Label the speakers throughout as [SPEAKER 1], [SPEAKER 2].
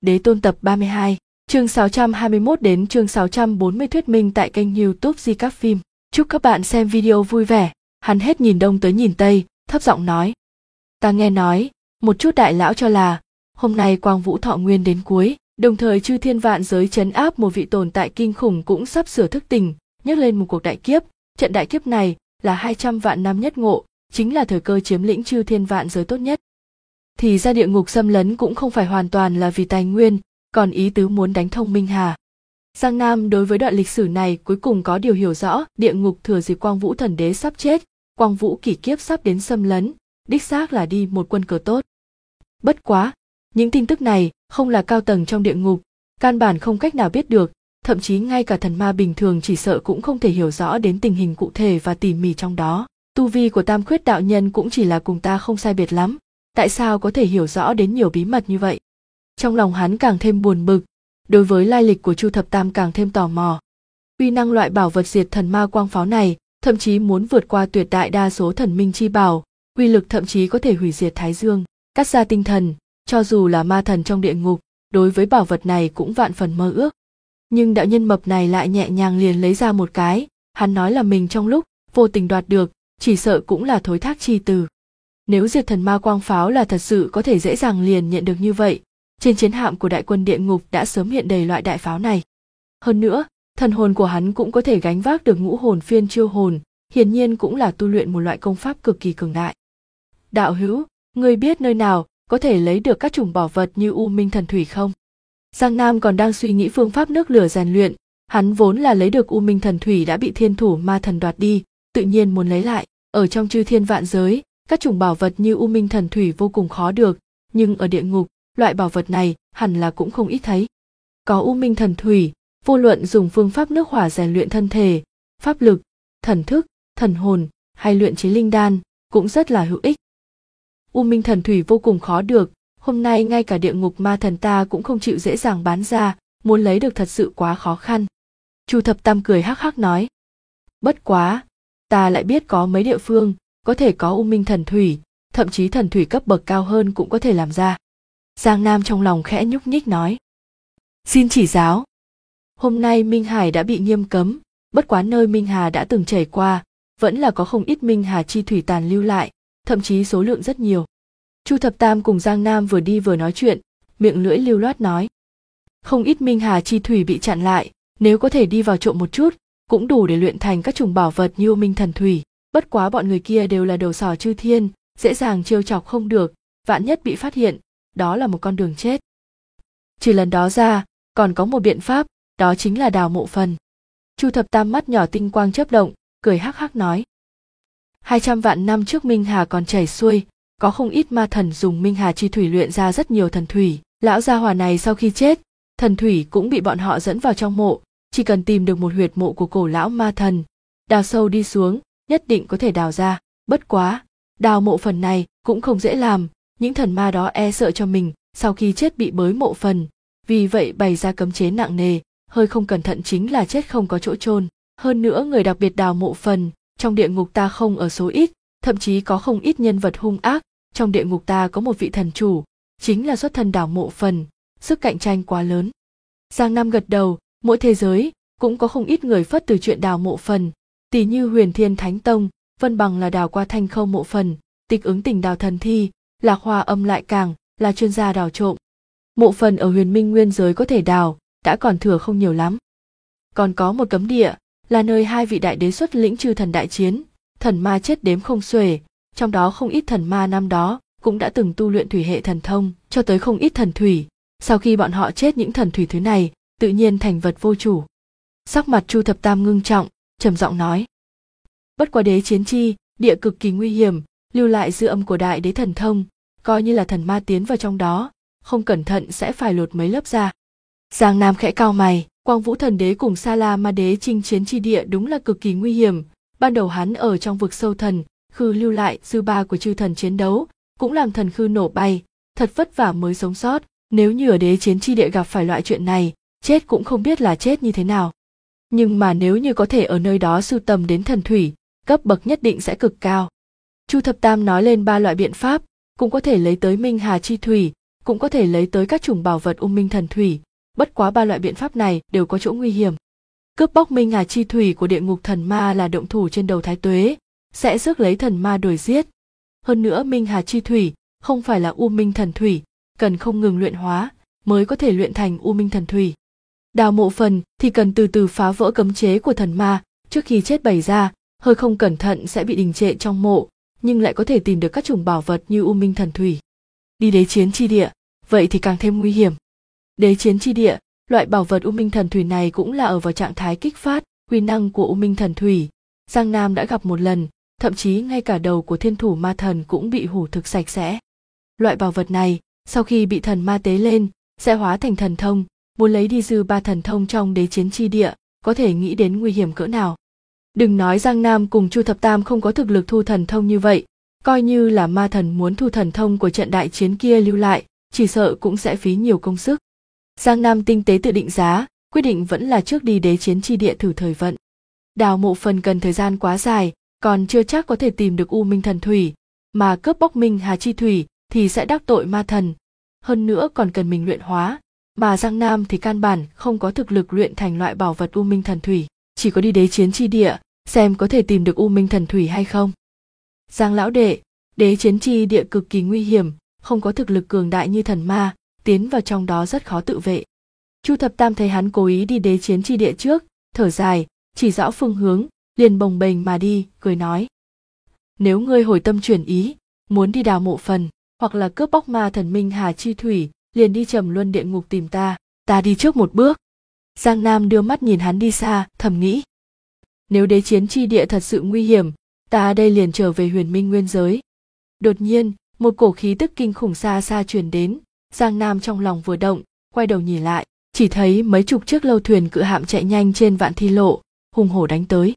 [SPEAKER 1] Đế Tôn tập 32, chương 621 đến chương 640 thuyết minh tại kênh YouTube Di Các Phim. Chúc các bạn xem video vui vẻ. Hắn hết nhìn đông tới nhìn tây, thấp giọng nói. Ta nghe nói, một chút đại lão cho là, hôm nay Quang Vũ thọ nguyên đến cuối, đồng thời chư thiên vạn giới trấn áp một vị tồn tại kinh khủng cũng sắp sửa thức tỉnh, nhắc lên một cuộc đại kiếp. Trận đại kiếp này là 200 vạn năm nhất ngộ, chính là thời cơ chiếm lĩnh chư thiên vạn giới tốt nhất. Thì ra địa ngục xâm lấn cũng không phải hoàn toàn là vì tài nguyên, còn ý tứ muốn đánh thông Minh Hà. Giang Nam đối với đoạn lịch sử này cuối cùng có điều hiểu rõ, địa ngục thừa dịp Quang Vũ thần đế sắp chết, Quang Vũ kỷ kiếp sắp đến xâm lấn, đích xác là đi một quân cờ tốt. Bất quá, những tin tức này không là cao tầng trong địa ngục, căn bản không cách nào biết được, thậm chí ngay cả thần ma bình thường chỉ sợ cũng không thể hiểu rõ đến tình hình cụ thể và tỉ mỉ trong đó. Tu vi của Tam Khuyết đạo nhân cũng chỉ là cùng ta không sai biệt lắm, tại sao có thể hiểu rõ đến nhiều bí mật như vậy? Trong lòng hắn càng thêm buồn bực, đối với lai lịch của Chu Thập Tam càng thêm tò mò. Uy năng loại bảo vật diệt thần ma quang pháo này, thậm chí muốn vượt qua tuyệt đại đa số thần minh chi bảo, uy lực thậm chí có thể hủy diệt Thái Dương, cắt ra tinh thần, cho dù là ma thần trong địa ngục, đối với bảo vật này cũng vạn phần mơ ước. Nhưng đạo nhân mập này lại nhẹ nhàng liền lấy ra một cái, hắn nói là mình trong lúc vô tình đoạt được, chỉ sợ cũng là thối thác chi từ. Nếu diệt thần ma quang pháo là thật sự có thể dễ dàng liền nhận được như vậy, trên chiến hạm của đại quân địa ngục đã sớm hiện đầy loại đại pháo này. Hơn nữa, thần hồn của hắn cũng có thể gánh vác được ngũ hồn phiên chiêu hồn, hiển nhiên cũng là tu luyện một loại công pháp cực kỳ cường đại. Đạo hữu, ngươi biết nơi nào có thể lấy được các chủng bảo vật như U Minh Thần Thủy không? Giang Nam còn đang suy nghĩ phương pháp nước lửa rèn luyện, hắn vốn là lấy được U Minh Thần Thủy đã bị thiên thủ ma thần đoạt đi, tự nhiên muốn lấy lại. Ở trong chư thiên vạn giới, các chủng bảo vật như U Minh Thần Thủy vô cùng khó được, nhưng ở địa ngục, loại bảo vật này hẳn là cũng không ít thấy. Có U Minh Thần Thủy, vô luận dùng phương pháp nước hỏa rèn luyện thân thể, pháp lực, thần thức, thần hồn hay luyện chế linh đan cũng rất là hữu ích. U Minh Thần Thủy vô cùng khó được, hôm nay ngay cả địa ngục ma thần ta cũng không chịu dễ dàng bán ra, muốn lấy được thật sự quá khó khăn. Chu Thập Tam cười hắc hắc nói. Bất quá, ta lại biết có mấy địa phương có thể có U Minh Thần Thủy, thậm chí thần thủy cấp bậc cao hơn cũng có thể làm ra. Giang Nam trong lòng khẽ nhúc nhích nói. Xin chỉ giáo. Hôm nay Minh Hải đã bị nghiêm cấm, bất quá nơi Minh Hà đã từng chảy qua, vẫn là có không ít Minh Hà chi thủy tàn lưu lại, thậm chí số lượng rất nhiều. Chu Thập Tam cùng Giang Nam vừa đi vừa nói chuyện, miệng lưỡi lưu loát nói. Không ít Minh Hà chi thủy bị chặn lại, nếu có thể đi vào trộm một chút, cũng đủ để luyện thành các chủng bảo vật như U Minh Thần Thủy. Bất quá bọn người kia đều là đầu sỏ chư thiên, dễ dàng trêu chọc không được, vạn nhất bị phát hiện, đó là một con đường chết. Trừ lần đó ra, còn có một biện pháp, đó chính là đào mộ phần. Chu Thập Tam mắt nhỏ tinh quang chớp động, cười hắc hắc nói. 200 vạn năm trước Minh Hà còn chảy xuôi, có không ít ma thần dùng Minh Hà chi thủy luyện ra rất nhiều thần thủy. Lão gia hỏa này sau khi chết, thần thủy cũng bị bọn họ dẫn vào trong mộ, chỉ cần tìm được một huyệt mộ của cổ lão ma thần, đào sâu đi xuống, nhất định có thể đào ra. Bất quá, đào mộ phần này cũng không dễ làm, những thần ma đó e sợ cho mình sau khi chết bị bới mộ phần, vì vậy bày ra cấm chế nặng nề, hơi không cẩn thận chính là chết không có chỗ chôn. Hơn nữa người đặc biệt đào mộ phần, trong địa ngục ta không ở số ít, thậm chí có không ít nhân vật hung ác, trong địa ngục ta có một vị thần chủ, chính là xuất thân đào mộ phần, sức cạnh tranh quá lớn. Giang Nam gật đầu, mỗi thế giới cũng có không ít người phất từ chuyện đào mộ phần, tỉ như Huyền Thiên Thánh Tông, Vân Bằng là đào qua Thanh Khâu mộ phần, Tịch Ứng Tình đào thần thi, Lạc Hoa Âm lại càng là chuyên gia đào trộm. Mộ phần ở Huyền Minh Nguyên giới có thể đào, đã còn thừa không nhiều lắm. Còn có một cấm địa, là nơi hai vị đại đế xuất lĩnh chư thần đại chiến, thần ma chết đếm không xuể, trong đó không ít thần ma năm đó cũng đã từng tu luyện thủy hệ thần thông, cho tới không ít thần thủy. Sau khi bọn họ chết những thần thủy thứ này, tự nhiên thành vật vô chủ. Sắc mặt Chu Thập Tam ngưng trọng, trầm giọng nói. Bất quá đế chiến chi, địa cực kỳ nguy hiểm, lưu lại dư âm của đại đế thần thông, coi như là thần ma tiến vào trong đó, không cẩn thận sẽ phải lột mấy lớp ra. Giang Nam khẽ cau mày, Quang Vũ thần đế cùng Sa La ma đế chinh chiến chi địa đúng là cực kỳ nguy hiểm, ban đầu hắn ở trong vực sâu thần khư lưu lại dư ba của chư thần chiến đấu, cũng làm thần khư nổ bay, thật vất vả mới sống sót, nếu như ở đế chiến chi địa gặp phải loại chuyện này, chết cũng không biết là chết như thế nào. Nhưng mà nếu như có thể ở nơi đó sưu tầm đến thần thủy, cấp bậc nhất định sẽ cực cao. Chu Thập Tam nói lên 3 loại biện pháp, cũng có thể lấy tới Minh Hà chi thủy, cũng có thể lấy tới các chủng bảo vật U Minh Thần Thủy, bất quá ba loại biện pháp này đều có chỗ nguy hiểm. Cướp bóc Minh Hà chi thủy của địa ngục thần ma là động thủ trên đầu Thái Tuế, sẽ rước lấy thần ma đuổi giết. Hơn nữa Minh Hà chi thủy không phải là U Minh Thần Thủy, cần không ngừng luyện hóa mới có thể luyện thành U Minh Thần Thủy. Đào mộ phần thì cần từ từ phá vỡ cấm chế của thần ma, trước khi chết bày ra, hơi không cẩn thận sẽ bị đình trệ trong mộ, nhưng lại có thể tìm được các chủng bảo vật như U Minh Thần Thủy. Đi đế chiến chi địa, vậy thì càng thêm nguy hiểm. Đế chiến chi địa, loại bảo vật U Minh Thần Thủy này cũng là ở vào trạng thái kích phát uy năng của U Minh Thần Thủy. Giang Nam đã gặp một lần, thậm chí ngay cả đầu của thiên thủ ma thần cũng bị hủ thực sạch sẽ. Loại bảo vật này, sau khi bị thần ma tế lên, sẽ hóa thành thần thông, muốn lấy đi dư ba thần thông trong đế chiến chi địa, có thể nghĩ đến nguy hiểm cỡ nào. Đừng nói Giang Nam cùng Chu Thập Tam không có thực lực thu thần thông như vậy, coi như là ma thần muốn thu thần thông của trận đại chiến kia lưu lại, chỉ sợ cũng sẽ phí nhiều công sức. Giang Nam tinh tế tự định giá, quyết định vẫn là trước đi đế chiến chi địa thử thời vận. Đào mộ phần cần thời gian quá dài, còn chưa chắc có thể tìm được U Minh Thần Thủy, mà cướp bóc Minh Hà chi thủy thì sẽ đắc tội ma thần. Hơn nữa còn cần mình luyện hóa, mà Giang Nam thì căn bản không có thực lực luyện thành loại bảo vật U Minh Thần Thủy, chỉ có đi đế chiến chi địa, xem có thể tìm được U Minh Thần Thủy hay không. Giang lão đệ, đế chiến chi địa cực kỳ nguy hiểm, không có thực lực cường đại như thần ma, tiến vào trong đó rất khó tự vệ. Chu Thập Tam thấy hắn cố ý đi đế chiến chi địa trước, thở dài, chỉ rõ phương hướng, liền bồng bềnh mà đi, cười nói: nếu ngươi hồi tâm chuyển ý, muốn đi đào mộ phần, hoặc là cướp bóc ma thần Minh Hà chi thủy, liền đi Trầm Luân địa ngục tìm ta đi trước một bước. Giang Nam đưa mắt nhìn hắn đi xa, thầm nghĩ: nếu đế chiến chi địa thật sự nguy hiểm, ta đây liền trở về Huyền Minh nguyên giới. Đột nhiên, một cổ khí tức kinh khủng xa xa truyền đến, Giang Nam trong lòng vừa động, quay đầu nhìn lại, chỉ thấy mấy chục chiếc lâu thuyền cự hạm chạy nhanh trên Vạn Thi lộ, hùng hổ đánh tới.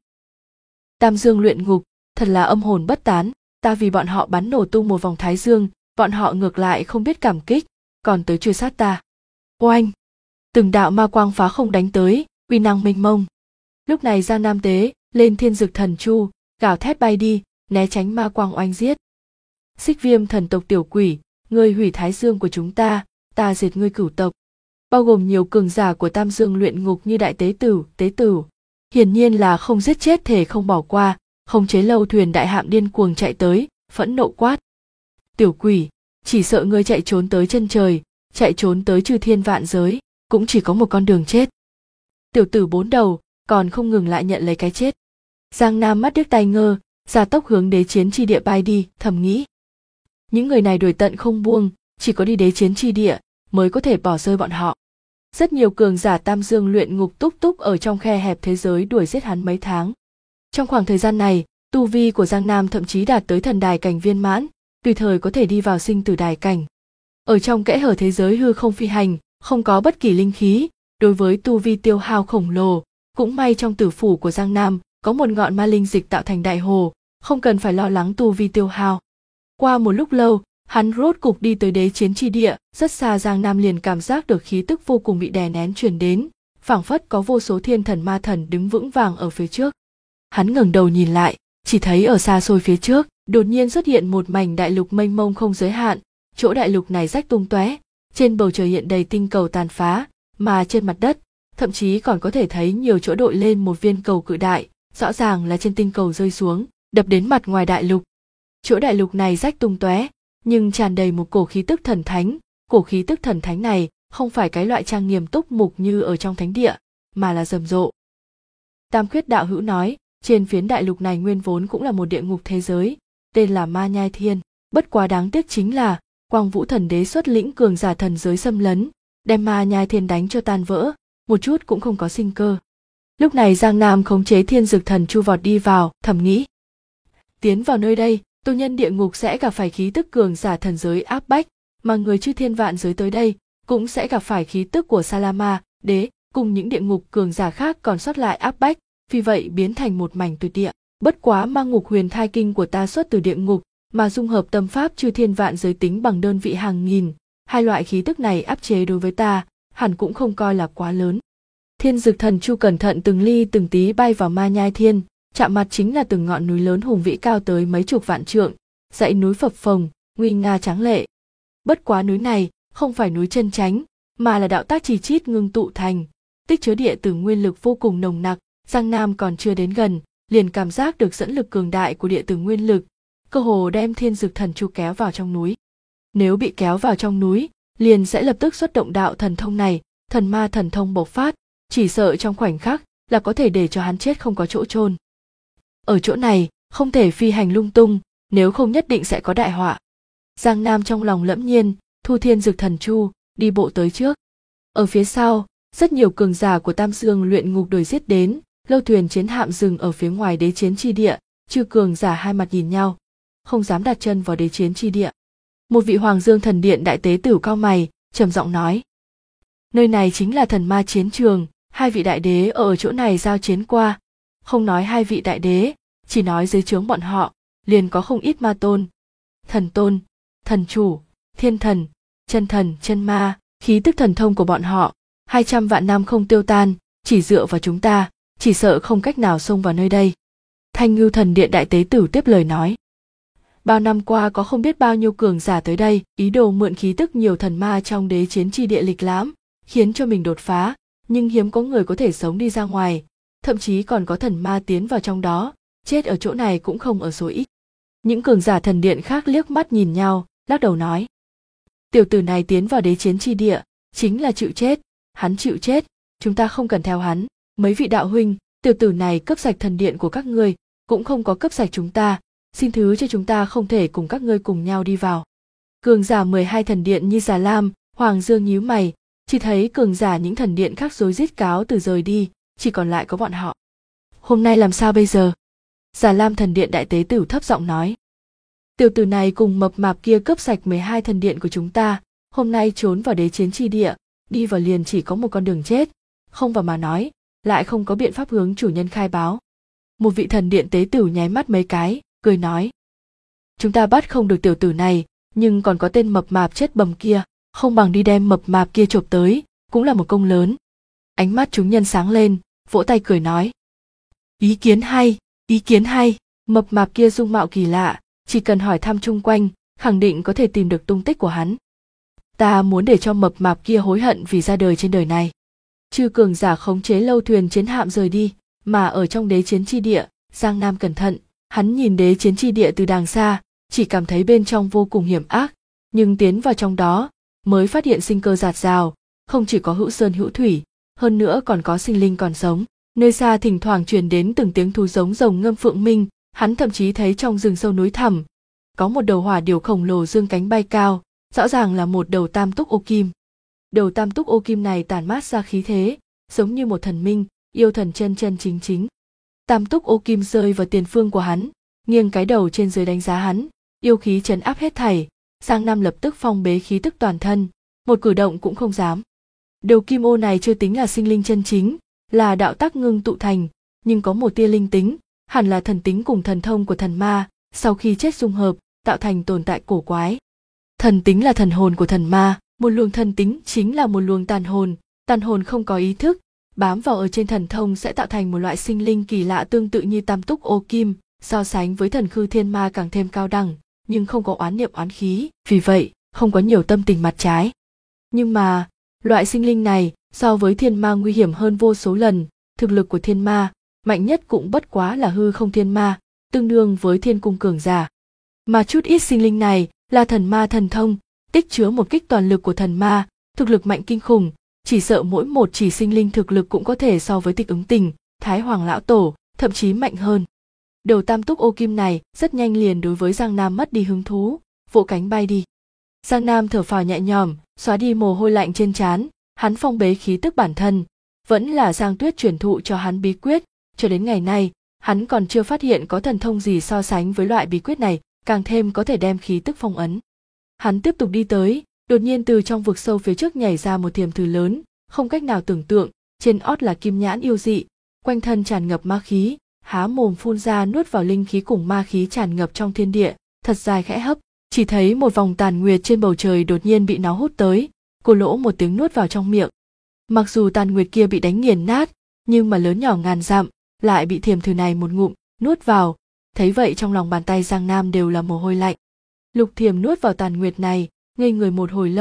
[SPEAKER 1] Tam Dương luyện ngục, thật là âm hồn bất tán, ta vì bọn họ bắn nổ tung một vòng thái dương, bọn họ ngược lại không biết cảm kích, còn tới truy sát ta. Oanh! Từng đạo ma quang phá không đánh tới, uy năng mênh mông. Lúc này Giang Nam tế lên Thiên Dực Thần Chu, gào thét bay đi, né tránh ma quang oanh giết. Xích Viêm thần tộc tiểu quỷ, ngươi hủy thái dương của chúng ta diệt ngươi cửu tộc. Bao gồm nhiều cường giả của Tam Dương luyện ngục như đại tế tử, hiển nhiên là không giết chết thể không bỏ qua, khống chế lâu thuyền đại hạm điên cuồng chạy tới, phẫn nộ quát: tiểu quỷ, chỉ sợ ngươi chạy trốn tới chân trời, chạy trốn tới chư thiên vạn giới, cũng chỉ có một con đường chết. Tiểu tử bốn đầu, còn không ngừng lại nhận lấy cái chết. Giang Nam mắt điếc tai ngơ, gia tốc hướng đế chiến chi địa bay đi, thầm nghĩ: những người này đuổi tận không buông, chỉ có đi đế chiến chi địa mới có thể bỏ rơi bọn họ. Rất nhiều cường giả Tam Dương luyện ngục túc túc ở trong khe hẹp thế giới đuổi giết hắn mấy tháng. Trong khoảng thời gian này, tu vi của Giang Nam thậm chí đạt tới thần đài cảnh viên mãn, tùy thời có thể đi vào sinh tử đài cảnh. Ở trong kẽ hở thế giới hư không phi hành, không có bất kỳ linh khí, đối với tu vi tiêu hao khổng lồ, cũng may trong tử phủ của Giang Nam có một ngọn ma linh dịch tạo thành đại hồ, không cần phải lo lắng tu vi tiêu hao. Qua một lúc lâu, hắn rốt cục đi tới đế chiến chi địa, rất xa Giang Nam liền cảm giác được khí tức vô cùng bị đè nén truyền đến, phảng phất có vô số thiên thần ma thần đứng vững vàng ở phía trước. Hắn ngẩng đầu nhìn lại, chỉ thấy ở xa xôi phía trước, đột nhiên xuất hiện một mảnh đại lục mênh mông không giới hạn, chỗ đại lục này rách tung tóe, trên bầu trời hiện đầy tinh cầu tàn phá, mà trên mặt đất, thậm chí còn có thể thấy nhiều chỗ đội lên một viên cầu cự đại, rõ ràng là trên tinh cầu rơi xuống, đập đến mặt ngoài đại lục. Chỗ đại lục này rách tung tóe, nhưng tràn đầy một cổ khí tức thần thánh, cổ khí tức thần thánh này không phải cái loại trang nghiêm túc mục như ở trong thánh địa, mà là rầm rộ. Tam Khuyết đạo hữu nói, trên phiến đại lục này nguyên vốn cũng là một địa ngục thế giới, tên là Ma Nhai Thiên, bất quá đáng tiếc chính là Quang Vũ Thần Đế xuất lĩnh cường giả thần giới xâm lấn, đem Ma Nhai Thiên đánh cho tan vỡ, một chút cũng không có sinh cơ. Lúc này Giang Nam khống chế Thiên Dực Thần Chu vọt đi vào, thầm nghĩ: tiến vào nơi đây, tu nhân địa ngục sẽ gặp phải khí tức cường giả thần giới áp bách, mà người chư thiên vạn giới tới đây cũng sẽ gặp phải khí tức của Salama Đế cùng những địa ngục cường giả khác còn sót lại áp bách, vì vậy biến thành một mảnh tuyệt địa. Bất quá Ma Ngục Huyền Thai Kinh của ta xuất từ địa ngục, mà dung hợp tâm pháp chư thiên vạn giới tính bằng đơn vị hàng nghìn, hai loại khí tức này áp chế đối với ta, hẳn cũng không coi là quá lớn. Thiên Dực Thần Chu cẩn thận từng ly từng tí bay vào Ma Nhai Thiên, chạm mặt chính là từng ngọn núi lớn hùng vĩ cao tới mấy chục vạn trượng, dãy núi phập phồng, nguy nga tráng lệ. Bất quá núi này không phải núi chân chánh, mà là đạo tác chi chít ngưng tụ thành, tích chứa địa tử nguyên lực vô cùng nồng nặc. Giang Nam còn chưa đến gần, liền cảm giác được dẫn lực cường đại của địa tử nguyên lực, cơ hồ đem Thiên Dực Thần Chu kéo vào trong núi. Nếu bị kéo vào trong núi, liền sẽ lập tức xuất động đạo thần thông này, thần ma thần thông bộc phát, chỉ sợ trong khoảnh khắc là có thể để cho hắn chết không có chỗ chôn. Ở chỗ này, không thể phi hành lung tung, nếu không nhất định sẽ có đại họa. Giang Nam trong lòng lẫm nhiên, thu Thiên Dực Thần Chu, đi bộ tới trước. Ở phía sau, rất nhiều cường giả của Tam Dương luyện ngục đuổi giết đến, lâu thuyền chiến hạm dừng ở phía ngoài đế chiến chi địa, chư cường giả hai mặt nhìn nhau, không dám đặt chân vào đế chiến chi địa. Một vị Hoàng Dương Thần Điện đại tế tử cau mày, trầm giọng nói: nơi này chính là thần ma chiến trường, hai vị đại đế ở chỗ này giao chiến qua. Không nói hai vị đại đế, chỉ nói dưới trướng bọn họ, liền có không ít ma tôn, thần chủ, thiên thần, chân ma, khí tức thần thông của bọn họ, 200 vạn năm không tiêu tan, chỉ dựa vào chúng ta, chỉ sợ không cách nào xông vào nơi đây. Thanh Ngưu Thần Điện đại tế tử tiếp lời nói: bao năm qua có không biết bao nhiêu cường giả tới đây, ý đồ mượn khí tức nhiều thần ma trong đế chiến chi địa lịch lãm, khiến cho mình đột phá, nhưng hiếm có người có thể sống đi ra ngoài, thậm chí còn có thần ma tiến vào trong đó, chết ở chỗ này cũng không ở số ít. Những cường giả thần điện khác liếc mắt nhìn nhau, lắc đầu nói: tiểu tử này tiến vào đế chiến chi địa, chính là chịu chết, hắn chịu chết, chúng ta không cần theo hắn. Mấy vị đạo huynh, tiểu tử này cướp sạch thần điện của các ngươi, cũng không có cướp sạch chúng ta, xin thứ cho chúng ta không thể cùng các ngươi cùng nhau đi vào. Cường giả 12 thần điện như Già Lam, Hoàng Dương nhíu mày, chỉ thấy cường giả những thần điện khác rối rít cáo từ rời đi, chỉ còn lại có bọn họ. Hôm nay làm sao bây giờ? Già Lam thần điện đại tế tử thấp giọng nói: tiểu tử này cùng mập mạp kia cướp sạch 12 thần điện của chúng ta, hôm nay trốn vào đế chiến chi địa, đi vào liền chỉ có một con đường chết, không vào mà nói, lại không có biện pháp hướng chủ nhân khai báo. Một vị thần điện tế tử nháy mắt mấy cái, cười nói: chúng ta bắt không được tiểu tử này, nhưng còn có tên mập mạp chết bầm kia, không bằng đi đem mập mạp kia chộp tới, cũng là một công lớn. Ánh mắt chúng nhân sáng lên, vỗ tay cười nói: ý kiến hay, mập mạp kia dung mạo kỳ lạ, chỉ cần hỏi thăm chung quanh, khẳng định có thể tìm được tung tích của hắn. Ta muốn để cho mập mạp kia hối hận vì ra đời trên đời này. Chư cường giả khống chế lâu thuyền chiến hạm rời đi, mà ở trong đế chiến chi địa, Giang Nam cẩn thận, hắn nhìn đế chiến chi địa từ đàng xa, chỉ cảm thấy bên trong vô cùng hiểm ác, nhưng tiến vào trong đó, mới phát hiện sinh cơ rạt rào, không chỉ có hữu sơn hữu thủy, hơn nữa còn có sinh linh còn sống. Nơi xa thỉnh thoảng truyền đến từng tiếng thú giống rồng ngâm phượng minh, hắn thậm chí thấy trong rừng sâu núi thẳm, có một đầu hỏa điểu khổng lồ dương cánh bay cao, rõ ràng là một đầu tam túc ô kim. Đầu tam túc ô kim này tản mát ra khí thế, giống như một thần minh, yêu thần chân chân chính. Tam túc ô kim rơi vào tiền phương của hắn, nghiêng cái đầu trên dưới đánh giá hắn, yêu khí trấn áp hết thảy. Giang Nam lập tức phong bế khí tức toàn thân, một cử động cũng không dám. Đầu kim ô này chưa tính là sinh linh chân chính, là đạo tác ngưng tụ thành, nhưng có một tia linh tính, hẳn là thần tính cùng thần thông của thần ma, sau khi chết dung hợp, tạo thành tồn tại cổ quái. Thần tính là thần hồn của thần ma, một luồng thần tính chính là một luồng tàn hồn không có ý thức, bám vào ở trên thần thông sẽ tạo thành một loại sinh linh kỳ lạ tương tự như tam túc ô kim, so sánh với thần khư thiên ma càng thêm cao đẳng, nhưng không có oán niệm oán khí, vì vậy không có nhiều tâm tình mặt trái. Nhưng mà, loại sinh linh này so với thiên ma nguy hiểm hơn vô số lần, thực lực của thiên ma, mạnh nhất cũng bất quá là hư không thiên ma, tương đương với thiên cung cường giả. Mà chút ít sinh linh này là thần ma thần thông, tích chứa một kích toàn lực của thần ma, thực lực mạnh kinh khủng, chỉ sợ mỗi một chỉ sinh linh thực lực cũng có thể so với Tịch Ứng Tình, Thái Hoàng lão tổ, thậm chí mạnh hơn. Đầu tam túc ô kim này rất nhanh liền đối với Giang Nam mất đi hứng thú, vỗ cánh bay đi. Giang Nam thở phào nhẹ nhõm, xóa đi mồ hôi lạnh trên trán, hắn phong bế khí tức bản thân, vẫn là Giang Tuyết truyền thụ cho hắn bí quyết, cho đến ngày nay, hắn còn chưa phát hiện có thần thông gì so sánh với loại bí quyết này, càng thêm có thể đem khí tức phong ấn. Hắn tiếp tục đi tới, đột nhiên từ trong vực sâu phía trước nhảy ra một thiềm thử lớn, không cách nào tưởng tượng, trên ót là kim nhãn yêu dị, quanh thân tràn ngập ma khí, há mồm phun ra nuốt vào linh khí cùng ma khí tràn ngập trong thiên địa, thật dài khẽ hấp, chỉ thấy một vòng tàn nguyệt trên bầu trời đột nhiên bị nó hút tới, cô lỗ một tiếng nuốt vào trong miệng. Mặc dù tàn nguyệt kia bị đánh nghiền nát, nhưng mà lớn nhỏ ngàn dặm, lại bị thiềm thử này một ngụm nuốt vào, thấy vậy trong lòng bàn tay Giang Nam đều là mồ hôi lạnh. Lục Thiềm nuốt vào tàn nguyệt này, ngây người một hồi lâu,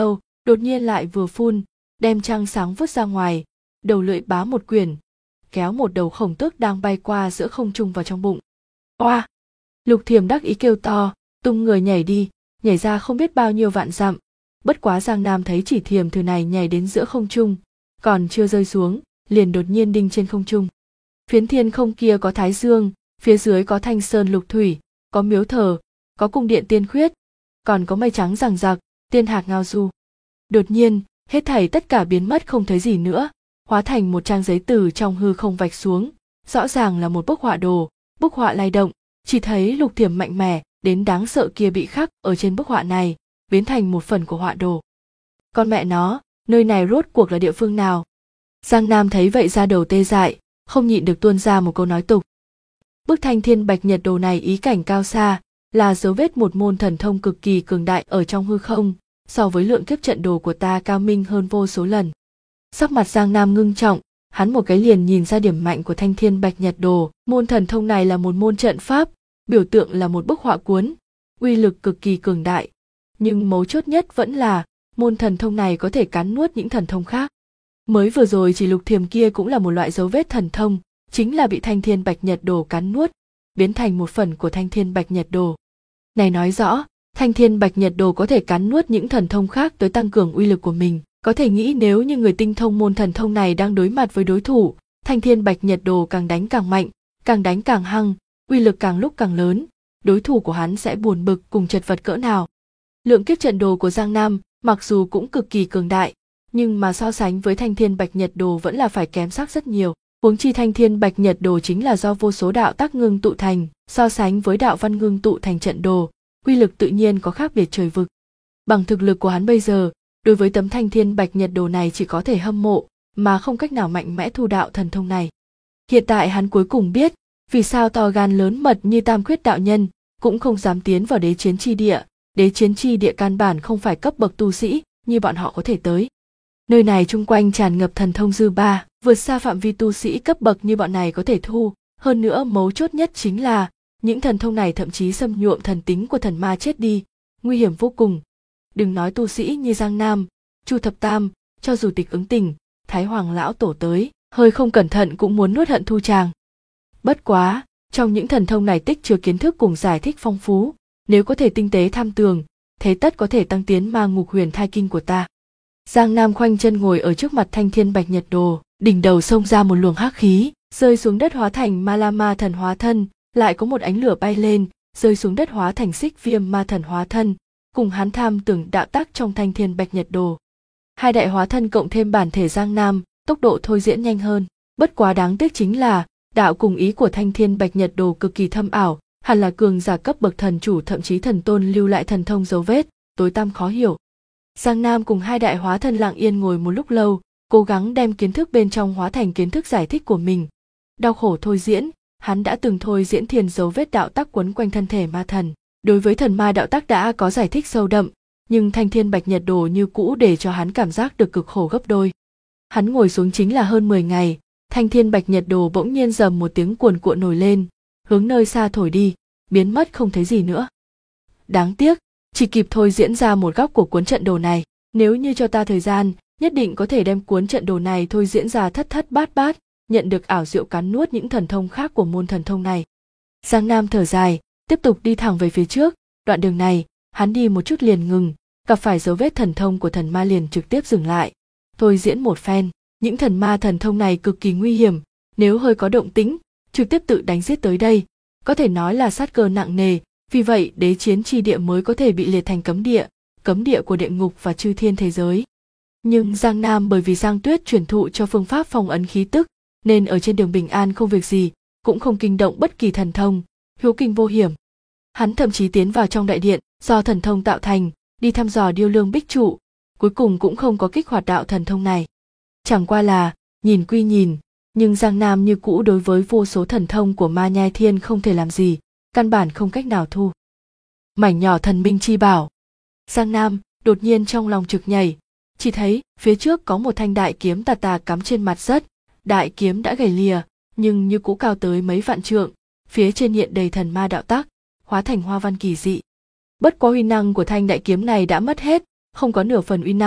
[SPEAKER 1] đột nhiên lại vừa phun, đem trăng sáng vứt ra ngoài, đầu lưỡi bá một quyển, kéo một đầu khổng tước đang bay qua giữa không trung vào trong bụng. Oa! Lục Thiềm đắc ý kêu to, tung người nhảy đi, nhảy ra không biết bao nhiêu vạn dặm. Bất quá Giang Nam thấy chỉ Thiềm thử này nhảy đến giữa không trung, còn chưa rơi xuống, liền đột nhiên đinh trên không trung. Phiến thiên không kia có thái dương, phía dưới có thanh sơn lục thủy, có miếu thờ, có cung điện tiên khuyết, còn có mây trắng rằng rặc, tiên hạc ngao du. Đột nhiên, hết thảy tất cả biến mất không thấy gì nữa, hóa thành một trang giấy từ trong hư không vạch xuống, rõ ràng là một bức họa đồ, bức họa lay động, chỉ thấy Lục Thiềm mạnh mẽ đến đáng sợ kia bị khắc ở trên bức họa này, biến thành một phần của họa đồ. Con mẹ nó, nơi này rốt cuộc là địa phương nào? Giang Nam thấy vậy ra đầu tê dại, không nhịn được tuôn ra một câu nói tục. Bức Thanh Thiên Bạch Nhật đồ này ý cảnh cao xa, là dấu vết một môn thần thông cực kỳ cường đại ở trong hư không, so với lượng kiếp trận đồ của ta cao minh hơn vô số lần. Sắc mặt Giang Nam ngưng trọng, hắn một cái liền nhìn ra điểm mạnh của Thanh Thiên Bạch Nhật đồ. Môn thần thông này là một môn trận pháp, biểu tượng là một bức họa cuốn, uy lực cực kỳ cường đại. Nhưng mấu chốt nhất vẫn là môn thần thông này có thể cắn nuốt những thần thông khác. Mới vừa rồi chỉ Lục Thiềm kia cũng là một loại dấu vết thần thông, chính là bị Thanh Thiên Bạch Nhật đồ cắn nuốt, biến thành một phần của Thanh Thiên Bạch Nhật đồ. Này nói rõ, Thanh Thiên Bạch Nhật đồ có thể cắn nuốt những thần thông khác tới tăng cường uy lực của mình. Có thể nghĩ nếu như người tinh thông môn thần thông này đang đối mặt với đối thủ, Thanh Thiên Bạch Nhật đồ càng đánh càng mạnh, càng đánh càng hăng, uy lực càng lúc càng lớn, đối thủ của hắn sẽ buồn bực cùng chật vật cỡ nào. Lượng kiếp trận đồ của Giang Nam mặc dù cũng cực kỳ cường đại, nhưng mà so sánh với Thanh Thiên Bạch Nhật đồ vẫn là phải kém sắc rất nhiều. Huống chi Thanh Thiên Bạch Nhật đồ chính là do vô số đạo tác ngưng tụ thành, so sánh với đạo văn ngưng tụ thành trận đồ, uy lực tự nhiên có khác biệt trời vực. Bằng thực lực của hắn bây giờ, đối với tấm Thanh Thiên Bạch Nhật đồ này chỉ có thể hâm mộ, mà không cách nào mạnh mẽ thu đạo thần thông này. Hiện tại hắn cuối cùng biết, vì sao to gan lớn mật như Tam Khuyết đạo nhân cũng không dám tiến vào đế chiến chi địa. Đế chiến chi địa căn bản không phải cấp bậc tu sĩ như bọn họ có thể tới. Nơi này chung quanh tràn ngập thần thông dư ba, vượt xa phạm vi tu sĩ cấp bậc như bọn này có thể thu. Hơn nữa mấu chốt nhất chính là những thần thông này thậm chí xâm nhuộm thần tính của thần ma chết đi, nguy hiểm vô cùng. Đừng nói tu sĩ như Giang Nam, Chu Thập Tam, cho dù Tịch Ứng Tình, Thái Hoàng lão tổ tới, hơi không cẩn thận cũng muốn nuốt hận thu chàng. Bất quá, trong những thần thông này tích chứa kiến thức cùng giải thích phong phú, nếu có thể tinh tế tham tường, thế tất có thể tăng tiến ma ngục huyền thai kinh của ta. Giang Nam khoanh chân ngồi ở trước mặt Thanh Thiên Bạch Nhật đồ, đỉnh đầu xông ra một luồng hắc khí, rơi xuống đất hóa thành Ma La Ma thần hóa thân, lại có một ánh lửa bay lên, rơi xuống đất hóa thành Xích Viêm ma thần hóa thân, cùng hắn tham tưởng đạo tác trong Thanh Thiên Bạch Nhật đồ. Hai đại hóa thân cộng thêm bản thể Giang Nam, tốc độ thôi diễn nhanh hơn. Bất quá đáng tiếc chính là đạo cùng ý của Thanh Thiên Bạch Nhật đồ cực kỳ thâm ảo, hẳn là cường giả cấp bậc thần chủ thậm chí thần tôn lưu lại thần thông dấu vết, tối tăm khó hiểu. Giang Nam cùng hai đại hóa thân lặng yên ngồi một lúc lâu, cố gắng đem kiến thức bên trong hóa thành kiến thức giải thích của mình. Đau khổ thôi diễn, hắn đã từng thôi diễn thiền dấu vết đạo tắc quấn quanh thân thể ma thần. Đối với thần ma đạo tắc đã có giải thích sâu đậm, nhưng Thanh Thiên Bạch Nhật đồ như cũ để cho hắn cảm giác được cực khổ gấp đôi. Hắn ngồi xuống chính là hơn 10 ngày, Thanh Thiên Bạch Nhật đồ bỗng nhiên rầm một tiếng cuồn cuộn nổi lên, hướng nơi xa thổi đi, biến mất không thấy gì nữa. Đáng tiếc, chỉ kịp thôi diễn ra một góc của cuốn trận đồ này. Nếu như cho ta thời gian, nhất định có thể đem cuốn trận đồ này thôi diễn ra thất thất bát bát, nhận được ảo diệu cắn nuốt những thần thông khác của môn thần thông này. Giang Nam thở dài, tiếp tục đi thẳng về phía trước. Đoạn đường này, hắn đi một chút liền ngừng, gặp phải dấu vết thần thông của thần ma liền trực tiếp dừng lại. Thôi diễn một phen, những thần ma thần thông này cực kỳ nguy hiểm, nếu hơi có động tĩnh, trực tiếp tự đánh giết tới đây, có thể nói là sát cơ nặng nề. Vì vậy đế chiến chi địa mới có thể bị liệt thành cấm địa của địa ngục và chư thiên thế giới. Nhưng Giang Nam bởi vì Giang Tuyết truyền thụ cho phương pháp phong ấn khí tức, nên ở trên đường bình an không việc gì, cũng không kinh động bất kỳ thần thông, hữu kinh vô hiểm. Hắn thậm chí tiến vào trong đại điện do thần thông tạo thành, đi thăm dò điêu lương bích trụ, cuối cùng cũng không có kích hoạt đạo thần thông này. Chẳng qua là, nhìn quy nhìn, nhưng Giang Nam như cũ đối với vô số thần thông của Ma Nhai Thiên không thể làm gì, căn bản không cách nào thu. Mảnh nhỏ thần minh chi bảo. Giang Nam đột nhiên trong lòng trực nhảy, chỉ thấy phía trước có một thanh đại kiếm tà tà cắm trên mặt đất. Đại kiếm đã gầy lìa, nhưng như cũ cao tới mấy vạn trượng, phía trên hiện đầy thần ma đạo tác, hóa thành hoa văn kỳ dị. Bất quá uy năng của thanh đại kiếm này đã mất hết, không có nửa phần uy năng,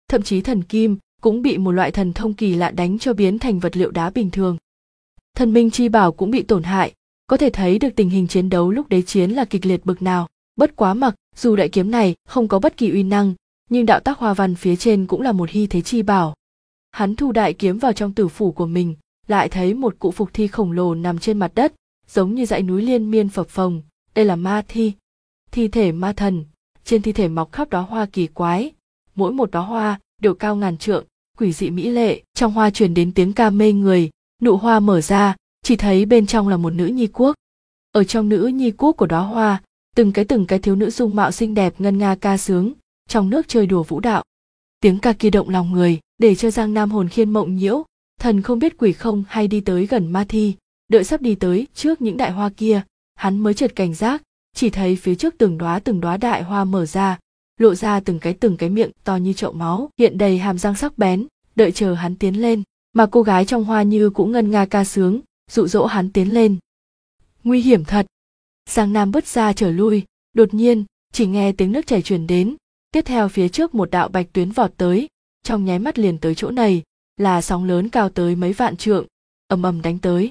[SPEAKER 1] thậm chí thần kim cũng bị một loại thần thông kỳ lạ đánh cho biến thành vật liệu đá bình thường. Thần minh chi bảo cũng bị tổn hại, có thể thấy được tình hình chiến đấu lúc đế chiến là kịch liệt bực nào. Bất quá mặc dù đại kiếm này không có bất kỳ uy năng, nhưng đạo tác hoa văn phía trên cũng là một hy thế chi bảo. Hắn thu đại kiếm vào trong tử phủ của mình, lại thấy một cụ phục thi khổng lồ nằm trên mặt đất, giống như dãy núi liên miên phập phồng. Đây là ma thi, thi thể ma thần. Trên thi thể mọc khắp đóa hoa kỳ quái, mỗi một đóa hoa đều cao ngàn trượng, quỷ dị mỹ lệ. Trong hoa truyền đến tiếng ca mê người, nụ hoa mở ra, chỉ thấy bên trong là một nữ nhi quốc. Ở trong nữ nhi quốc của đóa hoa, từng cái thiếu nữ dung mạo xinh đẹp ngân nga ca sướng, trong nước chơi đùa vũ đạo. Tiếng ca kia động lòng người, để cho Giang Nam hồn khiên mộng nhiễu, thần không biết quỷ không hay đi tới gần ma thi. Đợi sắp đi tới trước những đại hoa kia, hắn mới chợt cảnh giác, chỉ thấy phía trước từng đóa đại hoa mở ra, lộ ra từng cái miệng to như chậu máu, hiện đầy hàm răng sắc bén. Đợi chờ hắn tiến lên, mà cô gái trong hoa như cũng ngân nga ca sướng, dụ dỗ hắn tiến lên. Nguy hiểm thật. Giang Nam bứt ra trở lui, đột nhiên chỉ nghe tiếng nước chảy truyền đến, tiếp theo phía trước một đạo bạch tuyến vọt tới, trong nháy mắt liền tới chỗ này, là sóng lớn cao tới mấy vạn trượng, ầm ầm đánh tới.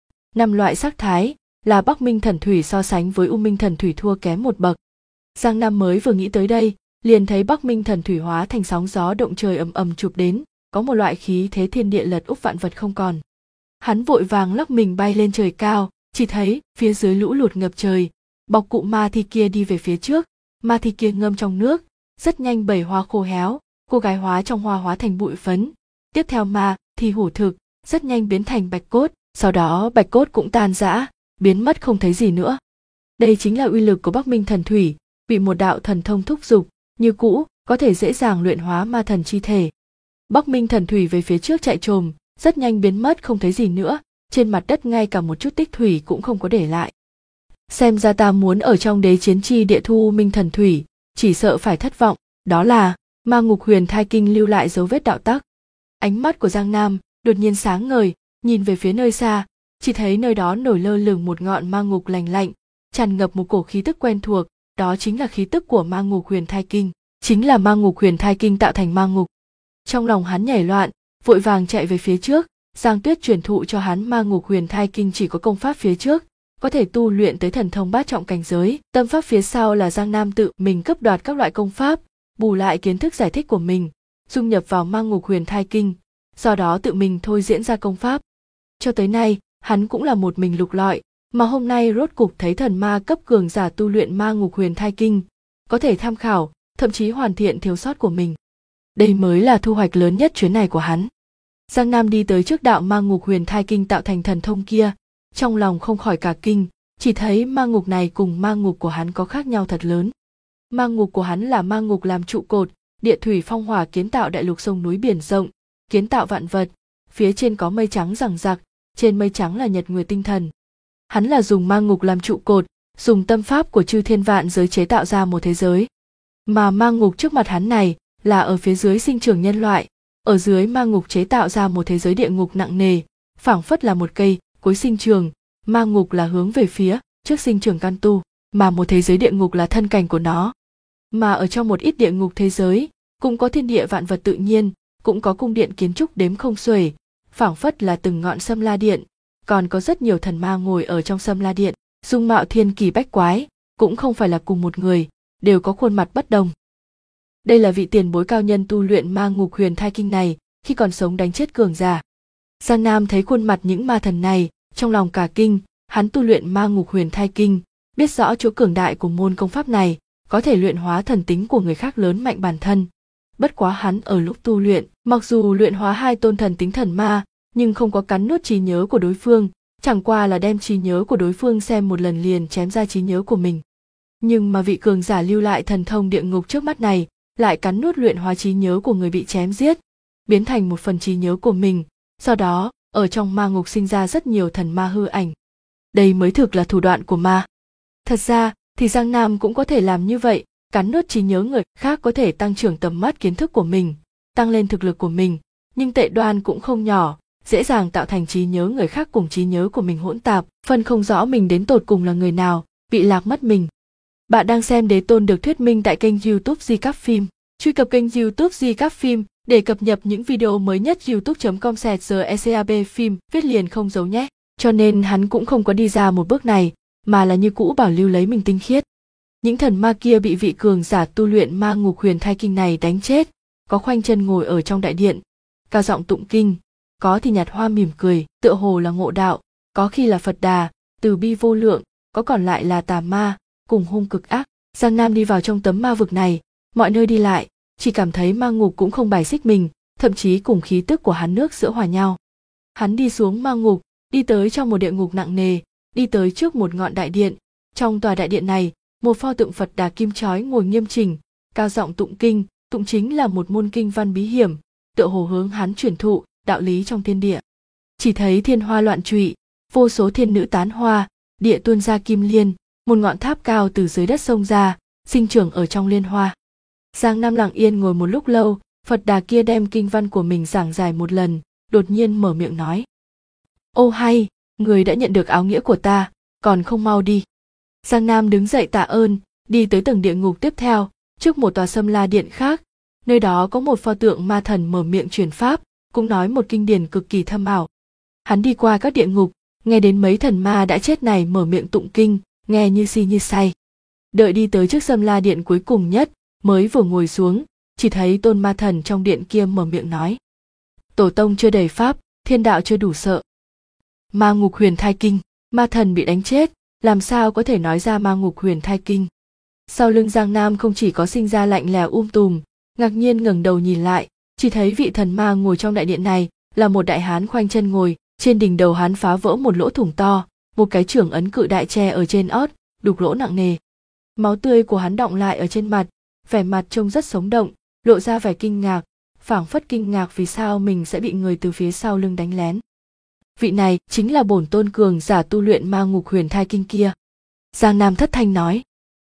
[SPEAKER 1] 5 loại sắc thái, là Bắc Minh thần thủy so sánh với U Minh thần thủy thua kém một bậc. Giang Nam mới vừa nghĩ tới đây, liền thấy Bắc Minh thần thủy hóa thành sóng gió động trời ầm ầm chụp đến, có một loại khí thế thiên địa lật úp vạn vật không còn. Hắn vội vàng lắc mình bay lên trời cao, chỉ thấy phía dưới lũ lụt ngập trời, bọc cụ ma thi kia đi về phía trước, ma thi kia ngâm trong nước, rất nhanh bầy hoa khô héo, cô gái hóa trong hoa hóa thành bụi phấn. Tiếp theo ma thi hủ thực, rất nhanh biến thành bạch cốt, sau đó bạch cốt cũng tan rã, biến mất không thấy gì nữa. Đây chính là uy lực của Bắc Minh thần thủy, bị một đạo thần thông thúc giục, như cũ có thể dễ dàng luyện hóa ma thần chi thể. Bắc Minh thần thủy về phía trước chạy trồm, rất nhanh biến mất không thấy gì nữa, trên mặt đất ngay cả một chút tích thủy cũng không có để lại. Xem ra ta muốn ở trong đế chiến chi địa thu Minh thần thủy, chỉ sợ phải thất vọng. Đó là Ma Ngục Huyền Thai Kinh lưu lại dấu vết đạo tắc. Ánh mắt của Giang Nam đột nhiên sáng ngời, nhìn về phía nơi xa, chỉ thấy nơi đó nổi lơ lửng một ngọn ma ngục lành lạnh, tràn ngập một cổ khí tức quen thuộc, đó chính là khí tức của Ma Ngục Huyền Thai Kinh, chính là Ma Ngục Huyền Thai Kinh tạo thành ma ngục. Trong lòng hắn nhảy loạn, vội vàng chạy về phía trước. Giang Tuyết truyền thụ cho hắn Ma Ngục Huyền Thai Kinh chỉ có công pháp phía trước, có thể tu luyện tới thần thông bát trọng cảnh giới, tâm pháp phía sau là Giang Nam tự mình cấp đoạt các loại công pháp, bù lại kiến thức giải thích của mình, dung nhập vào Ma Ngục Huyền Thai Kinh, do đó tự mình thôi diễn ra công pháp. Cho tới nay, hắn cũng là một mình lục lọi, mà hôm nay rốt cục thấy thần ma cấp cường giả tu luyện Ma Ngục Huyền Thai Kinh, có thể tham khảo, thậm chí hoàn thiện thiếu sót của mình. Đây mới là thu hoạch lớn nhất chuyến này của hắn. Giang Nam đi tới trước đạo Ma Ngục Huyền Thai Kinh tạo thành thần thông kia, trong lòng không khỏi cả kinh, chỉ thấy ma ngục này cùng ma ngục của hắn có khác nhau thật lớn. Ma ngục của hắn là ma ngục làm trụ cột, địa thủy phong hỏa kiến tạo đại lục sông núi biển rộng, kiến tạo vạn vật, phía trên có mây trắng rằng rặc, trên mây trắng là nhật nguyệt tinh thần. Hắn là dùng ma ngục làm trụ cột, dùng tâm pháp của chư thiên vạn giới chế tạo ra một thế giới. Mà ma ngục trước mặt hắn này là ở phía dưới sinh trưởng nhân loại, ở dưới ma ngục chế tạo ra một thế giới địa ngục nặng nề, phảng phất là một cây cối sinh trường, ma ngục là hướng về phía trước sinh trưởng căn tu, mà một thế giới địa ngục là thân cảnh của nó. Mà ở trong một ít địa ngục thế giới, cũng có thiên địa vạn vật tự nhiên, cũng có cung điện kiến trúc đếm không xuể, phảng phất là từng ngọn Sâm La Điện, còn có rất nhiều thần ma ngồi ở trong Sâm La Điện, dung mạo thiên kỳ bách quái, cũng không phải là cùng một người, đều có khuôn mặt bất đồng. Đây là vị tiền bối cao nhân tu luyện Ma Ngục Huyền Thai Kinh này, khi còn sống đánh chết cường giả. Giang Nam thấy khuôn mặt những ma thần này, trong lòng cả kinh, hắn tu luyện Ma Ngục Huyền Thai Kinh, biết rõ chỗ cường đại của môn công pháp này, có thể luyện hóa thần tính của người khác lớn mạnh bản thân. Bất quá hắn ở lúc tu luyện, mặc dù luyện hóa 2 tôn thần tính thần ma, nhưng không có cắn nuốt trí nhớ của đối phương, chẳng qua là đem trí nhớ của đối phương xem một lần liền chém ra trí nhớ của mình. Nhưng mà vị cường giả lưu lại thần thông địa ngục trước mắt này, lại cắn nuốt luyện hóa trí nhớ của người bị chém giết, biến thành một phần trí nhớ của mình, sau đó, ở trong ma ngục sinh ra rất nhiều thần ma hư ảnh. Đây mới thực là thủ đoạn của ma. Thật ra, thì Giang Nam cũng có thể làm như vậy, cắn nuốt trí nhớ người khác có thể tăng trưởng tầm mắt kiến thức của mình, tăng lên thực lực của mình, nhưng tệ đoan cũng không nhỏ, dễ dàng tạo thành trí nhớ người khác cùng trí nhớ của mình hỗn tạp, phân không rõ mình đến tột cùng là người nào, bị lạc mất mình. Bạn đang xem Đế Tôn được thuyết minh tại kênh YouTube Di Các Phim. Truy cập kênh YouTube Recap Phim để cập nhật những video mới nhất. youtube.com/recap phim viết liền không giấu nhé. Cho nên hắn cũng không có đi ra một bước này, mà là như cũ bảo lưu lấy mình tinh khiết. Những thần ma kia bị vị cường giả tu luyện ma ngục huyền thai kinh này đánh chết, có khoanh chân ngồi ở trong đại điện, cao giọng tụng kinh, có thì nhạt hoa mỉm cười, tựa hồ là ngộ đạo, có khi là Phật Đà, từ bi vô lượng, có còn lại là tà ma, cùng hung cực ác. Giang Nam đi vào trong tấm ma vực này, mọi nơi đi lại, chỉ cảm thấy ma ngục cũng không bài xích mình, thậm chí cùng khí tức của hắn nước giữa hòa nhau. Hắn đi xuống ma ngục, đi tới trong một địa ngục nặng nề, đi tới trước một ngọn đại điện. Trong tòa đại điện này, một pho tượng Phật Đà kim chói ngồi nghiêm chỉnh, cao giọng tụng kinh, tụng chính là một môn kinh văn bí hiểm, tựa hồ hướng hắn truyền thụ đạo lý trong thiên địa. Chỉ thấy thiên hoa loạn trụy, vô số thiên nữ tán hoa, địa tuôn ra kim liên, một ngọn tháp cao từ dưới đất xông ra, sinh trưởng ở trong liên hoa. Giang Nam lặng yên ngồi một lúc lâu, Phật Đà kia đem kinh văn của mình giảng giải một lần, đột nhiên mở miệng nói: "Ô hay, người đã nhận được áo nghĩa của ta, còn không mau đi." Giang Nam đứng dậy tạ ơn, đi tới tầng địa ngục tiếp theo, trước một tòa Sâm La điện khác, nơi đó có một pho tượng ma thần mở miệng truyền pháp, cũng nói một kinh điển cực kỳ thâm ảo. Hắn đi qua các địa ngục, nghe đến mấy thần ma đã chết này mở miệng tụng kinh, nghe như si như say. Đợi đi tới trước Sâm La điện cuối cùng nhất, mới vừa ngồi xuống, chỉ thấy tôn ma thần trong điện kia mở miệng nói: "Tổ tông chưa đầy pháp, thiên đạo chưa đủ sợ. Ma ngục huyền thai kinh." Ma thần bị đánh chết, làm sao có thể nói ra ma ngục huyền thai kinh. Sau lưng Giang Nam không chỉ có sinh ra lạnh lẽo tùm, ngạc nhiên ngẩng đầu nhìn lại, chỉ thấy vị thần ma ngồi trong đại điện này là một đại hán khoanh chân ngồi, trên đỉnh đầu hắn phá vỡ một lỗ thủng to, một cái chưởng ấn cự đại tre ở trên ót, đục lỗ nặng nề. Máu tươi của hắn đọng lại ở trên mặt, vẻ mặt trông rất sống động, lộ ra vẻ kinh ngạc, phảng phất kinh ngạc vì sao mình sẽ bị người từ phía sau lưng đánh lén. Vị này chính là bổn tôn cường giả tu luyện ma ngục huyền thai kinh kia. Giang Nam thất thanh nói.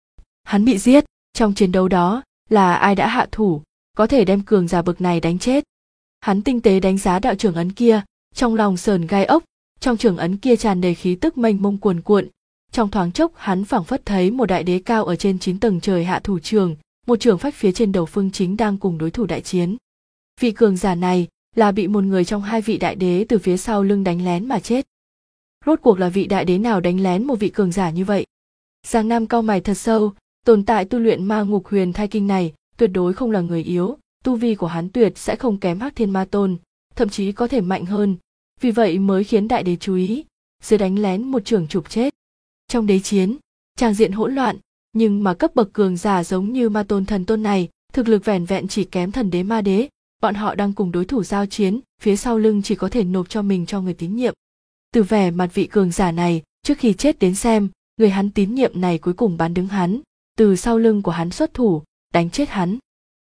[SPEAKER 1] Hắn bị giết, trong chiến đấu đó là ai đã hạ thủ, có thể đem cường giả bậc này đánh chết. Hắn tinh tế đánh giá đạo trưởng ấn kia, trong lòng sờn gai ốc, trong trưởng ấn kia tràn đầy khí tức mênh mông cuồn cuộn. Trong thoáng chốc hắn phảng phất thấy một đại đế cao ở trên 9 tầng trời hạ thủ trường, một trường phách phía trên đầu Phương Chính đang cùng đối thủ đại chiến. Vị cường giả này là bị một người trong hai vị đại đế từ phía sau lưng đánh lén mà chết. Rốt cuộc là vị đại đế nào đánh lén một vị cường giả như vậy? Giang Nam cau mày thật sâu, tồn tại tu luyện ma ngục huyền thai kinh này tuyệt đối không là người yếu, tu vi của hắn tuyệt sẽ không kém Hắc Thiên Ma Tôn, thậm chí có thể mạnh hơn, vì vậy mới khiến đại đế chú ý, dưới đánh lén một trường chụp chết. Trong đế chiến, tràng diện hỗn loạn, nhưng mà cấp bậc cường giả giống như Ma Tôn Thần Tôn này, thực lực vẻn vẹn chỉ kém Thần Đế Ma Đế, bọn họ đang cùng đối thủ giao chiến, phía sau lưng chỉ có thể nộp cho mình cho người tín nhiệm. Từ vẻ mặt vị cường giả này, trước khi chết đến xem, người hắn tín nhiệm này cuối cùng bán đứng hắn, từ sau lưng của hắn xuất thủ, đánh chết hắn.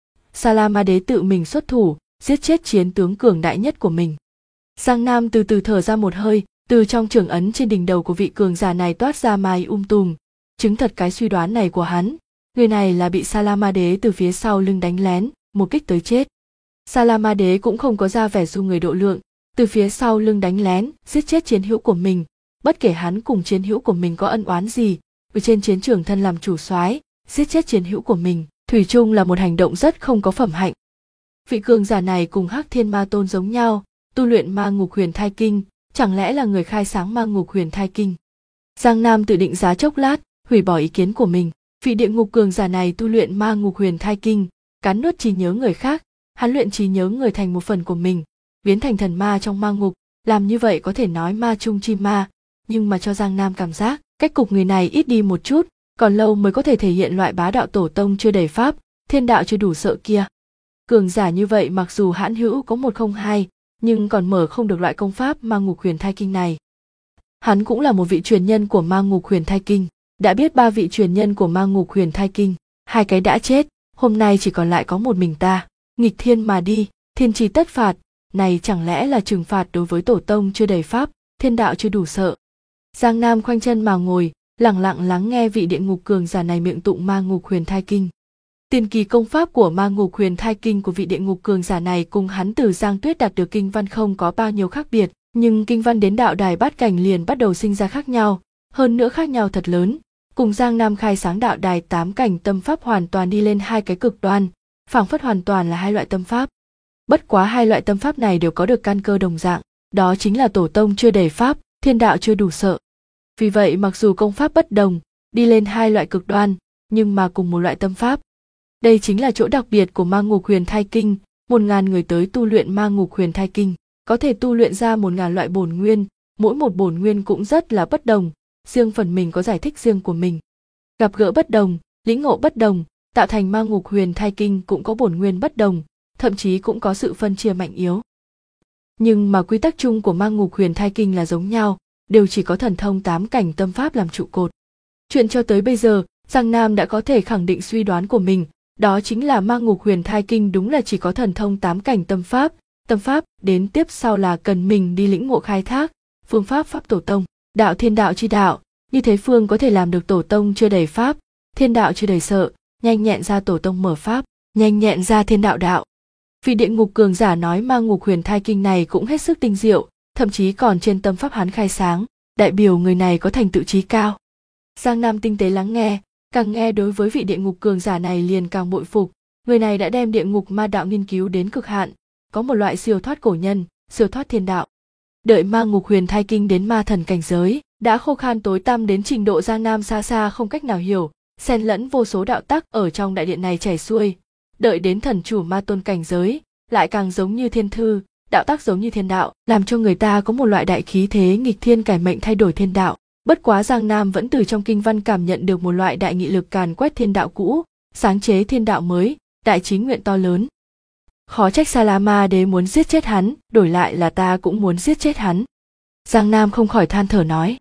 [SPEAKER 1] Sa La Ma Đế tự mình xuất thủ, giết chết chiến tướng cường đại nhất của mình. Giang Nam từ từ thở ra một hơi, từ trong trường ấn trên đỉnh đầu của vị cường giả này toát ra mai tùm, chứng thật cái suy đoán này của hắn. Người này là bị Sa La Ma Đế từ phía sau lưng đánh lén, một kích tới chết. Sa La Ma Đế cũng không có ra vẻ du người độ lượng, từ phía sau lưng đánh lén, giết chết chiến hữu của mình. Bất kể hắn cùng chiến hữu của mình có ân oán gì, ở trên chiến trường thân làm chủ soái, giết chết chiến hữu của mình, thủy chung là một hành động rất không có phẩm hạnh. Vị cường giả này cùng Hắc Thiên Ma Tôn giống nhau, tu luyện ma ngục huyền thai kinh, chẳng lẽ là người khai sáng ma ngục huyền thai kinh? Giang Nam tự định giá chốc lát, hủy bỏ ý kiến của mình. Vị địa ngục cường giả này tu luyện ma ngục huyền thai kinh, cắn nuốt trí nhớ người khác, hắn luyện trí nhớ người thành một phần của mình, biến thành thần ma trong ma ngục, làm như vậy có thể nói ma chung chi ma, nhưng mà cho Giang Nam cảm giác, cách cục người này ít đi một chút, còn lâu mới có thể thể hiện loại bá đạo tổ tông chưa đầy pháp, thiên đạo chưa đủ sợ kia. Cường giả như vậy mặc dù hãn hữu có 102, nhưng còn mở không được loại công pháp ma ngục huyền thai kinh này. Hắn cũng là một vị truyền nhân của ma ngục huyền thai kinh, đã biết 3 vị truyền nhân của ma ngục huyền thai kinh, 2 cái đã chết, hôm nay chỉ còn lại có một mình ta, nghịch thiên mà đi, thiên trì tất phạt, này chẳng lẽ là trừng phạt đối với tổ tông chưa đầy pháp, thiên đạo chưa đủ sợ. Giang Nam khoanh chân mà ngồi, lặng lặng lắng nghe vị địa ngục cường giả này miệng tụng ma ngục huyền thai kinh. Tiền kỳ công pháp của ma ngục huyền thai kinh của vị địa ngục cường giả này cùng hắn từ Giang Tuyết đạt được kinh văn không có bao nhiêu khác biệt, nhưng kinh văn đến đạo đài bát cảnh liền bắt đầu sinh ra khác nhau, hơn nữa khác nhau thật lớn. Cùng Giang Nam khai sáng đạo đài 8 cảnh tâm pháp hoàn toàn đi lên 2 cái cực đoan, phảng phất hoàn toàn là hai loại tâm pháp. Bất quá hai loại tâm pháp này đều có được căn cơ đồng dạng, đó chính là tổ tông chưa đầy pháp, thiên đạo chưa đủ sợ. Vì vậy mặc dù công pháp bất đồng, đi lên hai loại cực đoan, nhưng mà cùng một loại tâm pháp. Đây chính là chỗ đặc biệt của Ma Ngục Huyền Thai Kinh, 1000 người tới tu luyện Ma Ngục Huyền Thai Kinh, có thể tu luyện ra 1000 loại bổn nguyên, mỗi một bổn nguyên cũng rất là bất đồng, riêng phần mình có giải thích riêng của mình. Gặp gỡ bất đồng, lĩnh ngộ bất đồng, tạo thành Ma Ngục Huyền Thai Kinh cũng có bổn nguyên bất đồng, thậm chí cũng có sự phân chia mạnh yếu. Nhưng mà quy tắc chung của Ma Ngục Huyền Thai Kinh là giống nhau, đều chỉ có thần thông 8 cảnh tâm pháp làm trụ cột. Chuyện cho tới bây giờ, Giang Nam đã có thể khẳng định suy đoán của mình, đó chính là Ma Ngục Huyền Thai Kinh đúng là chỉ có thần thông 8 cảnh tâm pháp đến tiếp sau là cần mình đi lĩnh ngộ khai thác, phương pháp pháp tổ tông, đạo thiên đạo chi đạo, như thế phương có thể làm được tổ tông chưa đầy pháp, thiên đạo chưa đầy sợ, nhanh nhẹn ra tổ tông mở pháp, nhanh nhẹn ra thiên đạo đạo. Vị địa ngục cường giả nói Ma Ngục Huyền Thai Kinh này cũng hết sức tinh diệu, thậm chí còn trên tâm pháp hắn khai sáng, đại biểu người này có thành tựu trí cao. Giang Nam tinh tế lắng nghe, càng nghe đối với vị địa ngục cường giả này liền càng bội phục, người này đã đem địa ngục ma đạo nghiên cứu đến cực hạn, có một loại siêu thoát cổ nhân, siêu thoát thiên đạo. Đợi Ma Ngục Huyền Thai Kinh đến ma thần cảnh giới, đã khô khan tối tăm đến trình độ Giang Nam xa xa không cách nào hiểu, xen lẫn vô số đạo tắc ở trong đại điện này chảy xuôi. Đợi đến thần chủ ma tôn cảnh giới, lại càng giống như thiên thư, đạo tắc giống như thiên đạo, làm cho người ta có một loại đại khí thế nghịch thiên cải mệnh thay đổi thiên đạo. Bất quá Giang Nam vẫn từ trong kinh văn cảm nhận được một loại đại nghị lực càn quét thiên đạo cũ, sáng chế thiên đạo mới, đại chí nguyện to lớn. Khó trách Salama đế muốn giết chết hắn, đổi lại là ta cũng muốn giết chết hắn. Giang Nam không khỏi than thở nói.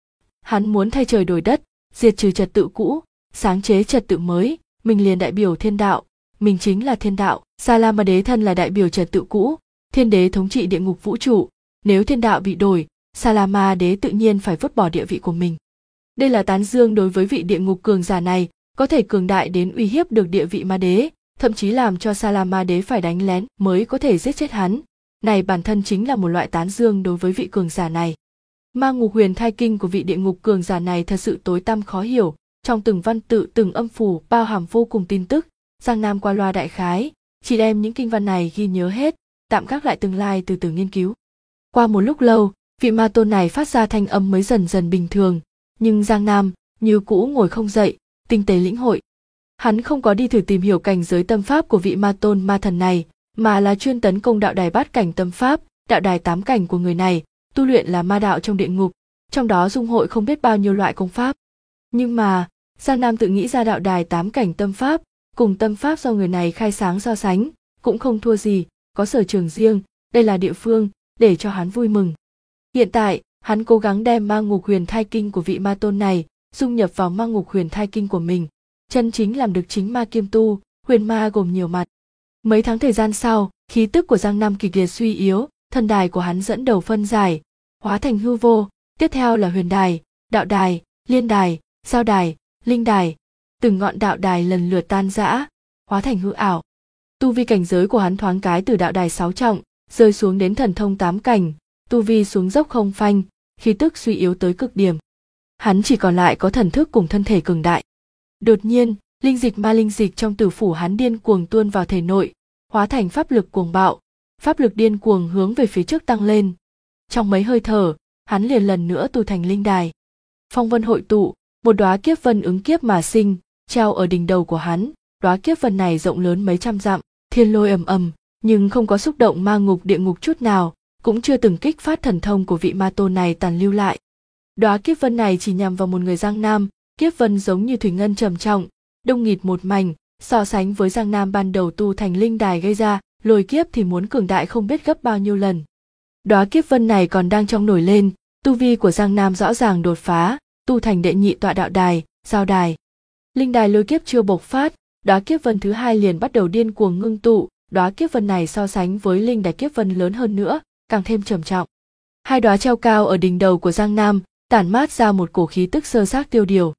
[SPEAKER 1] Hắn muốn thay trời đổi đất, diệt trừ trật tự cũ, sáng chế trật tự mới, mình liền đại biểu thiên đạo, mình chính là thiên đạo. Salama đế thân là đại biểu trật tự cũ, thiên đế thống trị địa ngục vũ trụ, nếu thiên đạo bị đổi, Salama đế tự nhiên phải vứt bỏ địa vị của mình. Đây là tán dương đối với vị địa ngục cường giả này, có thể cường đại đến uy hiếp được địa vị ma đế, thậm chí làm cho Salama đế phải đánh lén mới có thể giết chết hắn. Này bản thân chính là một loại tán dương đối với vị cường giả này. Ma Ngục Huyền Thai Kinh của vị địa ngục cường giả này thật sự tối tăm khó hiểu, trong từng văn tự từng âm phủ bao hàm vô cùng tin tức. Giang Nam qua loa đại khái, chỉ đem những kinh văn này ghi nhớ hết, tạm gác lại tương lai từ từ nghiên cứu. Qua một lúc lâu, vị ma tôn này phát ra thanh âm mới dần dần bình thường, nhưng Giang Nam như cũ ngồi không dậy, tinh tế lĩnh hội. Hắn không có đi thử tìm hiểu cảnh giới tâm pháp của vị ma tôn ma thần này, mà là chuyên tấn công đạo đài bát cảnh tâm pháp, đạo đài 8 cảnh của người này, tu luyện là ma đạo trong địa ngục, trong đó dung hội không biết bao nhiêu loại công pháp. Nhưng mà, Giang Nam tự nghĩ ra đạo đài 8 cảnh tâm pháp, cùng tâm pháp do người này khai sáng so sánh, cũng không thua gì, có sở trường riêng, đây là địa phương, để cho hắn vui mừng. Hiện tại, hắn cố gắng đem Ma Ngục Huyền Thai Kinh của vị ma tôn này, dung nhập vào Ma Ngục Huyền Thai Kinh của mình, chân chính làm được chính ma kiêm tu, huyền ma gồm nhiều mặt. Mấy tháng thời gian sau, khí tức của Giang Nam kịch liệt suy yếu, thân đài của hắn dẫn đầu phân giải, hóa thành hư vô, tiếp theo là huyền đài, đạo đài, liên đài, giao đài, linh đài, từng ngọn đạo đài lần lượt tan rã, hóa thành hư ảo. Tu vi cảnh giới của hắn thoáng cái từ đạo đài 6 trọng, rơi xuống đến thần thông 8 cảnh, tu vi xuống dốc không phanh, khí tức suy yếu tới cực điểm. Hắn chỉ còn lại có thần thức cùng thân thể cường đại. Đột nhiên, linh dịch trong tử phủ hắn điên cuồng tuôn vào thể nội, hóa thành pháp lực cuồng bạo, pháp lực điên cuồng hướng về phía trước tăng lên. Trong mấy hơi thở, hắn liền lần nữa tu thành linh đài. Phong vân hội tụ, một đóa kiếp vân ứng kiếp mà sinh, treo ở đỉnh đầu của hắn, đóa kiếp vân này rộng lớn mấy trăm dặm, thiên lôi ầm ầm, nhưng không có xúc động ma ngục địa ngục chút nào, cũng chưa từng kích phát thần thông của vị ma tôn này tàn lưu lại. Đóa kiếp vân này chỉ nhằm vào một người Giang Nam, kiếp vân giống như thủy ngân trầm trọng, đông nghịt một mảnh, so sánh với Giang Nam ban đầu tu thành linh đài gây ra, lôi kiếp thì muốn cường đại không biết gấp bao nhiêu lần. Đóa kiếp vân này còn đang trong nổi lên, tu vi của Giang Nam rõ ràng đột phá, tu thành đệ nhị tọa đạo đài, giao đài. Linh đài lôi kiếp chưa bộc phát, đóa kiếp vân thứ hai liền bắt đầu điên cuồng ngưng tụ, đóa kiếp vân này so sánh với linh đài kiếp vân lớn hơn nữa, càng thêm trầm trọng. Hai đóa treo cao ở đỉnh đầu của Giang Nam, tản mát ra một cổ khí tức sơ xác tiêu điều.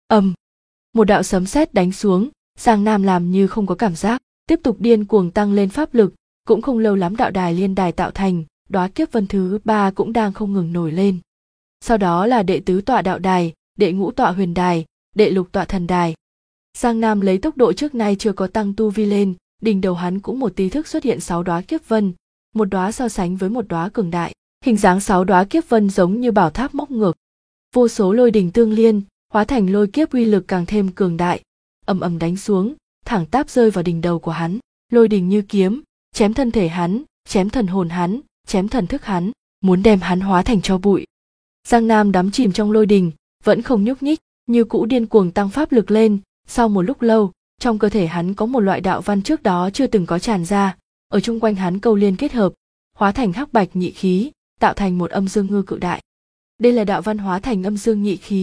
[SPEAKER 1] Một đạo sấm sét đánh xuống, Giang Nam làm như không có cảm giác, tiếp tục điên cuồng tăng lên pháp lực, cũng không lâu lắm đạo đài liên đài tạo thành, đóa kiếp vân thứ ba cũng đang không ngừng nổi lên. Sau đó là đệ tứ tọa đạo đài, đệ ngũ tọa huyền đài, đệ lục tọa thần đài. Giang Nam lấy tốc độ trước nay chưa có tăng tu vi lên, đỉnh đầu hắn cũng một tí thức xuất hiện 6 đóa kiếp vân, một đóa so sánh với một đóa cường đại, hình dáng 6 đóa kiếp vân giống như bảo tháp móc ngược. Vô số lôi đỉnh tương liên, hóa thành lôi kiếp uy lực càng thêm cường đại, ầm ầm đánh xuống, thẳng tắp rơi vào đỉnh đầu của hắn. Lôi đỉnh như kiếm, chém thân thể hắn, chém thần hồn hắn, chém thần thức hắn, muốn đem hắn hóa thành tro bụi. Giang Nam đắm chìm trong lôi đỉnh, vẫn không nhúc nhích, như cũ điên cuồng tăng pháp lực lên. Sau một lúc lâu, trong cơ thể hắn có một loại đạo văn trước đó chưa từng có tràn ra, ở chung quanh hắn câu liên kết hợp, hóa thành hắc bạch nhị khí, tạo thành một âm dương ngư cự đại. Đây là đạo văn hóa thành âm dương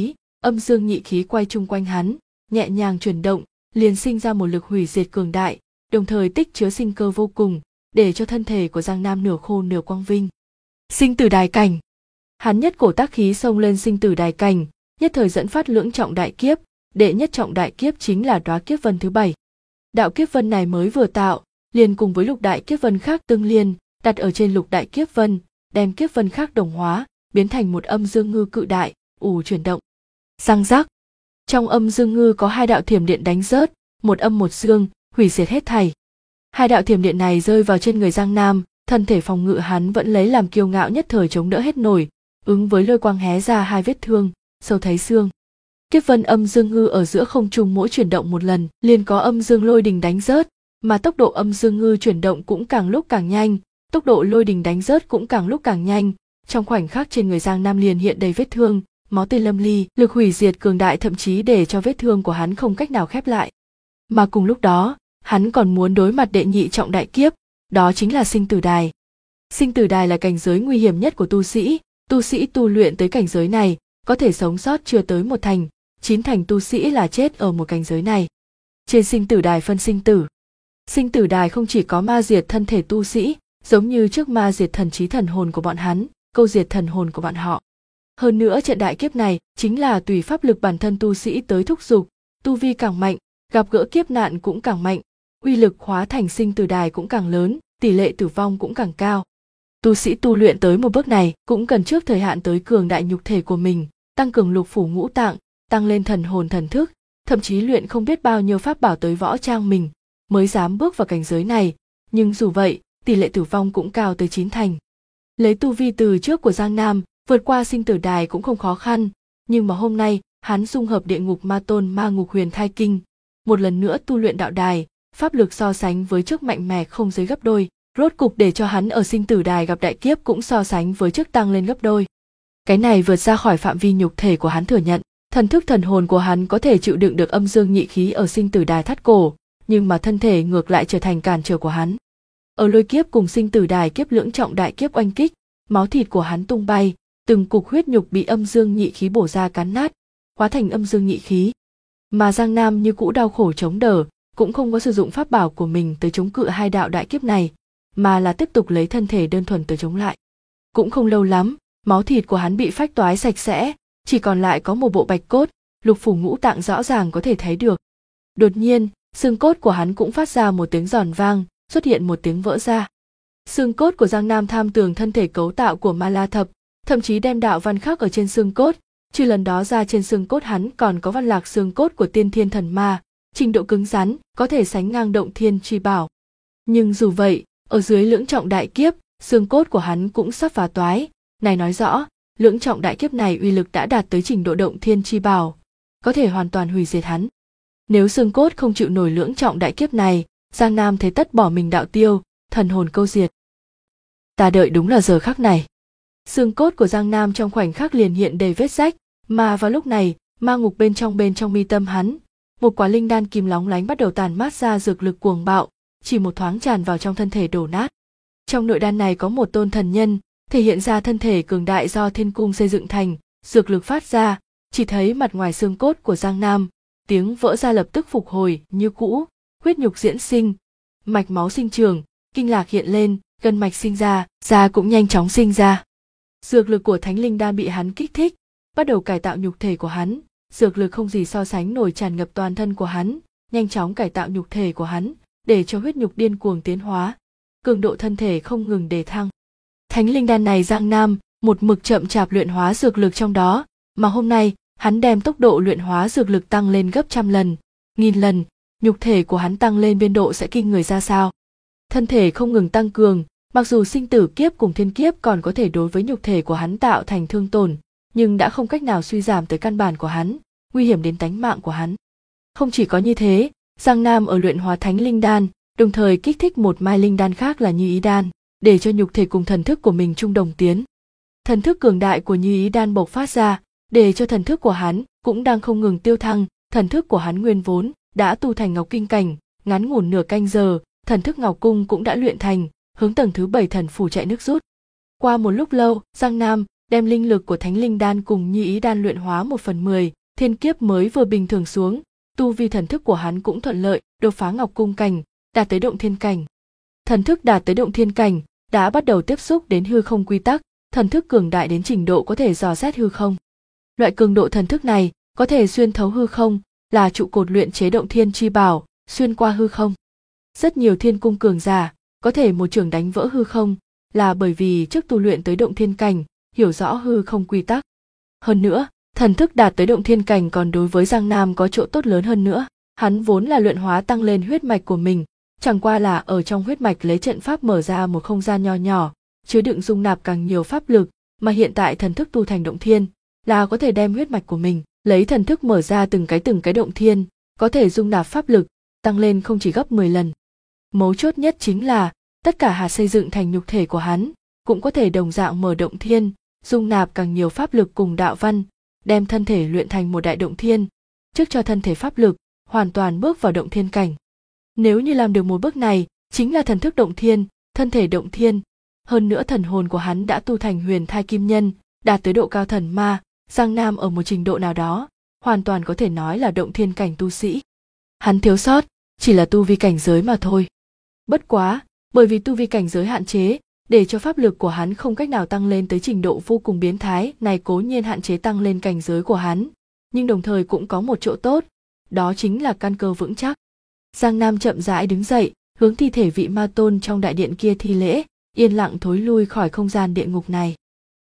[SPEAKER 1] nhị khí quay chung quanh hắn, nhẹ nhàng chuyển động, liền sinh ra một lực hủy diệt cường đại, đồng thời tích chứa sinh cơ vô cùng, để cho thân thể của Giang Nam nửa khô nửa quang vinh. Sinh tử đài cảnh. Hắn nhất cổ tác khí xông lên sinh tử đài cảnh, nhất thời dẫn phát lưỡng trọng đại kiếp, đệ nhất trọng đại kiếp chính là đóa kiếp vân thứ 7. Đạo kiếp vân này mới vừa tạo, liền cùng với lục đại kiếp vân khác tương liên, đặt ở trên lục đại kiếp vân, đem kiếp vân khác đồng hóa, biến thành một âm dương ngư cự đại, chuyển động. Răng rắc. Trong âm dương ngư có 2 đạo thiểm điện đánh rớt, một âm một dương, hủy diệt hết thảy. 2 đạo thiểm điện này rơi vào trên người Giang Nam, thân thể phòng ngự hắn vẫn lấy làm kiêu ngạo nhất thời chống đỡ hết nổi, ứng với lôi quang hé ra 2 vết thương, sâu thấy xương. Kiếp vân âm dương ngư ở giữa không trung mỗi chuyển động một lần, liền có âm dương lôi đình đánh rớt, mà tốc độ âm dương ngư chuyển động cũng càng lúc càng nhanh, tốc độ lôi đình đánh rớt cũng càng lúc càng nhanh. Trong khoảnh khắc trên người Giang Nam liền hiện đầy vết thương, máu tươi lâm ly, lực hủy diệt cường đại thậm chí để cho vết thương của hắn không cách nào khép lại. Mà cùng lúc đó, hắn còn muốn đối mặt đệ nhị trọng đại kiếp, đó chính là sinh tử đài. Sinh tử đài là cảnh giới nguy hiểm nhất của tu sĩ tu luyện tới cảnh giới này, có thể sống sót chưa tới 1 thành, 9 thành tu sĩ là chết ở một cảnh giới này. Trên sinh tử đài phân sinh tử. Sinh tử đài không chỉ có ma diệt thân thể tu sĩ, giống như trước ma diệt thần trí thần hồn của bọn hắn, câu diệt thần hồn của bọn họ. Hơn nữa trận đại kiếp này chính là tùy pháp lực bản thân tu sĩ tới thúc giục, tu vi càng mạnh, gặp gỡ kiếp nạn cũng càng mạnh, uy lực hóa thành sinh tử đài cũng càng lớn, tỷ lệ tử vong cũng càng cao. Tu sĩ tu luyện tới một bước này cũng cần trước thời hạn tới cường đại nhục thể của mình, tăng cường lục phủ ngũ tạng, tăng lên thần hồn thần thức, thậm chí luyện không biết bao nhiêu pháp bảo tới võ trang mình, mới dám bước vào cảnh giới này, nhưng dù vậy, tỷ lệ tử vong cũng cao tới 9 thành. Lấy tu vi từ trước của Giang Nam, vượt qua sinh tử đài cũng không khó khăn, nhưng mà hôm nay, hắn dung hợp địa ngục ma tôn ma ngục huyền thai kinh, một lần nữa tu luyện đạo đài, pháp lực so sánh với trước mạnh mẽ không dưới gấp đôi, rốt cục để cho hắn ở sinh tử đài gặp đại kiếp cũng so sánh với trước tăng lên gấp đôi. Cái này vượt ra khỏi phạm vi nhục thể của hắn thừa nhận, thần thức thần hồn của hắn có thể chịu đựng được âm dương nhị khí ở sinh tử đài thắt cổ, nhưng mà thân thể ngược lại trở thành cản trở của hắn. Ở lôi kiếp cùng sinh tử đài kiếp lưỡng trọng đại kiếp oanh kích, máu thịt của hắn tung bay, từng cục huyết nhục bị âm dương nhị khí bổ ra cắn nát, hóa thành âm dương nhị khí. Mà Giang Nam như cũ đau khổ chống đỡ, cũng không có sử dụng pháp bảo của mình tới chống cự 2 đạo đại kiếp này, mà là tiếp tục lấy thân thể đơn thuần tới chống lại. Cũng không lâu lắm, máu thịt của hắn bị phách toái sạch sẽ, chỉ còn lại có một bộ bạch cốt, lục phủ ngũ tạng rõ ràng có thể thấy được. Đột nhiên, xương cốt của hắn cũng phát ra một tiếng giòn vang, xuất hiện một tiếng vỡ ra. Xương cốt của Giang Nam tham tường thân thể cấu tạo của Ma La Thập, thậm chí đem đạo văn khắc ở trên xương cốt, trừ lần đó ra trên xương cốt hắn còn có văn lạc xương cốt của Tiên Thiên Thần Ma, trình độ cứng rắn có thể sánh ngang Động Thiên Chi Bảo. Nhưng dù vậy, ở dưới lưỡng trọng đại kiếp, xương cốt của hắn cũng sắp phá toái, này nói rõ, lưỡng trọng đại kiếp này uy lực đã đạt tới trình độ Động Thiên Chi Bảo, có thể hoàn toàn hủy diệt hắn. Nếu xương cốt không chịu nổi lưỡng trọng đại kiếp này, Giang Nam thế tất bỏ mình đạo tiêu, thần hồn câu diệt. Ta đợi đúng là giờ khắc này. Xương cốt của Giang Nam trong khoảnh khắc liền hiện đầy vết rách, mà vào lúc này, ma ngục bên trong mi tâm hắn, một quả linh đan kim lóng lánh bắt đầu tàn mát ra dược lực cuồng bạo, chỉ một thoáng tràn vào trong thân thể đổ nát. Trong nội đan này có một tôn thần nhân, thể hiện ra thân thể cường đại do thiên cung xây dựng thành, dược lực phát ra, chỉ thấy mặt ngoài xương cốt của Giang Nam, tiếng vỡ ra lập tức phục hồi như cũ, huyết nhục diễn sinh, mạch máu sinh trưởng, kinh lạc hiện lên, gân mạch sinh ra, da cũng nhanh chóng sinh ra. Dược lực của thánh linh đan bị hắn kích thích, bắt đầu cải tạo nhục thể của hắn, dược lực không gì so sánh nổi tràn ngập toàn thân của hắn, nhanh chóng cải tạo nhục thể của hắn, để cho huyết nhục điên cuồng tiến hóa, cường độ thân thể không ngừng đề thăng. Thánh linh đan này Giang Nam một mực chậm chạp luyện hóa dược lực trong đó, mà hôm nay hắn đem tốc độ luyện hóa dược lực tăng lên gấp trăm lần, nghìn lần, nhục thể của hắn tăng lên biên độ sẽ kinh người ra sao. Thân thể không ngừng tăng cường, mặc dù sinh tử kiếp cùng thiên kiếp còn có thể đối với nhục thể của hắn tạo thành thương tổn, nhưng đã không cách nào suy giảm tới căn bản của hắn, nguy hiểm đến tánh mạng của hắn. Không chỉ có như thế, Giang Nam ở luyện hóa thánh linh đan, đồng thời kích thích một mai linh đan khác là Như Ý đan, để cho nhục thể cùng thần thức của mình chung đồng tiến. Thần thức cường đại của Như Ý đan bộc phát ra, để cho thần thức của hắn cũng đang không ngừng tiêu thăng. Thần thức của hắn nguyên vốn đã tu thành Ngọc Kinh cảnh, ngắn ngủn nửa canh giờ, thần thức Ngọc Cung cũng đã luyện thành, hướng tầng thứ 7 thần phủ chạy nước rút. Qua một lúc lâu, Giang Nam đem linh lực của Thánh Linh đan cùng Như Ý đan luyện hóa 1/10, thiên kiếp mới vừa bình thường xuống, tu vi thần thức của hắn cũng thuận lợi, đột phá Ngọc Cung cảnh, đạt tới động thiên cảnh. Thần thức đạt tới động thiên cảnh, đã bắt đầu tiếp xúc đến hư không quy tắc, thần thức cường đại đến trình độ có thể dò xét hư không. Loại cường độ thần thức này có thể xuyên thấu hư không, là trụ cột luyện chế động thiên chi bảo, xuyên qua hư không. Rất nhiều thiên cung cường giả có thể một chưởng đánh vỡ hư không, là bởi vì trước tu luyện tới động thiên cảnh, hiểu rõ hư không quy tắc. Hơn nữa, thần thức đạt tới động thiên cảnh còn đối với Giang Nam có chỗ tốt lớn hơn nữa. Hắn vốn là luyện hóa tăng lên huyết mạch của mình, chẳng qua là ở trong huyết mạch lấy trận pháp mở ra một không gian nho nhỏ, chứa đựng dung nạp càng nhiều pháp lực, mà hiện tại thần thức tu thành động thiên, là có thể đem huyết mạch của mình, lấy thần thức mở ra từng cái động thiên, có thể dung nạp pháp lực, tăng lên không chỉ gấp 10 lần. Mấu chốt nhất chính là, tất cả hạt xây dựng thành nhục thể của hắn, cũng có thể đồng dạng mở động thiên, dung nạp càng nhiều pháp lực cùng đạo văn, đem thân thể luyện thành một đại động thiên, trước cho thân thể pháp lực, hoàn toàn bước vào động thiên cảnh. Nếu như làm được một bước này, chính là thần thức động thiên, thân thể động thiên, hơn nữa thần hồn của hắn đã tu thành huyền thai kim nhân, đạt tới độ cao thần ma, Giang Nam ở một trình độ nào đó, hoàn toàn có thể nói là động thiên cảnh tu sĩ. Hắn thiếu sót, chỉ là tu vi cảnh giới mà thôi. Bất quá, bởi vì tu vi cảnh giới hạn chế, để cho pháp lực của hắn không cách nào tăng lên tới trình độ vô cùng biến thái này cố nhiên hạn chế tăng lên cảnh giới của hắn, nhưng đồng thời cũng có một chỗ tốt, đó chính là căn cơ vững chắc. Giang Nam chậm rãi đứng dậy, hướng thi thể vị ma tôn trong đại điện kia thi lễ, yên lặng thối lui khỏi không gian địa ngục này.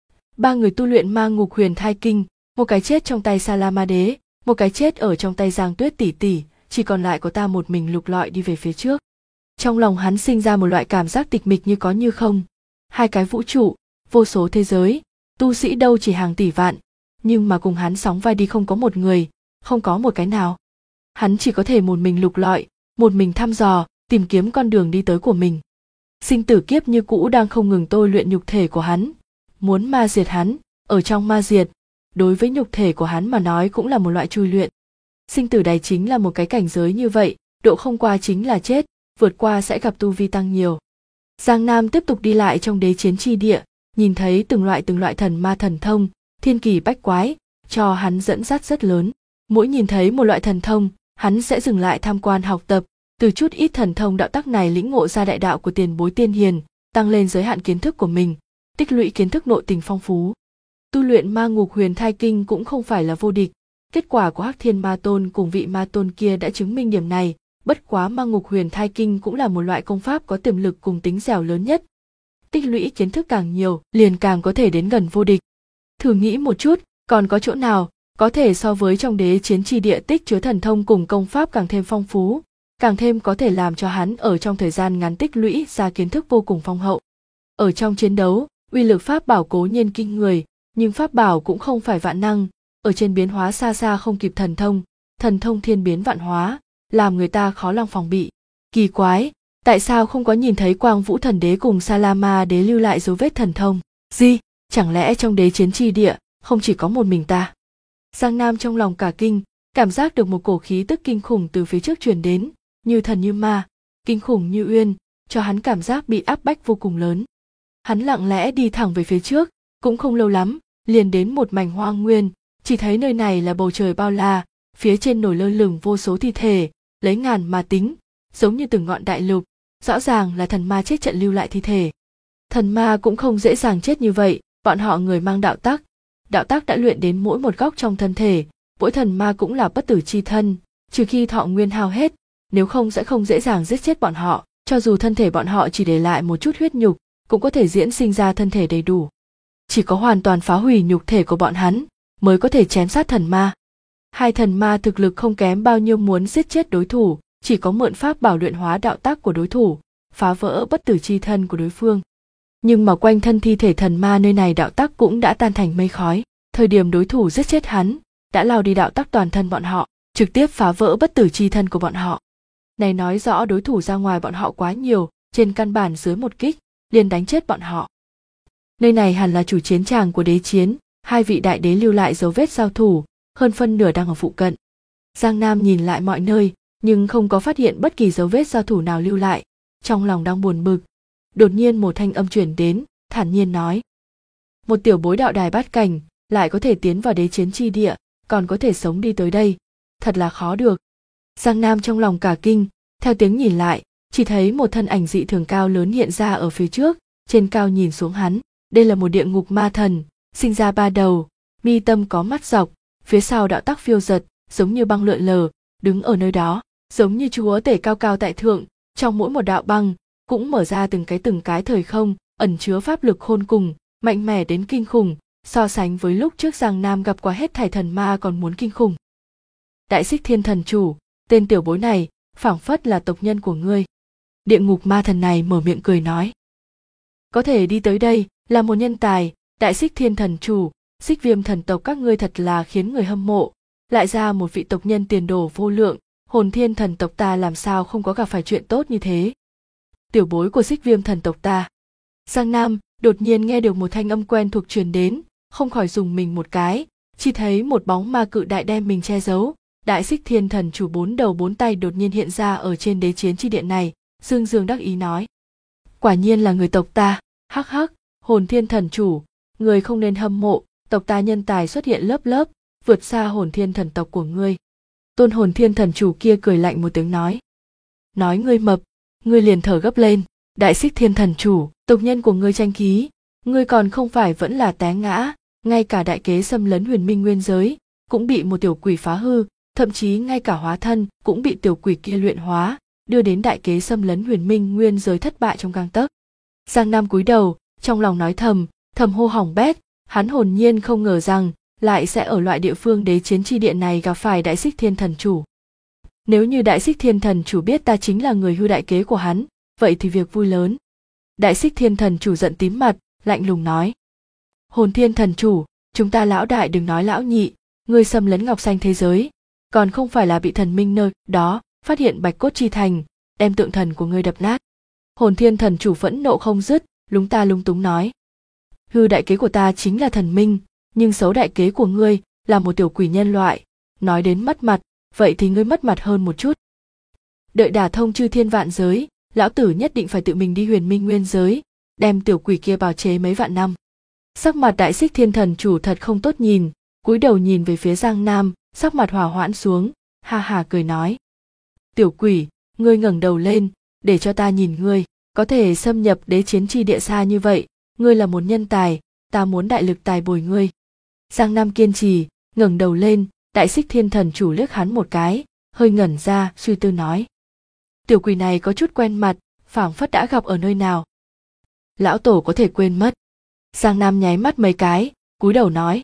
[SPEAKER 1] Ba người tu luyện ma ngục huyền thai kinh, một cái chết trong tay Sa La Ma Đế, một cái chết ở trong tay Giang Tuyết tỷ tỷ, chỉ còn lại có ta một mình lục lọi đi về phía trước. Trong lòng hắn sinh ra một loại cảm giác tịch mịch như có như không. Hai cái vũ trụ, vô số thế giới, tu sĩ đâu chỉ hàng tỷ vạn, nhưng mà cùng hắn sóng vai đi không có một người, không có một cái nào. Hắn chỉ có thể một mình lục lọi, một mình thăm dò, tìm kiếm con đường đi tới của mình. Sinh tử kiếp như cũ đang không ngừng tôi luyện nhục thể của hắn, muốn ma diệt hắn, ở trong ma diệt, đối với nhục thể của hắn mà nói cũng là một loại chui luyện. Sinh tử đài chính là một cái cảnh giới như vậy, độ không qua chính là chết, vượt qua sẽ gặp tu vi tăng nhiều. Giang Nam tiếp tục đi lại trong đế chiến chi địa, nhìn thấy từng loại thần ma thần thông, thiên kỳ bách quái, cho hắn dẫn dắt rất lớn. Mỗi nhìn thấy một loại thần thông, hắn sẽ dừng lại tham quan học tập, từ chút ít thần thông đạo tắc này lĩnh ngộ ra đại đạo của tiền bối tiên hiền, tăng lên giới hạn kiến thức của mình, tích lũy kiến thức nội tình phong phú. Tu luyện ma ngục huyền thai kinh cũng không phải là vô địch, kết quả của Hắc Thiên Ma Tôn cùng vị ma tôn kia đã chứng minh điểm này. Bất quá ma ngục huyền thai kinh cũng là một loại công pháp có tiềm lực cùng tính dẻo lớn nhất. Tích lũy kiến thức càng nhiều, liền càng có thể đến gần vô địch. Thử nghĩ một chút, còn có chỗ nào có thể so với trong đế chiến chi địa tích chứa thần thông cùng công pháp càng thêm phong phú, càng thêm có thể làm cho hắn ở trong thời gian ngắn tích lũy ra kiến thức vô cùng phong hậu. Ở trong chiến đấu, uy lực pháp bảo cố nhiên kinh người, nhưng pháp bảo cũng không phải vạn năng, ở trên biến hóa xa xa không kịp thần thông thiên biến vạn hóa, làm người ta khó lòng phòng bị. Kỳ quái, tại sao không có nhìn thấy Quang Vũ Thần Đế cùng Sa La Ma Đế lưu lại dấu vết thần thông? Gì? Chẳng lẽ trong đế chiến chi địa không chỉ có một mình ta? Giang Nam trong lòng cả kinh, cảm giác được một cổ khí tức kinh khủng từ phía trước truyền đến, như thần như ma, kinh khủng như uyên, cho hắn cảm giác bị áp bách vô cùng lớn. Hắn lặng lẽ đi thẳng về phía trước, cũng không lâu lắm, liền đến một mảnh hoang nguyên, chỉ thấy nơi này là bầu trời bao la, phía trên nổi lơ lửng vô số thi thể, lấy ngàn mà tính, giống như từng ngọn đại lục, rõ ràng là thần ma chết trận lưu lại thi thể. Thần ma cũng không dễ dàng chết như vậy, bọn họ người mang đạo tắc đã luyện đến mỗi một góc trong thân thể, mỗi thần ma cũng là bất tử chi thân, trừ khi thọ nguyên hao hết, nếu không sẽ không dễ dàng giết chết bọn họ, cho dù thân thể bọn họ chỉ để lại một chút huyết nhục, cũng có thể diễn sinh ra thân thể đầy đủ. Chỉ có hoàn toàn phá hủy nhục thể của bọn hắn, mới có thể chém sát thần ma. Hai thần ma thực lực không kém bao nhiêu muốn giết chết đối thủ, chỉ có mượn pháp bảo luyện hóa đạo tác của đối thủ, phá vỡ bất tử chi thân của đối phương. Nhưng mà quanh thân thi thể thần ma nơi này đạo tác cũng đã tan thành mây khói. Thời điểm đối thủ giết chết hắn, đã lao đi đạo tác toàn thân bọn họ, trực tiếp phá vỡ bất tử chi thân của bọn họ. Này nói rõ đối thủ ra ngoài bọn họ quá nhiều, trên căn bản dưới một kích, liền đánh chết bọn họ. Nơi này hẳn là chủ chiến tràng của đế chiến, hai vị đại đế lưu lại dấu vết giao thủ, hơn phân nửa đang ở phụ cận. Giang Nam nhìn lại mọi nơi, nhưng không có phát hiện bất kỳ dấu vết giao thủ nào lưu lại, trong lòng đang buồn bực. Đột nhiên một thanh âm truyền đến, thản nhiên nói: một tiểu bối đạo đài bát cảnh, lại có thể tiến vào đế chiến chi địa, còn có thể sống đi tới đây, thật là khó được. Giang Nam trong lòng cả kinh, theo tiếng nhìn lại, chỉ thấy một thân ảnh dị thường cao lớn hiện ra ở phía trước, trên cao nhìn xuống hắn. Đây là một địa ngục ma thần, sinh ra ba đầu, mi tâm có mắt dọc, phía sau đạo tác phiêu giật, giống như băng lượn lờ, đứng ở nơi đó, giống như chúa tể cao cao tại thượng, trong mỗi một đạo băng cũng mở ra từng cái thời không, ẩn chứa pháp lực khôn cùng, mạnh mẽ đến kinh khủng, so sánh với lúc trước Giang Nam gặp qua hết thảy thần ma còn muốn kinh khủng. Đại Xích Thiên Thần Chủ, tên tiểu bối này, phảng phất là tộc nhân của ngươi. Địa ngục ma thần này mở miệng cười nói: có thể đi tới đây là một nhân tài, Đại Xích Thiên Thần Chủ, Xích Viêm thần tộc các ngươi thật là khiến người hâm mộ, lại ra một vị tộc nhân tiền đồ vô lượng, Hồn Thiên thần tộc ta làm sao không có gặp phải chuyện tốt như thế. Tiểu bối của Xích Viêm thần tộc ta. Giang Nam đột nhiên nghe được một thanh âm quen thuộc truyền đến, không khỏi dùng mình một cái, chỉ thấy một bóng ma cự đại đem mình che giấu. Đại Xích Thiên Thần Chủ bốn đầu bốn tay đột nhiên hiện ra ở trên đế chiến chi điện này, dương dương đắc ý nói: quả nhiên là người tộc ta, hắc hắc, Hồn Thiên Thần Chủ, người không nên hâm mộ, tộc ta nhân tài xuất hiện lớp lớp, vượt xa Hồn Thiên thần tộc của ngươi. Tôn Hồn Thiên Thần Chủ kia cười lạnh một tiếng nói: nói ngươi mập, ngươi liền thở gấp lên. Đại Xích Thiên Thần Chủ, tộc nhân của ngươi tranh khí, ngươi còn không phải vẫn là té ngã, ngay cả đại kế xâm lấn huyền minh nguyên giới cũng bị một tiểu quỷ phá hư, thậm chí ngay cả hóa thân cũng bị tiểu quỷ kia luyện hóa, đưa đến đại kế xâm lấn huyền minh nguyên giới thất bại trong gang tấc. Giang Nam cúi đầu, trong lòng nói thầm hô hỏng bét, hắn hồn nhiên không ngờ rằng lại sẽ ở loại địa phương đế chiến chi địa này gặp phải Đại Xích Thiên Thần Chủ. Nếu như Đại Xích Thiên Thần Chủ biết ta chính là người hư đại kế của hắn, vậy thì việc vui lớn. Đại Xích Thiên Thần Chủ giận tím mặt, lạnh lùng nói: Hồn Thiên Thần Chủ, chúng ta lão đại đừng nói lão nhị, ngươi xâm lấn ngọc xanh thế giới, còn không phải là bị thần minh nơi đó phát hiện bạch cốt chi thành, đem tượng thần của ngươi đập nát. Hồn Thiên Thần Chủ phẫn nộ không dứt, lúng ta lúng túng nói: hư đại kế của ta chính là thần minh, nhưng xấu đại kế của ngươi là một tiểu quỷ nhân loại, nói đến mất mặt, vậy thì ngươi mất mặt hơn một chút. Đợi đả thông chư thiên vạn giới, lão tử nhất định phải tự mình đi huyền minh nguyên giới, đem tiểu quỷ kia bào chế mấy vạn năm. Sắc mặt Đại Xích Thiên Thần Chủ thật không tốt nhìn, cúi đầu nhìn về phía Giang Nam, sắc mặt hòa hoãn xuống, ha ha cười nói: tiểu quỷ, ngươi ngẩng đầu lên, để cho ta nhìn ngươi, có thể xâm nhập đế chiến chi địa xa như vậy, ngươi là một nhân tài, ta muốn đại lực tài bồi ngươi. Giang Nam kiên trì, ngẩng đầu lên, Đại Xích Thiên Thần Chủ liếc hắn một cái, hơi ngẩn ra, suy tư nói: tiểu quỷ này có chút quen mặt, phảng phất đã gặp ở nơi nào. Lão tổ có thể quên mất. Giang Nam nháy mắt mấy cái, cúi đầu nói: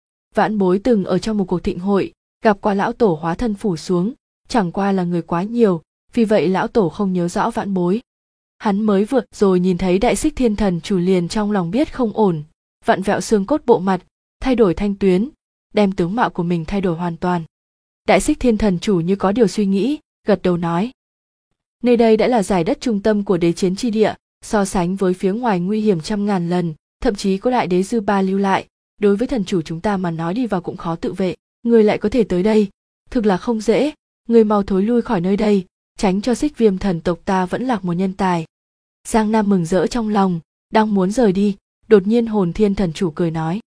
[SPEAKER 1] vãn bối từng ở trong một cuộc thịnh hội, gặp qua lão tổ hóa thân phủ xuống, chẳng qua là người quá nhiều, vì vậy lão tổ không nhớ rõ vãn bối. Hắn mới vừa rồi nhìn thấy Đại Xích Thiên Thần Chủ liền trong lòng biết không ổn, vặn vẹo xương cốt bộ mặt, thay đổi thanh tuyến, đem tướng mạo của mình thay đổi hoàn toàn. Đại Xích Thiên Thần Chủ như có điều suy nghĩ, gật đầu nói: nơi đây đã là giải đất trung tâm của đế chiến chi địa, so sánh với phía ngoài nguy hiểm trăm ngàn lần, thậm chí có đại đế dư ba lưu lại, đối với thần chủ chúng ta mà nói đi vào cũng khó tự vệ, ngươi lại có thể tới đây, thực là không dễ, ngươi mau thối lui khỏi nơi đây, tránh cho Xích Viêm thần tộc ta vẫn lạc một nhân tài. Giang Nam mừng rỡ trong lòng, đang muốn rời đi, đột nhiên Hồn Thiên Thần Chủ cười nói: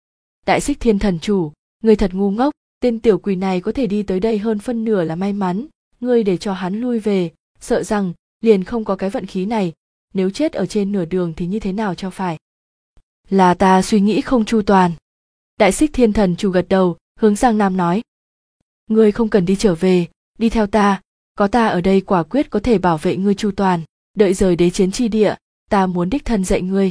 [SPEAKER 1] Đại Xích Thiên Thần Chủ, ngươi thật ngu ngốc, tên tiểu quỷ này có thể đi tới đây hơn phân nửa là may mắn, ngươi để cho hắn lui về, sợ rằng liền không có cái vận khí này, nếu chết ở trên nửa đường thì như thế nào cho phải. Là ta suy nghĩ không chu toàn. Đại Xích Thiên Thần Chủ gật đầu, hướng Giang Nam nói: ngươi không cần đi trở về, đi theo ta, có ta ở đây quả quyết có thể bảo vệ ngươi chu toàn, đợi rời đế chiến chi địa, ta muốn đích thân dạy ngươi.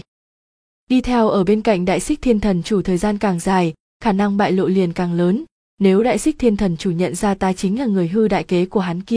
[SPEAKER 1] Đi theo ở bên cạnh Đại Xích Thiên Thần Chủ thời gian càng dài, khả năng bại lộ liền càng lớn, nếu Đại Xích Thiên Thần Chủ nhận ra ta chính là người hư đại kế của hắn kia,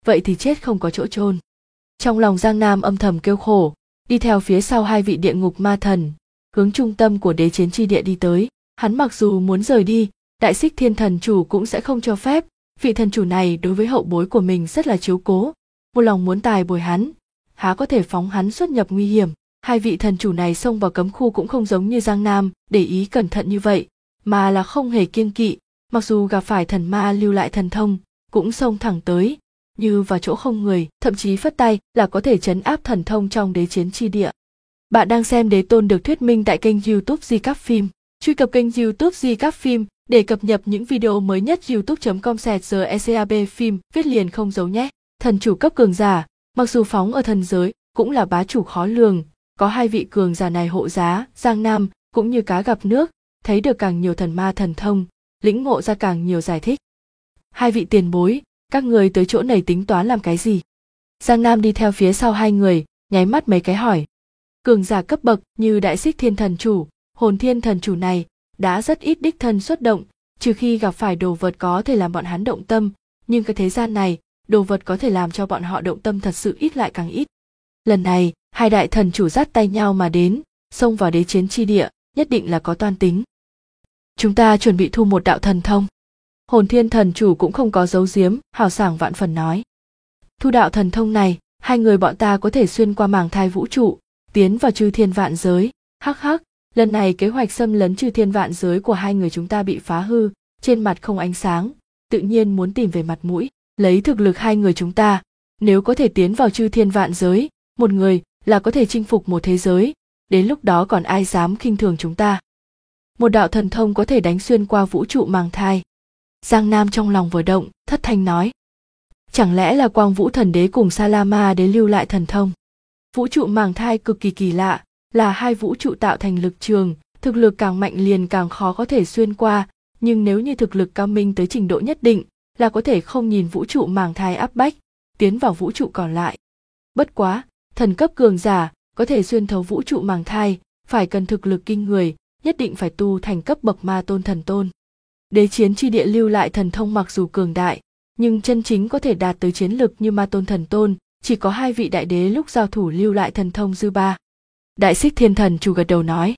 [SPEAKER 1] vậy thì chết không có chỗ chôn. Trong lòng Giang Nam âm thầm kêu khổ, đi theo phía sau hai vị địa ngục ma thần, hướng trung tâm của đế chiến chi địa đi tới. Hắn mặc dù muốn rời đi, Đại Xích Thiên Thần Chủ cũng sẽ không cho phép. Vị thần chủ này đối với hậu bối của mình rất là chiếu cố, một lòng muốn tài bồi hắn, há có thể phóng hắn xuất nhập nguy hiểm. Hai vị thần chủ này xông vào cấm khu cũng không giống như Giang Nam để ý cẩn thận như vậy, mà là không hề kiêng kỵ, mặc dù gặp phải thần ma lưu lại thần thông, cũng xông thẳng tới, như vào chỗ không người, thậm chí phất tay là có thể trấn áp thần thông trong đế chiến chi địa. Bạn đang xem Đế Tôn được thuyết minh tại kênh YouTube Di Các Phim. Truy cập kênh YouTube Di Các Phim để cập nhật những video mới nhất. youtube.com/GECAB phim viết liền không giấu nhé. Thần chủ cấp cường giả, mặc dù phóng ở thần giới, cũng là bá chủ khó lường, có hai vị cường giả này hộ giá, Giang Nam cũng như cá gặp nước, thấy được càng nhiều thần ma thần thông, lĩnh ngộ ra càng nhiều giải thích. Hai vị tiền bối, các người tới chỗ này tính toán làm cái gì? Giang Nam đi theo phía sau hai người, nháy mắt mấy cái hỏi. Cường giả cấp bậc như Đại Xích Thiên Thần Chủ, Hồn Thiên Thần Chủ này đã rất ít đích thân xuất động, trừ khi gặp phải đồ vật có thể làm bọn hắn động tâm, nhưng cái thế gian này, đồ vật có thể làm cho bọn họ động tâm thật sự ít lại càng ít. Lần này, hai đại thần chủ dắt tay nhau mà đến, xông vào đế chiến chi địa, nhất định là có toan tính. Chúng ta chuẩn bị thu một đạo thần thông. Hồn Thiên Thần Chủ cũng không có giấu giếm, hào sảng vạn phần nói. Thu đạo thần thông này, hai người bọn ta có thể xuyên qua màng thai vũ trụ, tiến vào chư thiên vạn giới. Hắc hắc, lần này kế hoạch xâm lấn chư thiên vạn giới của hai người chúng ta bị phá hư, trên mặt không ánh sáng, tự nhiên muốn tìm về mặt mũi. Lấy thực lực hai người chúng ta, nếu có thể tiến vào chư thiên vạn giới, một người là có thể chinh phục một thế giới, đến lúc đó còn ai dám khinh thường chúng ta. Một đạo thần thông có thể đánh xuyên qua vũ trụ màng thai. Giang Nam trong lòng vừa động, thất thanh nói. Chẳng lẽ là Quang Vũ Thần Đế cùng Salama Đế lưu lại thần thông? Vũ trụ màng thai cực kỳ kỳ lạ, là hai vũ trụ tạo thành lực trường, thực lực càng mạnh liền càng khó có thể xuyên qua, nhưng nếu như thực lực cao minh tới trình độ nhất định, là có thể không nhìn vũ trụ màng thai áp bách, tiến vào vũ trụ còn lại. Bất quá, thần cấp cường giả có thể xuyên thấu vũ trụ màng thai, phải cần thực lực kinh người, nhất định phải tu thành cấp bậc ma tôn thần tôn. Đế chiến chi địa lưu lại thần thông mặc dù cường đại, nhưng chân chính có thể đạt tới chiến lực như ma tôn thần tôn, chỉ có hai vị đại đế lúc giao thủ lưu lại thần thông dư ba. Đại Xích Thiên Thần Chủ gật đầu nói.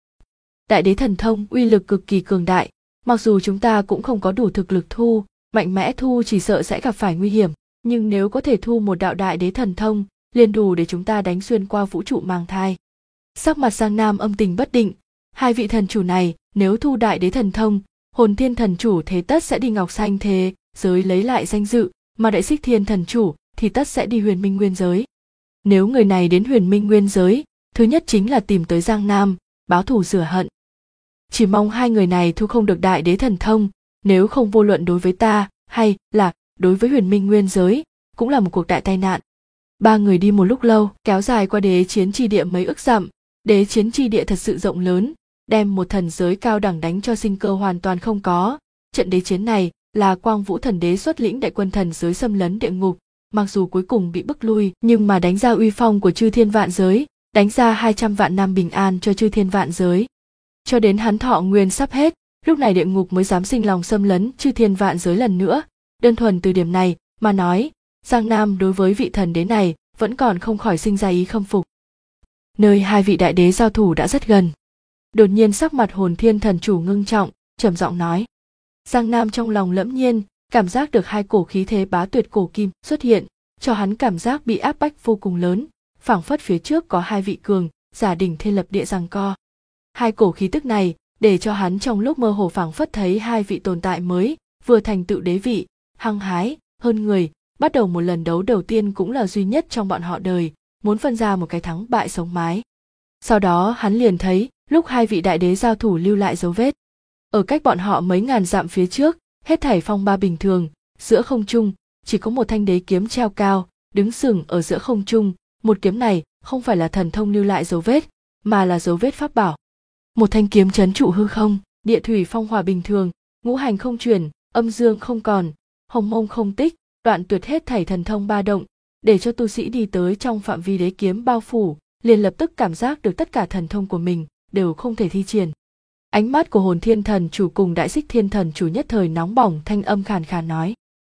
[SPEAKER 1] Đại đế thần thông uy lực cực kỳ cường đại, mặc dù chúng ta cũng không có đủ thực lực thu, mạnh mẽ thu chỉ sợ sẽ gặp phải nguy hiểm, nhưng nếu có thể thu một đạo đại đế thần thông, liền đủ để chúng ta đánh xuyên qua vũ trụ màng thai. Sắc mặt Giang Nam âm tình bất định, hai vị thần chủ này nếu thu đại đế thần thông, Hồn Thiên Thần Chủ thế tất sẽ đi Ngọc Xanh thế giới lấy lại danh dự, mà Đại Xích Thiên Thần Chủ thì tất sẽ đi Huyền Minh Nguyên giới. Nếu người này đến Huyền Minh Nguyên giới, thứ nhất chính là tìm tới Giang Nam, báo thù rửa hận. Chỉ mong hai người này thu không được đại đế thần thông, nếu không vô luận đối với ta hay là đối với Huyền Minh Nguyên giới, cũng là một cuộc đại tai nạn. Ba người đi một lúc lâu, kéo dài qua đế chiến chi địa mấy ức dặm. Đế chiến chi địa thật sự rộng lớn, đem một thần giới cao đẳng đánh cho sinh cơ hoàn toàn không có. Trận đế chiến này là Quang Vũ Thần Đế xuất lĩnh đại quân thần giới xâm lấn địa ngục, mặc dù cuối cùng bị bức lui, nhưng mà đánh ra uy phong của chư thiên vạn giới, đánh ra 200 vạn năm bình an cho chư thiên vạn giới. Cho đến hắn thọ nguyên sắp hết, lúc này địa ngục mới dám sinh lòng xâm lấn chư thiên vạn giới lần nữa. Đơn thuần từ điểm này mà nói, Giang Nam đối với vị thần đế này vẫn còn không khỏi sinh ra ý khâm phục. Nơi hai vị đại đế giao thủ đã rất gần. Đột nhiên sắc mặt Hồn Thiên Thần Chủ ngưng trọng, trầm giọng nói. Giang Nam trong lòng lẫm nhiên, cảm giác được hai cổ khí thế bá tuyệt cổ kim xuất hiện, cho hắn cảm giác bị áp bách vô cùng lớn, phảng phất phía trước có hai vị cường giả đỉnh thiên lập địa giằng co. Hai cổ khí tức này để cho hắn trong lúc mơ hồ phảng phất thấy hai vị tồn tại mới vừa thành tựu đế vị, hăng hái hơn người, bắt đầu một lần đấu đầu tiên cũng là duy nhất trong bọn họ đời, muốn phân ra một cái thắng bại sống mái. Sau đó hắn liền thấy lúc hai vị đại đế giao thủ lưu lại dấu vết. Ở cách bọn họ mấy ngàn dặm phía trước, hết thảy phong ba bình thường, giữa không trung chỉ có một thanh đế kiếm treo cao, đứng sừng ở giữa không trung. Một kiếm này không phải là thần thông lưu lại dấu vết, mà là dấu vết pháp bảo. Một thanh kiếm trấn trụ hư không, địa thủy phong hỏa bình thường, ngũ hành không chuyển, âm dương không còn, hồng mông không tích, đoạn tuyệt hết thảy thần thông ba động, để cho tu sĩ đi tới trong phạm vi đế kiếm bao phủ, liền lập tức cảm giác được tất cả thần thông của mình đều không thể thi triển. Ánh mắt của Hồn Thiên Thần Chủ cùng Đại Xích Thiên Thần Chủ nhất thời nóng bỏng, thanh âm khàn khàn nói.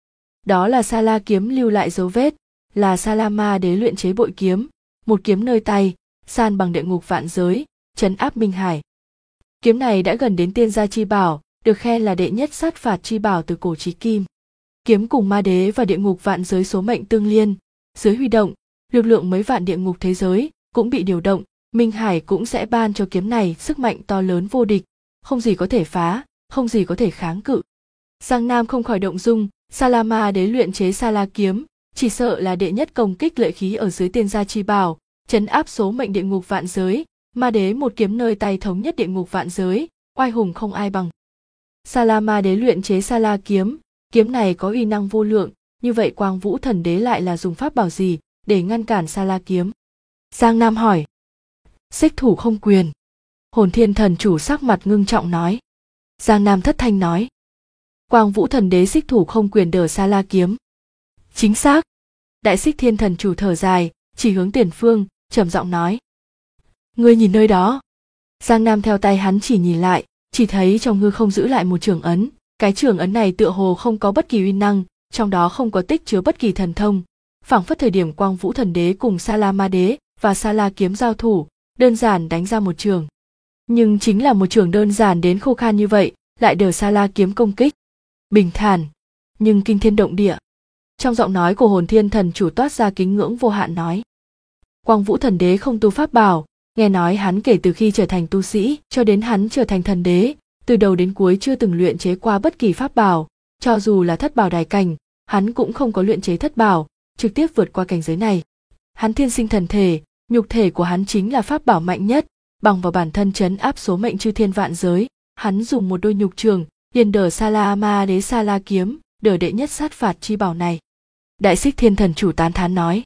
[SPEAKER 1] Đó là Sa La kiếm lưu lại dấu vết, là Sa La Ma Đế luyện chế bội kiếm, một kiếm nơi tay, san bằng địa ngục vạn giới, trấn áp Minh Hải. Kiếm này đã gần đến tiên gia chi bảo, được khen là đệ nhất sát phạt chi bảo từ cổ chí kim. Kiếm cùng ma đế và địa ngục vạn giới số mệnh tương liên, dưới huy động, lực lượng mấy vạn địa ngục thế giới cũng bị điều động, Minh Hải cũng sẽ ban cho kiếm này sức mạnh to lớn vô địch, không gì có thể phá, không gì có thể kháng cự. Giang Nam không khỏi động dung, Sa La Ma Đế luyện chế Sa La kiếm, chỉ sợ là đệ nhất công kích lợi khí ở dưới tiên gia chi bảo, trấn áp số mệnh địa ngục vạn giới, ma đế một kiếm nơi tay thống nhất địa ngục vạn giới, oai hùng không ai bằng. Sa La Ma Đế luyện chế Sa La kiếm, kiếm này có uy năng vô lượng, như vậy Quang Vũ Thần Đế lại là dùng pháp bảo gì để ngăn cản Sa La kiếm? Giang Nam hỏi. Xích thủ không quyền. Hồn Thiên Thần chủ sắc mặt ngưng trọng nói. Giang Nam thất thanh nói. Quang Vũ Thần Đế xích thủ không quyền đỡ Sa La kiếm. Chính xác. Đại Xích Thiên Thần chủ thở dài, chỉ hướng tiền phương, trầm giọng nói. Ngươi nhìn nơi đó. Giang Nam theo tay hắn chỉ nhìn lại, chỉ thấy trong hư không giữ lại một trường ấn. Cái trường ấn này tựa hồ không có bất kỳ uy năng, trong đó không có tích chứa bất kỳ thần thông. Phảng phất thời điểm Quang Vũ Thần Đế cùng Sa La Ma Đế và Sa La kiếm giao thủ, đơn giản đánh ra một trường. Nhưng chính là một trường đơn giản đến khô khan như vậy, lại đỡ Sa La kiếm công kích. Bình thản, nhưng kinh thiên động địa. Trong giọng nói của Hồn Thiên Thần chủ toát ra kính ngưỡng vô hạn nói. Quang Vũ Thần Đế không tu pháp bảo, nghe nói hắn kể từ khi trở thành tu sĩ cho đến hắn trở thành thần đế, từ đầu đến cuối chưa từng luyện chế qua bất kỳ pháp bảo, cho dù là thất bảo đài cảnh, hắn cũng không có luyện chế thất bảo, trực tiếp vượt qua cảnh giới này. Hắn thiên sinh thần thể, nhục thể của hắn chính là pháp bảo mạnh nhất, bằng vào bản thân trấn áp số mệnh chư thiên vạn giới, hắn dùng một đôi nhục trường, liền đỡ Sa La Ma Đế Sa La kiếm, đỡ đệ nhất sát phạt chi bảo này. Đại Xích Thiên Thần chủ tán thán nói.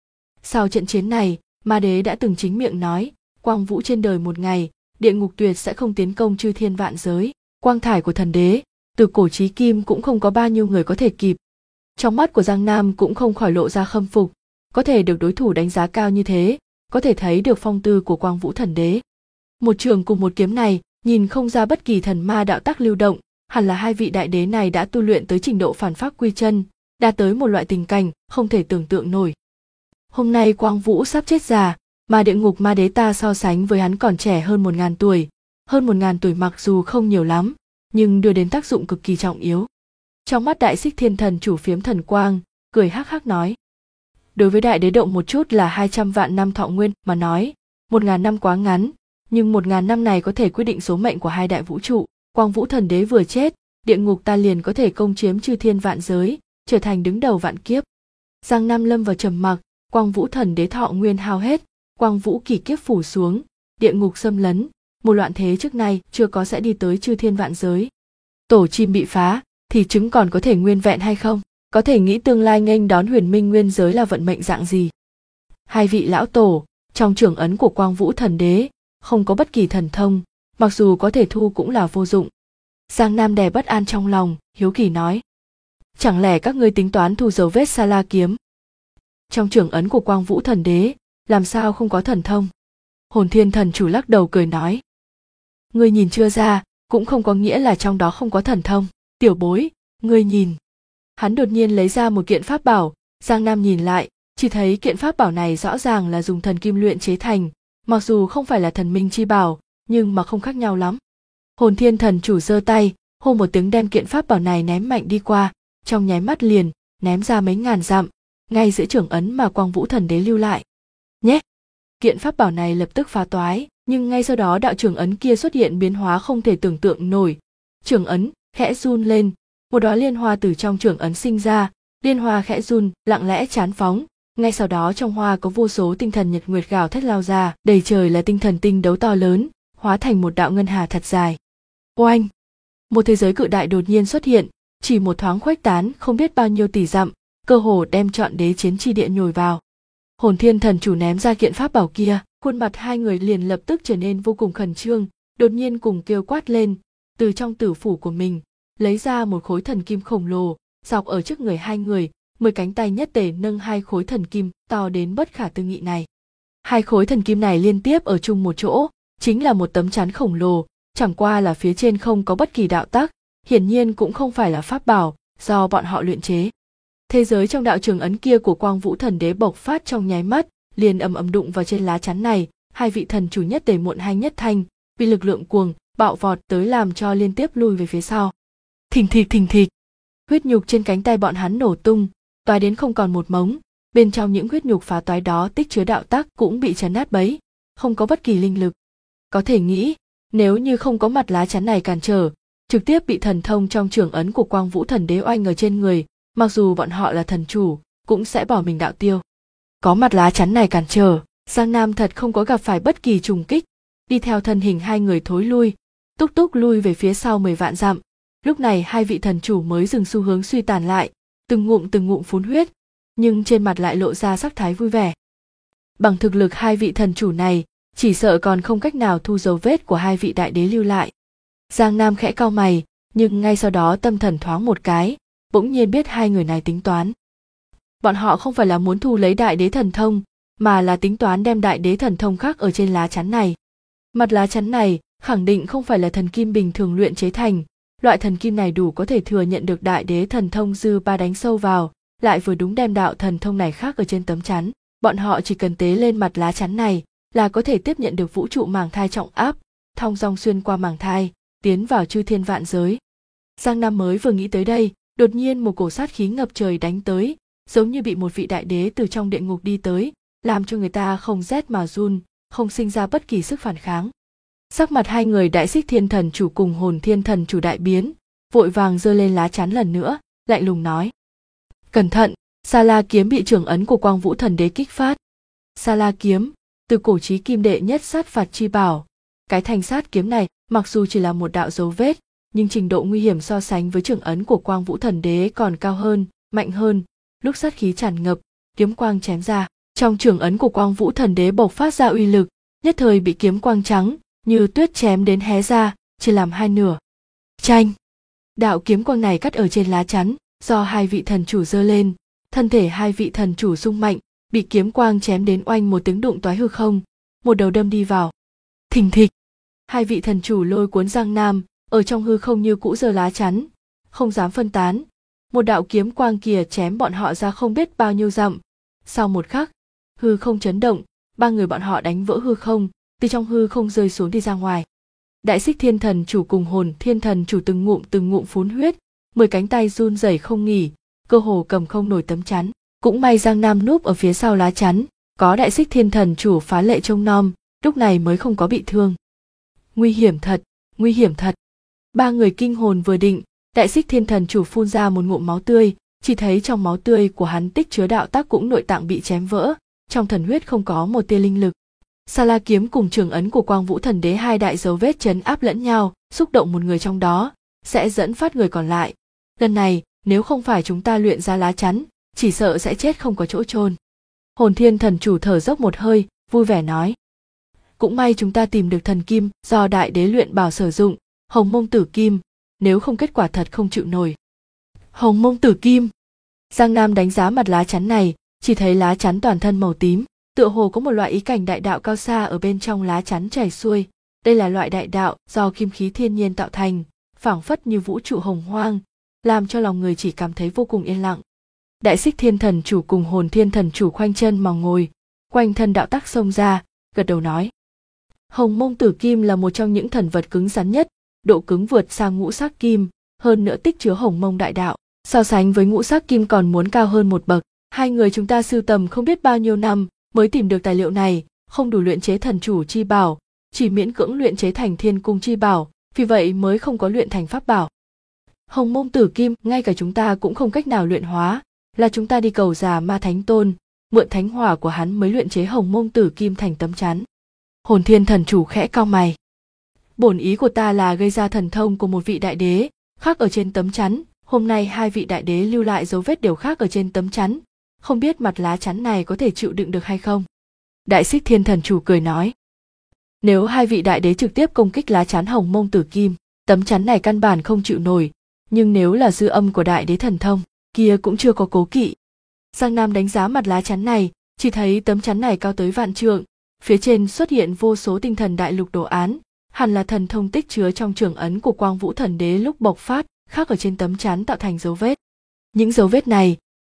[SPEAKER 1] Sau trận chiến này, Ma Đế đã từng chính miệng nói, Quang Vũ trên đời một ngày, địa ngục tuyệt sẽ không tiến công chư thiên vạn giới, quang thải của thần đế, từ cổ chí kim cũng không có bao nhiêu người có thể kịp. Trong mắt của Giang Nam cũng không khỏi lộ ra khâm phục, có thể được đối thủ đánh giá cao như thế, có thể thấy được phong tư của Quang Vũ Thần Đế. Một trường cùng một kiếm này, nhìn không ra bất kỳ thần ma đạo tác lưu động, hẳn là hai vị đại đế này đã tu luyện tới trình độ phản pháp quy chân, đạt tới một loại tình cảnh không thể tưởng tượng nổi. Hôm nay Quang Vũ sắp chết già, mà địa ngục ma đế ta so sánh với hắn còn trẻ hơn 1000 tuổi. Hơn 1000 tuổi mặc dù không nhiều lắm, nhưng đưa đến tác dụng cực kỳ trọng yếu. Trong mắt Đại Xích Thiên Thần chủ phiếm thần quang, cười hắc hắc nói. Đối với đại đế động một chút là 200 vạn năm thọ nguyên mà nói, 1000 năm quá ngắn, nhưng 1000 năm này có thể quyết định số mệnh của hai đại vũ trụ. Quang Vũ Thần Đế vừa chết, địa ngục ta liền có thể công chiếm chư thiên vạn giới, trở thành đứng đầu vạn kiếp. Giang Nam lâm vào trầm mặc, Quang Vũ Thần Đế thọ nguyên hao hết, Quang Vũ kỳ kiếp phủ xuống, địa ngục xâm lấn, một loạn thế trước nay chưa có sẽ đi tới chư thiên vạn giới. Tổ chim bị phá, thì trứng còn có thể nguyên vẹn hay không? Có thể nghĩ tương lai nghênh đón huyền minh nguyên giới là vận mệnh dạng gì? Hai vị lão tổ, trong trưởng ấn của Quang Vũ Thần Đế, không có bất kỳ thần thông, mặc dù có thể thu cũng là vô dụng. Giang Nam đè bất an trong lòng, hiếu kỳ nói. Chẳng lẽ các ngươi tính toán thu dấu vết Sa La kiếm? Trong trưởng ấn của Quang Vũ Thần Đế, làm sao không có thần thông? Hồn Thiên Thần chủ lắc đầu cười nói. Ngươi nhìn chưa ra, cũng không có nghĩa là trong đó không có thần thông. Tiểu bối, ngươi nhìn. Hắn đột nhiên lấy ra một kiện pháp bảo, Giang Nam nhìn lại, chỉ thấy kiện pháp bảo này rõ ràng là dùng thần kim luyện chế thành, mặc dù không phải là thần minh chi bảo, nhưng mà không khác nhau lắm. Hồn Thiên Thần chủ giơ tay, hô một tiếng đem kiện pháp bảo này ném mạnh đi qua, trong nháy mắt liền, ném ra mấy ngàn dặm, ngay giữa trưởng ấn mà Quang Vũ Thần Đế lưu lại. Nhé! Kiện pháp bảo này lập tức phá toái, nhưng ngay sau đó đạo trưởng ấn kia xuất hiện biến hóa không thể tưởng tượng nổi. Trưởng ấn khẽ run lên, một đóa liên hoa từ trong trưởng ấn sinh ra, liên hoa khẽ run, lặng lẽ chán phóng. Ngay sau đó trong hoa có vô số tinh thần nhật nguyệt gào thét lao ra, đầy trời là tinh thần tinh đấu to lớn, hóa thành một đạo ngân hà thật dài. Oanh! Một thế giới cự đại đột nhiên xuất hiện, chỉ một thoáng khuếch tán không biết bao nhiêu tỷ dặm, cơ hồ đem trọn đế chiến chi địa nhồi vào. Hồn Thiên Thần chủ ném ra kiện pháp bảo kia, khuôn mặt hai người liền lập tức trở nên vô cùng khẩn trương, đột nhiên cùng kêu quát lên, từ trong tử phủ của mình, lấy ra một khối thần kim khổng lồ, dọc ở trước người hai người, 10 cánh tay nhất tề nâng hai khối thần kim to đến bất khả tư nghị này. Hai khối thần kim này liên tiếp ở chung một chỗ, chính là một tấm chắn khổng lồ, chẳng qua là phía trên không có bất kỳ đạo tắc, hiển nhiên cũng không phải là pháp bảo do bọn họ luyện chế. Thế giới trong đạo trường ấn kia của Quang Vũ Thần Đế bộc phát trong nháy mắt, liền ầm ầm đụng vào trên lá chắn này. Hai vị thần chủ nhất tề muộn hay nhất thanh, vì lực lượng cuồng bạo vọt tới làm cho liên tiếp lui về phía sau. Thình thịch, huyết nhục trên cánh tay bọn hắn nổ tung, toái đến không còn một mống. Bên trong những huyết nhục phá toái đó tích chứa đạo tắc cũng bị chấn nát bấy, không có bất kỳ linh lực. Có thể nghĩ, nếu như không có mặt lá chắn này cản trở, trực tiếp bị thần thông trong trường ấn của Quang Vũ Thần Đế oanh ở trên người, mặc dù bọn họ là thần chủ, cũng sẽ bỏ mình đạo tiêu. Có mặt lá chắn này cản trở, Giang Nam thật không có gặp phải bất kỳ trùng kích, đi theo thân hình hai người thối lui, túc túc lui về phía sau 10 vạn dặm. Lúc này hai vị thần chủ mới dừng xu hướng suy tàn lại, từng ngụm phun huyết, nhưng trên mặt lại lộ ra sắc thái vui vẻ. Bằng thực lực hai vị thần chủ này, chỉ sợ còn không cách nào thu dấu vết của hai vị đại đế lưu lại. Giang Nam khẽ cau mày, nhưng ngay sau đó tâm thần thoáng một cái, bỗng nhiên biết hai người này tính toán. Bọn họ không phải là muốn thu lấy đại đế thần thông, mà là tính toán đem đại đế thần thông khắc ở trên lá chắn này. Mặt lá chắn này khẳng định không phải là thần kim bình thường luyện chế thành, loại thần kim này đủ có thể thừa nhận được đại đế thần thông dư ba đánh sâu vào, lại vừa đúng đem đạo thần thông này khắc ở trên tấm chắn. Bọn họ chỉ cần tế lên mặt lá chắn này là có thể tiếp nhận được vũ trụ màng thai trọng áp, thong dong xuyên qua màng thai, tiến vào chư thiên vạn giới. Giang Nam mới vừa nghĩ tới đây, đột nhiên một cổ sát khí ngập trời đánh tới, giống như bị một vị đại đế từ trong địa ngục đi tới, làm cho người ta không rét mà run, không sinh ra bất kỳ sức phản kháng. Sắc mặt hai người Đại Xích Thiên Thần chủ cùng Hồn Thiên Thần chủ đại biến, vội vàng giơ lên lá chắn lần nữa, lạnh lùng nói: "Cẩn thận, Sa La kiếm bị trưởng ấn của Quang Vũ Thần Đế kích phát." Sa La kiếm, từ cổ chí kim đệ nhất sát phạt chi bảo, cái thanh sát kiếm này mặc dù chỉ là một đạo dấu vết, nhưng trình độ nguy hiểm so sánh với trưởng ấn của Quang Vũ Thần Đế còn cao hơn, mạnh hơn. Lúc sát khí tràn ngập, kiếm quang chém ra, trong trưởng ấn của Quang Vũ Thần Đế bộc phát ra uy lực, nhất thời bị kiếm quang trắng như tuyết chém đến hé ra, chia làm hai nửa. Chanh! Đạo kiếm quang này cắt ở trên lá chắn, do hai vị thần chủ giơ lên, thân thể hai vị thần chủ rung mạnh, bị kiếm quang chém đến oanh một tiếng đụng toái hư không, một đầu đâm đi vào. Thình thịch! Hai vị thần chủ lôi cuốn Giang Nam, ở trong hư không như cũ giơ lá chắn, không dám phân tán. Một đạo kiếm quang kia chém bọn họ ra không biết bao nhiêu dặm. Sau một khắc, hư không chấn động, ba người bọn họ đánh vỡ hư không, từ trong hư không rơi xuống đi ra ngoài. Đại Xích Thiên Thần chủ cùng Hồn Thiên Thần chủ từng ngụm phun huyết, 10 cánh tay run rẩy không nghỉ, cơ hồ cầm không nổi tấm chắn. Cũng may Giang Nam núp ở phía sau lá chắn, có Đại Xích Thiên Thần chủ phá lệ trông nom, lúc này mới không có bị thương. Nguy hiểm thật, nguy hiểm thật. Ba người kinh hồn vừa định, Đại Xích Thiên Thần chủ phun ra một ngụm máu tươi, chỉ thấy trong máu tươi của hắn tích chứa đạo tắc cũng nội tạng bị chém vỡ, trong thần huyết không có một tia linh lực. Sa La kiếm cùng trường ấn của Quang Vũ Thần Đế hai đại dấu vết chấn áp lẫn nhau, xúc động một người trong đó, sẽ dẫn phát người còn lại. Lần này, nếu không phải chúng ta luyện ra lá chắn, chỉ sợ sẽ chết không có chỗ chôn. Hồn Thiên Thần chủ thở dốc một hơi, vui vẻ nói: "Cũng may chúng ta tìm được thần kim do đại đế luyện bảo sử dụng, Hồng Mông Tử Kim, nếu không kết quả thật không chịu nổi." Hồng Mông Tử Kim. Giang Nam đánh giá mặt lá chắn này, chỉ thấy lá chắn toàn thân màu tím, tựa hồ có một loại ý cảnh đại đạo cao xa ở bên trong lá chắn chảy xuôi. Đây là loại đại đạo do kim khí thiên nhiên tạo thành, phảng phất như vũ trụ hồng hoang, làm cho lòng người chỉ cảm thấy vô cùng yên lặng. Đại Xích Thiên Thần chủ cùng Hồn Thiên Thần chủ khoanh chân mà ngồi, quanh thân đạo tắc xông ra, gật đầu nói: "Hồng Mông Tử Kim là một trong những thần vật cứng rắn nhất, độ cứng vượt xa ngũ sắc kim, hơn nữa tích chứa Hồng Mông đại đạo, so sánh với ngũ sắc kim còn muốn cao hơn một bậc. Hai người chúng ta sưu tầm không biết bao nhiêu năm mới tìm được tài liệu này, không đủ luyện chế thần chủ chi bảo, chỉ miễn cưỡng luyện chế thành Thiên Cung chi bảo, vì vậy mới không có luyện thành pháp bảo. Hồng Mông Tử Kim ngay cả chúng ta cũng không cách nào luyện hóa, là chúng ta đi cầu Già Ma Thánh Tôn, mượn thánh hỏa của hắn mới luyện chế Hồng Mông Tử Kim thành tấm chắn." Hồn Thiên Thần chủ khẽ cau mày: "Bổn ý của ta là gây ra thần thông của một vị đại đế, khắc ở trên tấm chắn, hôm nay hai vị đại đế lưu lại dấu vết đều khắc ở trên tấm chắn, không biết mặt lá chắn này có thể chịu đựng được hay không?" Đại Xích Thiên Thần chủ cười nói: "Nếu hai vị đại đế trực tiếp công kích lá chắn Hồng Mông Tử Kim, tấm chắn này căn bản không chịu nổi, nhưng nếu là dư âm của đại đế thần thông, kia cũng chưa có cố kỵ." Giang Nam đánh giá mặt lá chắn này, chỉ thấy tấm chắn này cao tới vạn trượng, phía trên xuất hiện vô số tinh thần đại lục đồ án, hẳn là thần thông tích chứa trong trường ấn của Quang Vũ Thần Đế lúc bộc phát, khắc ở trên tấm chắn tạo thành dấu vết. Những dấu vết này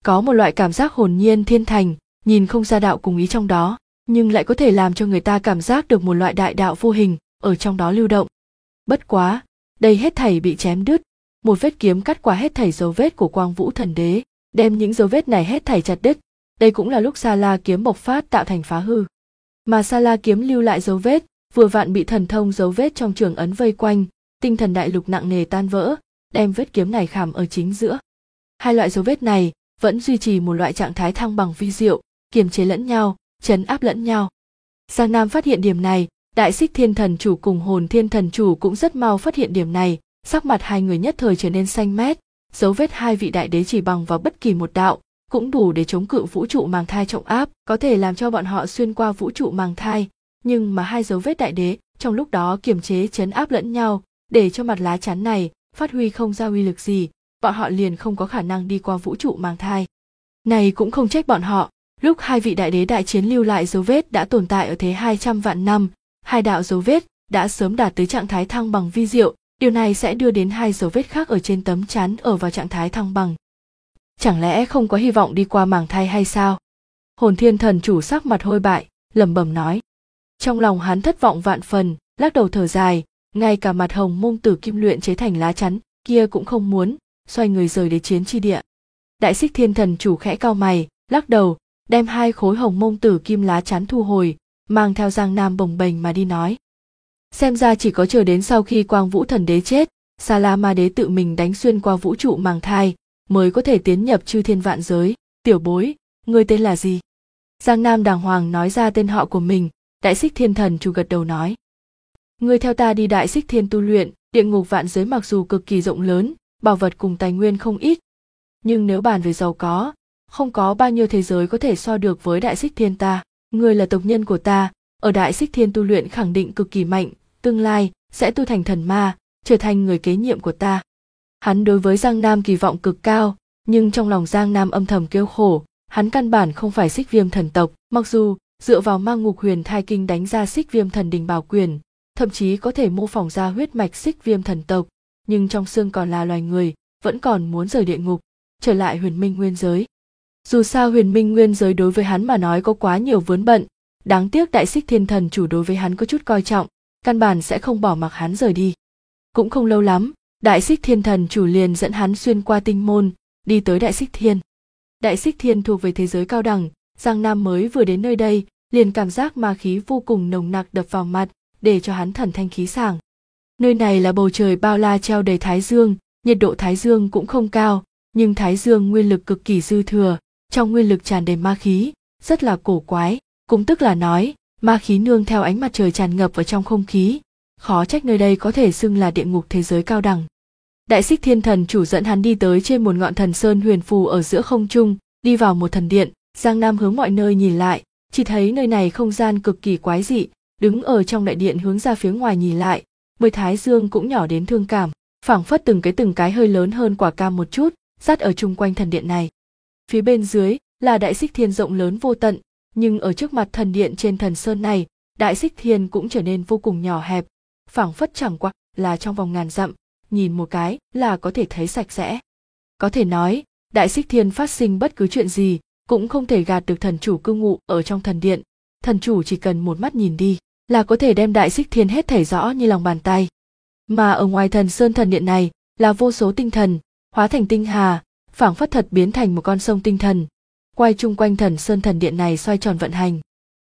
[SPEAKER 1] Có một loại cảm giác hồn nhiên thiên thành, nhìn không ra đạo cùng ý trong đó, nhưng lại có thể làm cho người ta cảm giác được một loại đại đạo vô hình ở trong đó lưu động. Bất quá, đây hết thảy bị chém đứt, một vết kiếm cắt qua hết thảy dấu vết của Quang Vũ Thần Đế, đem những dấu vết này hết thảy chặt đứt. Đây cũng là lúc Sa La kiếm bộc phát tạo thành phá hư. Mà Sa La kiếm lưu lại dấu vết, vừa vặn bị thần thông dấu vết trong trường ấn vây quanh, tinh thần đại lục nặng nề tan vỡ, đem vết kiếm này khảm ở chính giữa. Hai loại dấu vết này vẫn duy trì một loại trạng thái thăng bằng vi diệu, kiềm chế lẫn nhau, trấn áp lẫn nhau. Giang Nam phát hiện điểm này, Đại Xích Thiên Thần Chủ cùng Hồn Thiên Thần Chủ cũng rất mau phát hiện điểm này, sắc mặt hai người nhất thời trở nên xanh mét, dấu vết hai vị đại đế chỉ bằng vào bất kỳ một đạo, cũng đủ để chống cự vũ trụ màng thai trọng áp, có thể làm cho bọn họ xuyên qua vũ trụ màng thai, nhưng mà hai dấu vết đại đế trong lúc đó kiềm chế trấn áp lẫn nhau, để cho mặt lá chắn này phát huy không ra uy lực gì, bọn họ liền không có khả năng đi qua vũ trụ màng thai. Này cũng không trách bọn họ, lúc hai vị đại đế đại chiến lưu lại dấu vết đã tồn tại ở thế 200 vạn năm, hai đạo dấu vết đã sớm đạt tới trạng thái thăng bằng vi diệu, điều này sẽ đưa đến hai dấu vết khác ở trên tấm chắn ở vào trạng thái thăng bằng. Chẳng lẽ không có hy vọng đi qua màng thai hay sao? Hồn Thiên Thần Chủ sắc mặt hôi bại, lẩm bẩm nói. Trong lòng hắn thất vọng vạn phần, lắc đầu thở dài, ngay cả mặt hồng mông tử kim luyện chế thành lá chắn kia cũng không muốn, xoay người rời đế chiến chi địa. Đại Xích Thiên Thần Chủ khẽ cau mày, lắc đầu, đem hai khối hồng mông tử kim lá chắn thu hồi, mang theo Giang Nam bồng bềnh mà đi nói. Xem ra chỉ có chờ đến sau khi Quang Vũ Thần Đế chết, Sa La Ma Đế tự mình đánh xuyên qua vũ trụ màng thai, mới có thể tiến nhập chư thiên vạn giới. Tiểu bối, ngươi tên là gì? Giang Nam đàng hoàng nói ra tên họ của mình. Đại Xích Thiên Thần Chủ gật đầu nói. Ngươi theo ta đi Đại Xích Thiên tu luyện, địa ngục vạn giới mặc dù cực kỳ rộng lớn, bảo vật cùng tài nguyên không ít, nhưng nếu bàn về giàu có, không có bao nhiêu thế giới có thể so được với Đại Xích Thiên ta. Ngươi là tộc nhân của ta, ở Đại Xích Thiên tu luyện khẳng định cực kỳ mạnh, tương lai sẽ tu thành thần ma, trở thành người kế nhiệm của ta. Hắn đối với Giang Nam kỳ vọng cực cao, nhưng trong lòng Giang Nam âm thầm kêu khổ, hắn căn bản không phải Xích Viêm thần tộc, mặc dù dựa vào Mang Ngục Huyền Thai Kinh đánh ra Xích Viêm thần đình bảo quyền, thậm chí có thể mô phỏng ra huyết mạch Xích Viêm thần tộc, nhưng trong xương còn là loài người, vẫn còn muốn rời địa ngục, trở lại Huyền Minh Nguyên giới. Dù sao Huyền Minh Nguyên giới đối với hắn mà nói có quá nhiều vướng bận, đáng tiếc Đại Xích Thiên Thần Chủ đối với hắn có chút coi trọng, căn bản sẽ không bỏ mặc hắn rời đi. Cũng không lâu lắm, Đại Xích Thiên Thần Chủ liền dẫn hắn xuyên qua tinh môn, đi tới Đại Xích Thiên. Đại Xích Thiên thuộc về thế giới cao đẳng, Giang Nam mới vừa đến nơi đây, liền cảm giác ma khí vô cùng nồng nặc đập vào mặt, để cho hắn thần thanh khí sảng. Nơi này là bầu trời bao la treo đầy thái dương, nhiệt độ thái dương cũng không cao, nhưng thái dương nguyên lực cực kỳ dư thừa, trong nguyên lực tràn đầy ma khí, rất là cổ quái, cũng tức là nói, ma khí nương theo ánh mặt trời tràn ngập vào trong không khí, khó trách nơi đây có thể xưng là địa ngục thế giới cao đẳng. Đại Xích Thiên Thần Chủ dẫn hắn đi tới trên một ngọn thần sơn huyền phù ở giữa không trung, đi vào một thần điện. Giang Nam hướng mọi nơi nhìn lại, chỉ thấy nơi này không gian cực kỳ quái dị, đứng ở trong đại điện hướng ra phía ngoài nhìn lại, mười thái dương cũng nhỏ đến thương cảm, phảng phất từng cái hơi lớn hơn quả cam một chút, dắt ở chung quanh thần điện này. Phía bên dưới là Đại Xích Thiên rộng lớn vô tận, nhưng ở trước mặt thần điện trên thần sơn này, Đại Xích Thiên cũng trở nên vô cùng nhỏ hẹp, phảng phất chẳng qua là trong vòng ngàn dặm, nhìn một cái là có thể thấy sạch sẽ. Có thể nói, Đại Xích Thiên phát sinh bất cứ chuyện gì, cũng không thể gạt được thần chủ cư ngụ ở trong thần điện. Thần chủ chỉ cần một mắt nhìn đi, là có thể đem Đại Xích Thiên hết thảy rõ như lòng bàn tay. Mà ở ngoài thần sơn thần điện này, là vô số tinh thần, hóa thành tinh hà, phảng phất thật biến thành một con sông tinh thần, quay chung quanh thần sơn thần điện này xoay tròn vận hành.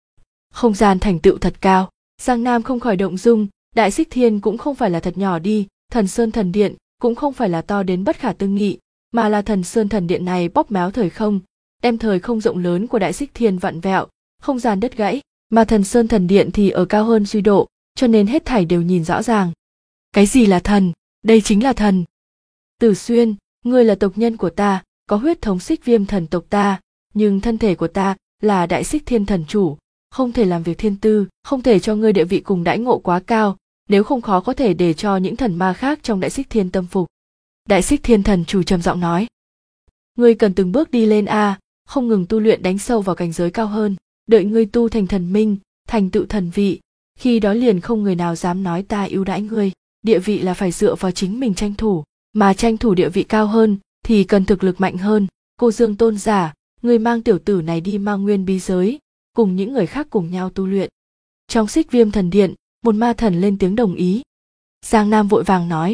[SPEAKER 1] Không gian thành tựu thật cao, Giang Nam không khỏi động dung, Đại Xích Thiên cũng không phải là thật nhỏ đi, thần sơn thần điện cũng không phải là to đến bất khả tư nghị, mà là thần sơn thần điện này bóp méo thời không, đem thời không rộng lớn của Đại Xích Thiên vặn vẹo, không gian đứt gãy, mà thần sơn thần điện thì ở cao hơn duy độ, cho nên hết thảy đều nhìn rõ ràng. Cái gì là thần? Đây chính là thần. Tử Xuyên, ngươi là tộc nhân của ta, có huyết thống Xích Viêm thần tộc ta, nhưng thân thể của ta là Đại Xích Thiên Thần Chủ, không thể làm việc thiên tư, không thể cho ngươi địa vị cùng đãi ngộ quá cao, nếu không khó có thể để cho những thần ma khác trong Đại Xích Thiên tâm phục. Đại Xích Thiên Thần Chủ trầm giọng nói. Ngươi cần từng bước đi lên a, không ngừng tu luyện đánh sâu vào cảnh giới cao hơn, đợi ngươi tu thành thần minh, thành tựu thần vị, khi đó liền không người nào dám nói ta ưu đãi ngươi, địa vị là phải dựa vào chính mình tranh thủ, mà tranh thủ địa vị cao hơn thì cần thực lực mạnh hơn, Cô Dương Tôn giả, người mang tiểu tử này đi Ma Nguyên bí giới, cùng những người khác cùng nhau tu luyện. Trong Xích Viêm thần điện, một ma thần lên tiếng đồng ý. Giang Nam vội vàng nói: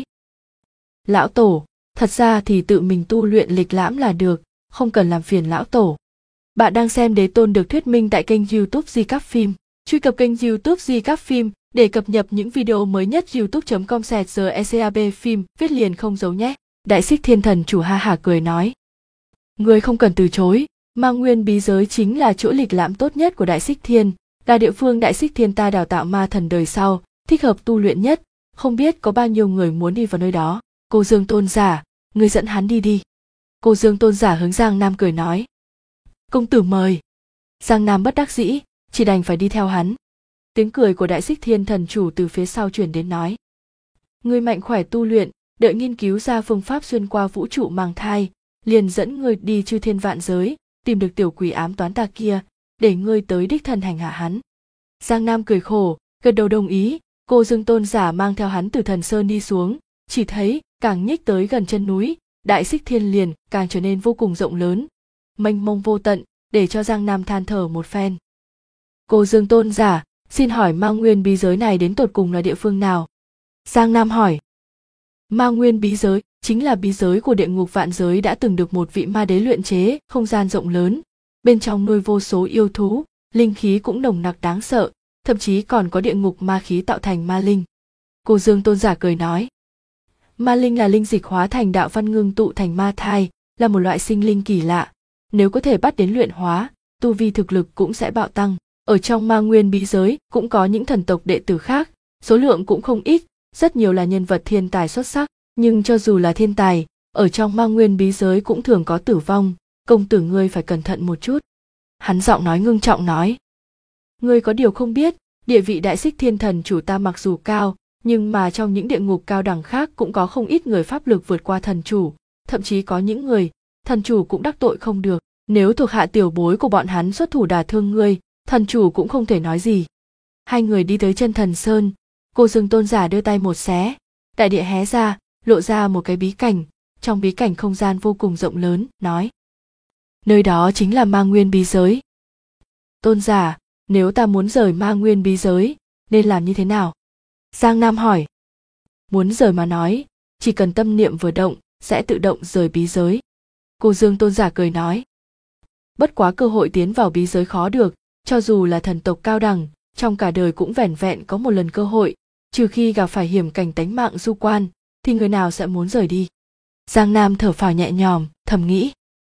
[SPEAKER 1] Lão tổ, thật ra thì tự mình tu luyện lịch lãm là được, không cần làm phiền lão tổ. Bạn đang xem Đế Tôn được thuyết minh tại kênh YouTube Di Cáp Phim. Truy cập kênh YouTube Di Cáp Phim để cập nhật những video mới nhất. youtube.com/GECAB phim viết liền không giấu nhé. Đại Xích Thiên Thần chủ ha hả cười nói: Ngươi không cần từ chối, Ma Nguyên bí giới chính là chỗ lịch lãm tốt nhất của Đại Xích Thiên, là địa phương Đại Xích Thiên ta đào tạo ma thần đời sau, thích hợp tu luyện nhất, không biết có bao nhiêu người muốn đi vào nơi đó. Cô Dương Tôn giả, ngươi dẫn hắn đi đi. Cô Dương Tôn giả hướng Giang Nam cười nói: Công tử mời. Giang Nam bất đắc dĩ, chỉ đành phải đi theo hắn. Tiếng cười của Đại Xích Thiên Thần chủ từ phía sau truyền đến nói: Ngươi mạnh khỏe tu luyện, đợi nghiên cứu ra phương pháp xuyên qua vũ trụ mang thai, liền dẫn ngươi đi chư thiên vạn giới, tìm được tiểu quỷ ám toán ta kia, để ngươi tới đích thân hành hạ hắn. Giang Nam cười khổ, gật đầu đồng ý. Cô Dương Tôn giả mang theo hắn từ Thần Sơn đi xuống, chỉ thấy càng nhích tới gần chân núi, Đại Xích Thiên liền càng trở nên vô cùng rộng lớn, mênh mông vô tận, để cho Giang Nam than thở một phen. Cô Dương Tôn giả, xin hỏi Ma Nguyên bí giới này đến tột cùng là địa phương nào? Giang Nam hỏi. Ma Nguyên bí giới chính là bí giới của địa ngục vạn giới đã từng được một vị ma đế luyện chế, không gian rộng lớn, bên trong nuôi vô số yêu thú, linh khí cũng nồng nặc đáng sợ, thậm chí còn có địa ngục ma khí tạo thành ma linh. Cô Dương Tôn giả cười nói: Ma linh là linh dịch hóa thành đạo văn ngưng tụ thành ma thai, là một loại sinh linh kỳ lạ, nếu có thể bắt đến luyện hóa, tu vi thực lực cũng sẽ bạo tăng. Ở trong Ma Nguyên bí giới cũng có những thần tộc đệ tử khác, số lượng cũng không ít, rất nhiều là nhân vật thiên tài xuất sắc, nhưng cho dù là thiên tài, ở trong Ma Nguyên bí giới cũng thường có tử vong, công tử ngươi phải cẩn thận một chút. Hắn giọng nói ngưng trọng nói: Ngươi có điều không biết, địa vị Đại Xích Thiên Thần chủ ta mặc dù cao, nhưng mà trong những địa ngục cao đẳng khác cũng có không ít người pháp lực vượt qua thần chủ, thậm chí có những người, thần chủ cũng đắc tội không được, nếu thuộc hạ tiểu bối của bọn hắn xuất thủ đả thương ngươi, thần chủ cũng không thể nói gì. Hai người đi tới chân Thần Sơn, cô Dương Tôn giả đưa tay một xé, đại địa hé ra, lộ ra một cái bí cảnh, trong bí cảnh không gian vô cùng rộng lớn, nói: Nơi đó chính là Ma Nguyên bí giới. Tôn giả, nếu ta muốn rời Ma Nguyên bí giới, nên làm như thế nào? Giang Nam hỏi. Muốn rời mà nói, chỉ cần tâm niệm vừa động, sẽ tự động rời bí giới. Cô Dương Tôn giả cười nói. Bất quá cơ hội tiến vào bí giới khó được, cho dù là thần tộc cao đẳng, trong cả đời cũng vẻn vẹn có một lần cơ hội, trừ khi gặp phải hiểm cảnh tánh mạng du quan, thì người nào sẽ muốn rời đi. Giang Nam thở phào nhẹ nhõm, thầm nghĩ.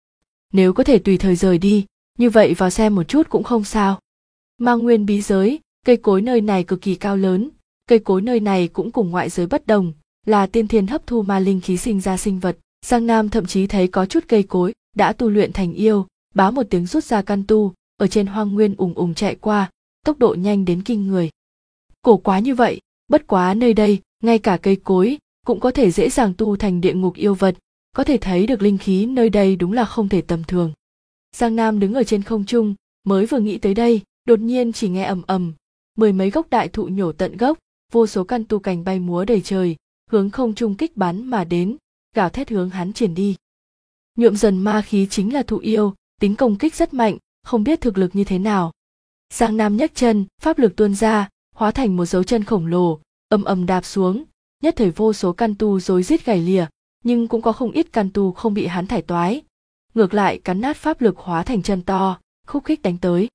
[SPEAKER 1] Nếu có thể tùy thời rời đi, như vậy vào xem một chút cũng không sao. Ma Nguyên bí giới, cây cối nơi này cực kỳ cao lớn, cây cối nơi này cũng cùng ngoại giới bất đồng, là tiên thiên hấp thu ma linh khí sinh ra sinh vật. Giang Nam thậm chí thấy có chút cây cối đã tu luyện thành yêu, bá một tiếng rút ra căn tu, ở trên hoang nguyên ùng ùng chạy qua, tốc độ nhanh đến kinh người. Cổ quá như vậy, bất quá nơi đây, ngay cả cây cối cũng có thể dễ dàng tu thành địa ngục yêu vật, có thể thấy được linh khí nơi đây đúng là không thể tầm thường. Giang Nam đứng ở trên không trung, mới vừa nghĩ tới đây, đột nhiên chỉ nghe ầm ầm, mười mấy gốc đại thụ nhổ tận gốc, vô số căn tu cành bay múa đầy trời, hướng không trung kích bắn mà đến, gào thét hướng hắn triển đi. Nhuộm dần ma khí chính là thụ yêu, tính công kích rất mạnh, không biết thực lực như thế nào. Giang Nam nhấc chân, pháp lực tuôn ra, hóa thành một dấu chân khổng lồ, ầm ầm đạp xuống, nhất thời vô số căn tu rối rít gãy lìa, nhưng cũng có không ít căn tu không bị hắn thải toái, ngược lại cắn nát pháp lực hóa thành chân to, khúc khích đánh tới.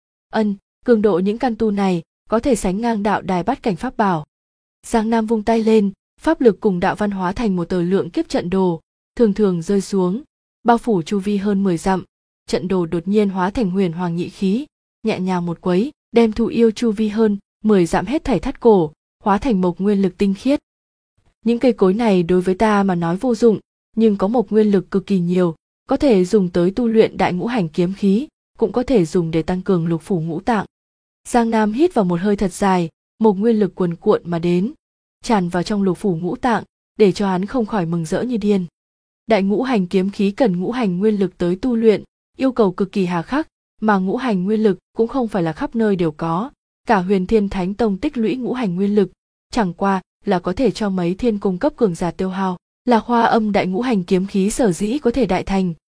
[SPEAKER 1] Cường độ những căn tu này có thể sánh ngang đạo đài bát cảnh pháp bảo. Giang Nam vung tay lên, pháp lực cùng đạo văn hóa thành một tờ lượng kiếp trận đồ, thường thường rơi xuống, bao phủ chu vi hơn 10 dặm. Trận đồ đột nhiên hóa thành huyền hoàng nhị khí, nhẹ nhàng một quấy, đem thụ yêu chu vi hơn 10 dặm hết thảy thắt cổ, hóa thành mộc nguyên lực tinh khiết. Những cây cối này đối với ta mà nói vô dụng, nhưng có mộc nguyên lực cực kỳ nhiều, có thể dùng tới tu luyện đại ngũ hành kiếm khí, cũng có thể dùng để tăng cường lục phủ ngũ tạng. Giang Nam hít vào một hơi thật dài, mộc nguyên lực cuồn cuộn mà đến, tràn vào trong lục phủ ngũ tạng, để cho hắn không khỏi mừng rỡ như điên. Đại ngũ hành kiếm khí cần ngũ hành nguyên lực tới tu luyện, yêu cầu cực kỳ hà khắc, mà ngũ hành nguyên lực cũng không phải là khắp nơi đều có. Cả Huyền Thiên Thánh Tông tích lũy ngũ hành nguyên lực, chẳng qua là có thể cho mấy thiên cung cấp cường giả tiêu hao. Là Hoa Âm đại ngũ hành kiếm khí sở dĩ có thể đại thành,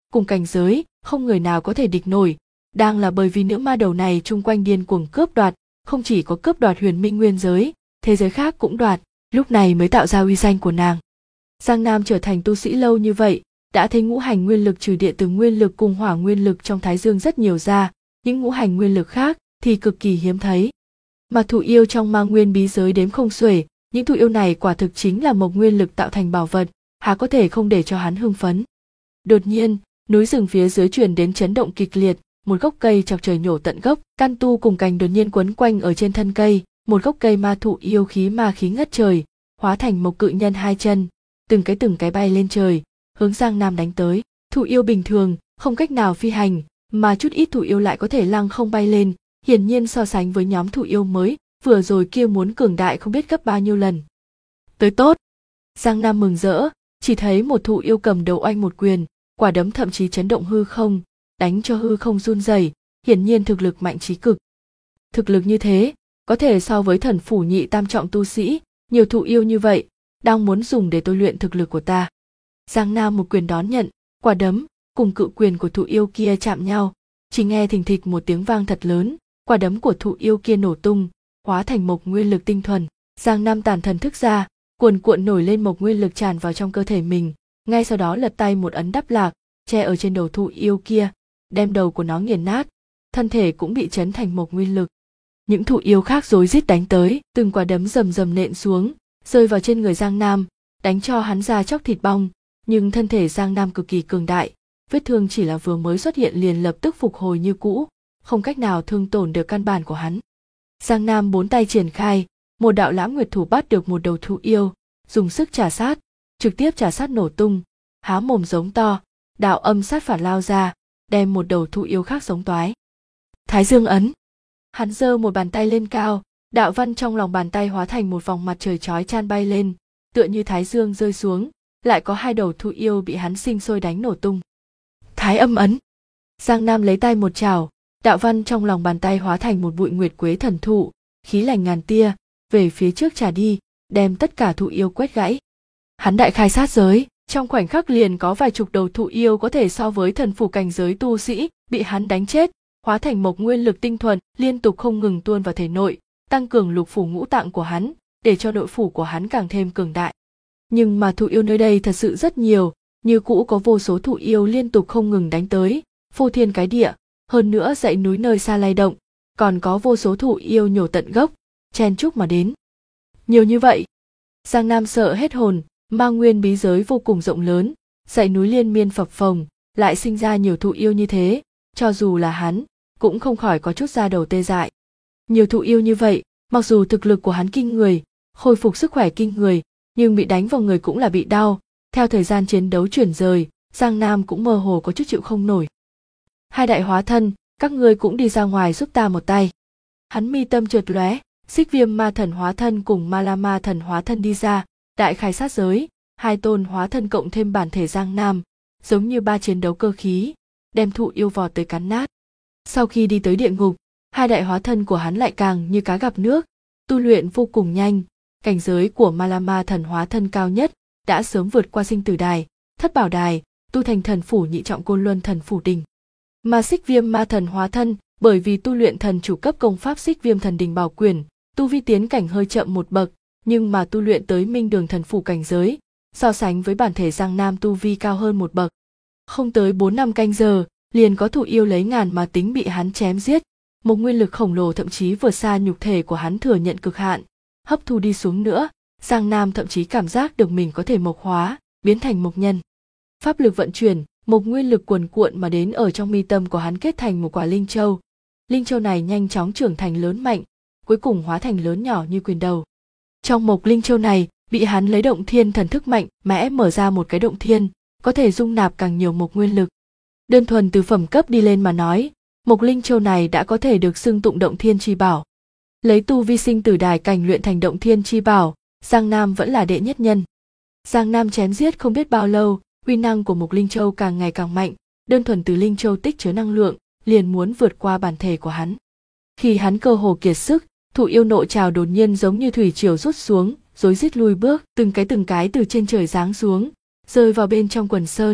[SPEAKER 1] cùng cảnh giới, không người nào có thể địch nổi. Đang là bởi vì nữ ma đầu này chung quanh điên cuồng cướp đoạt, không chỉ có cướp đoạt huyền minh nguyên giới, thế giới khác cũng đoạt, lúc này mới tạo ra uy danh của nàng. Giang Nam trở thành tu sĩ lâu như vậy, đã thấy ngũ hành nguyên lực trừ địa từ nguyên lực cùng hỏa nguyên lực trong Thái Dương rất nhiều ra, những ngũ hành nguyên lực khác thì cực kỳ hiếm thấy. Mà thụ yêu trong ma nguyên bí giới đếm không xuể, những thụ yêu này quả thực chính là mộc nguyên lực tạo thành bảo vật, há có thể không để cho hắn hưng phấn. Đột nhiên, núi rừng phía dưới truyền đến chấn động kịch liệt, một gốc cây chọc trời nhổ tận gốc, can tu cùng cành đột nhiên quấn quanh ở trên thân cây, một gốc cây ma thụ yêu khí ma khí ngất trời, hóa thành một cự nhân hai chân, từng cái bay lên trời, hướng Giang Nam đánh tới. Thụ yêu bình thường không cách nào phi hành, mà chút ít thụ yêu lại có thể lăng không bay lên, hiển nhiên so sánh với nhóm thụ yêu mới vừa rồi kia muốn cường đại không biết gấp bao nhiêu lần. Tới tốt. Giang Nam mừng rỡ, chỉ thấy một thụ yêu cầm đầu oanh một quyền, quả đấm thậm chí chấn động hư không, đánh cho hư không run rẩy, hiển nhiên thực lực mạnh chí cực. Thực lực như thế, có thể so với thần phủ nhị tam trọng tu sĩ, nhiều thụ yêu như vậy, đang muốn dùng để tôi luyện thực lực của ta. Giang Nam một quyền đón nhận, quả đấm cùng cự quyền của thụ yêu kia chạm nhau, chỉ nghe thình thịch một tiếng vang thật lớn, quả đấm của thụ yêu kia nổ tung, hóa thành mộc nguyên lực tinh thuần. Giang Nam tản thần thức ra, cuồn cuộn nổi lên mộc nguyên lực tràn vào trong cơ thể mình, ngay sau đó lật tay một ấn đắp lạc, che ở trên đầu thụ yêu kia, đem đầu của nó nghiền nát, thân thể cũng bị chấn thành mộc nguyên lực. Những thụ yêu khác rối rít đánh tới, từng quả đấm rầm rầm nện xuống, rơi vào trên người Giang Nam, đánh cho hắn ra chóc thịt bong, nhưng thân thể Giang Nam cực kỳ cường đại, vết thương chỉ là vừa mới xuất hiện liền lập tức phục hồi như cũ, không cách nào thương tổn được căn bản của hắn. Giang Nam bốn tay triển khai, một đạo lãng nguyệt thủ bắt được một đầu thụ yêu, dùng sức trà sát, trực tiếp trà sát nổ tung, há mồm giống to, đạo âm sát phản lao ra, đem một đầu thụ yêu khác giống toái. Thái Dương ấn. Hắn giơ một bàn tay lên cao, đạo văn trong lòng bàn tay hóa thành một vòng mặt trời chói chan bay lên, tựa như thái dương rơi xuống, lại có hai đầu thụ yêu bị hắn sinh sôi đánh nổ tung. Thái âm ấn. Giang Nam lấy tay một chảo, đạo văn trong lòng bàn tay hóa thành một bụi nguyệt quế thần thụ, khí lành ngàn tia, về phía trước trà đi, đem tất cả thụ yêu quét gãy. Hắn đại khai sát giới, trong khoảnh khắc liền có vài chục đầu thụ yêu có thể so với thần phủ cảnh giới tu sĩ, bị hắn đánh chết, hóa thành mộc nguyên lực tinh thuần, liên tục không ngừng tuôn vào thể nội, tăng cường lục phủ ngũ tạng của hắn, để cho nội phủ của hắn càng thêm cường đại. Nhưng mà thụ yêu nơi đây thật sự rất nhiều, như cũ có vô số thụ yêu liên tục không ngừng đánh tới, phô thiên cái địa, hơn nữa dãy núi nơi xa lay động, còn có vô số thụ yêu nhổ tận gốc, chen chúc mà đến. Nhiều như vậy, Giang Nam sợ hết hồn, ma nguyên bí giới vô cùng rộng lớn, dãy núi liên miên phập phồng, lại sinh ra nhiều thụ yêu như thế, cho dù là hắn, cũng không khỏi có chút da đầu tê dại. Nhiều thụ yêu như vậy, mặc dù thực lực của hắn kinh người, khôi phục sức khỏe kinh người, nhưng bị đánh vào người cũng là bị đau, theo thời gian chiến đấu chuyển rời, Giang Nam cũng mơ hồ có chút chịu không nổi. Hai đại hóa thân, các ngươi cũng đi ra ngoài giúp ta một tay. Hắn mi tâm chợt lóe, Xích Viêm ma thần hóa thân cùng Ma La ma thần hóa thân đi ra, đại khai sát giới, hai tôn hóa thân cộng thêm bản thể Giang Nam, giống như ba chiến đấu cơ khí, đem thụ yêu vọt tới cắn nát. Sau khi đi tới địa ngục, hai đại hóa thân của hắn lại càng như cá gặp nước, tu luyện vô cùng nhanh, cảnh giới của Ma La ma thần hóa thân cao nhất, đã sớm vượt qua sinh tử đài, thất bảo đài, tu thành thần phủ nhị trọng côn luân thần phủ đỉnh. Mà Xích Viêm ma thần hóa thân, bởi vì tu luyện thần chủ cấp công pháp Xích Viêm thần đình bảo quyền, tu vi tiến cảnh hơi chậm một bậc, nhưng mà tu luyện tới minh đường thần phủ cảnh giới, so sánh với bản thể Giang Nam tu vi cao hơn một bậc. Không tới 4-5 canh giờ, liền có thụ yêu lấy ngàn mà tính bị hắn chém giết, một nguyên lực khổng lồ thậm chí vượt xa nhục thể của hắn thừa nhận cực hạn, hấp thu đi xuống nữa, Giang Nam thậm chí cảm giác được mình có thể mộc hóa, biến thành mộc nhân. Pháp lực vận chuyển, một nguyên lực cuồn cuộn mà đến ở trong mi tâm của hắn kết thành một quả linh châu. Linh châu này nhanh chóng trưởng thành lớn mạnh, cuối cùng hóa thành lớn nhỏ như quyền đầu. Trong mộc linh châu này, bị hắn lấy động thiên thần thức mạnh mẽ mở ra một cái động thiên, có thể dung nạp càng nhiều mộc nguyên lực. Đơn thuần từ phẩm cấp đi lên mà nói, mộc linh châu này đã có thể được xưng tụng động thiên chi bảo. Lấy tu vi sinh tử đài cảnh luyện thành động thiên chi bảo, Giang Nam vẫn là đệ nhất nhân. Giang Nam chém giết không biết bao lâu, uy năng của mộc linh châu càng ngày càng mạnh, đơn thuần từ linh châu tích chứa năng lượng, liền muốn vượt qua bản thể của hắn. Khi hắn cơ hồ kiệt sức, thụ yêu nộ trào đột nhiên giống như thủy triều rút xuống, rối rít lui bước, từng cái từ trên trời giáng xuống, rơi vào bên trong quần sơn,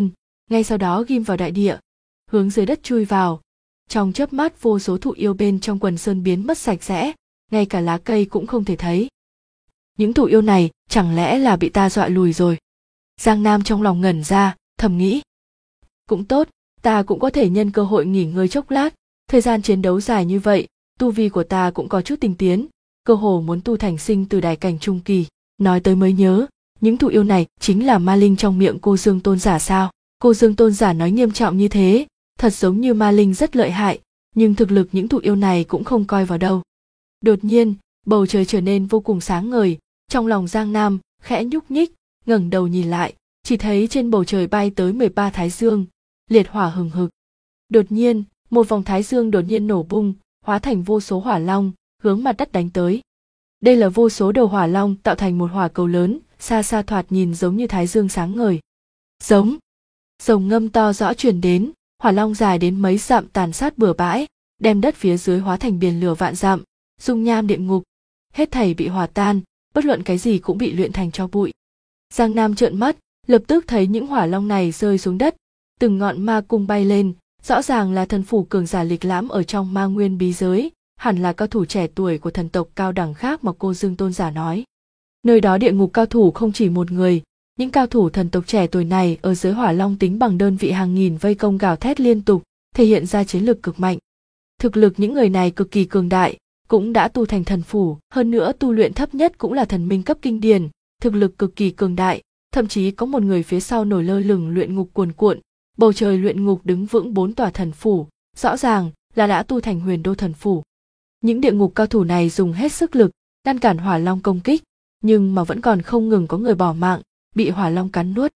[SPEAKER 1] ngay sau đó ghim vào đại địa, hướng dưới đất chui vào. Trong chớp mắt vô số thụ yêu bên trong quần sơn biến mất sạch sẽ, ngay cả lá cây cũng không thể thấy. Những thụ yêu này chẳng lẽ là bị ta dọa lùi rồi? Giang Nam trong lòng ngẩn ra, thầm nghĩ. Cũng tốt, ta cũng có thể nhân cơ hội nghỉ ngơi chốc lát, thời gian chiến đấu dài như vậy, tu vi của ta cũng có chút tinh tiến, cơ hồ muốn tu thành sinh từ đài cảnh trung kỳ. Nói tới mới nhớ, những thụ yêu này chính là ma linh trong miệng cô Dương Tôn giả sao? Cô Dương Tôn giả nói nghiêm trọng như thế, thật giống như ma linh rất lợi hại, nhưng thực lực những thụ yêu này cũng không coi vào đâu. Đột nhiên, bầu trời trở nên vô cùng sáng ngời, trong lòng Giang Nam khẽ nhúc nhích, ngẩng đầu nhìn lại, chỉ thấy trên bầu trời bay tới 13 thái dương, liệt hỏa hừng hực. Đột nhiên, một vòng thái dương đột nhiên nổ bung, hóa thành vô số hỏa long, hướng mặt đất đánh tới. Đây là vô số đầu hỏa long tạo thành một hỏa cầu lớn, xa xa thoạt nhìn giống như thái dương sáng ngời. Giống, rồng ngâm to rõ truyền đến, hỏa long dài đến mấy dặm tàn sát bừa bãi, đem đất phía dưới hóa thành biển lửa vạn dặm, dung nham địa ngục, hết thảy bị hòa tan, bất luận cái gì cũng bị luyện thành tro bụi. Giang Nam trợn mắt, lập tức thấy những hỏa long này rơi xuống đất, từng ngọn ma cung bay lên, rõ ràng là thần phủ cường giả lịch lãm ở trong ma nguyên bí giới, hẳn là cao thủ trẻ tuổi của thần tộc cao đẳng khác mà cô Dương Tôn giả nói. Nơi đó địa ngục cao thủ không chỉ một người, những cao thủ thần tộc trẻ tuổi này ở dưới hỏa long tính bằng đơn vị hàng nghìn vây công gào thét liên tục, thể hiện ra chiến lực cực mạnh. Thực lực những người này cực kỳ cường đại, cũng đã tu thành thần phủ, hơn nữa tu luyện thấp nhất cũng là thần minh cấp kinh điển, thực lực cực kỳ cường đại, thậm chí có một người phía sau nổi lơ lửng luyện ngục cuồn cuộn, bầu trời luyện ngục đứng vững 4 tòa thần phủ, rõ ràng là đã tu thành huyền đô thần phủ. Những địa ngục cao thủ này dùng hết sức lực ngăn cản hỏa long công kích, nhưng mà vẫn còn không ngừng có người bỏ mạng, bị hỏa long cắn nuốt.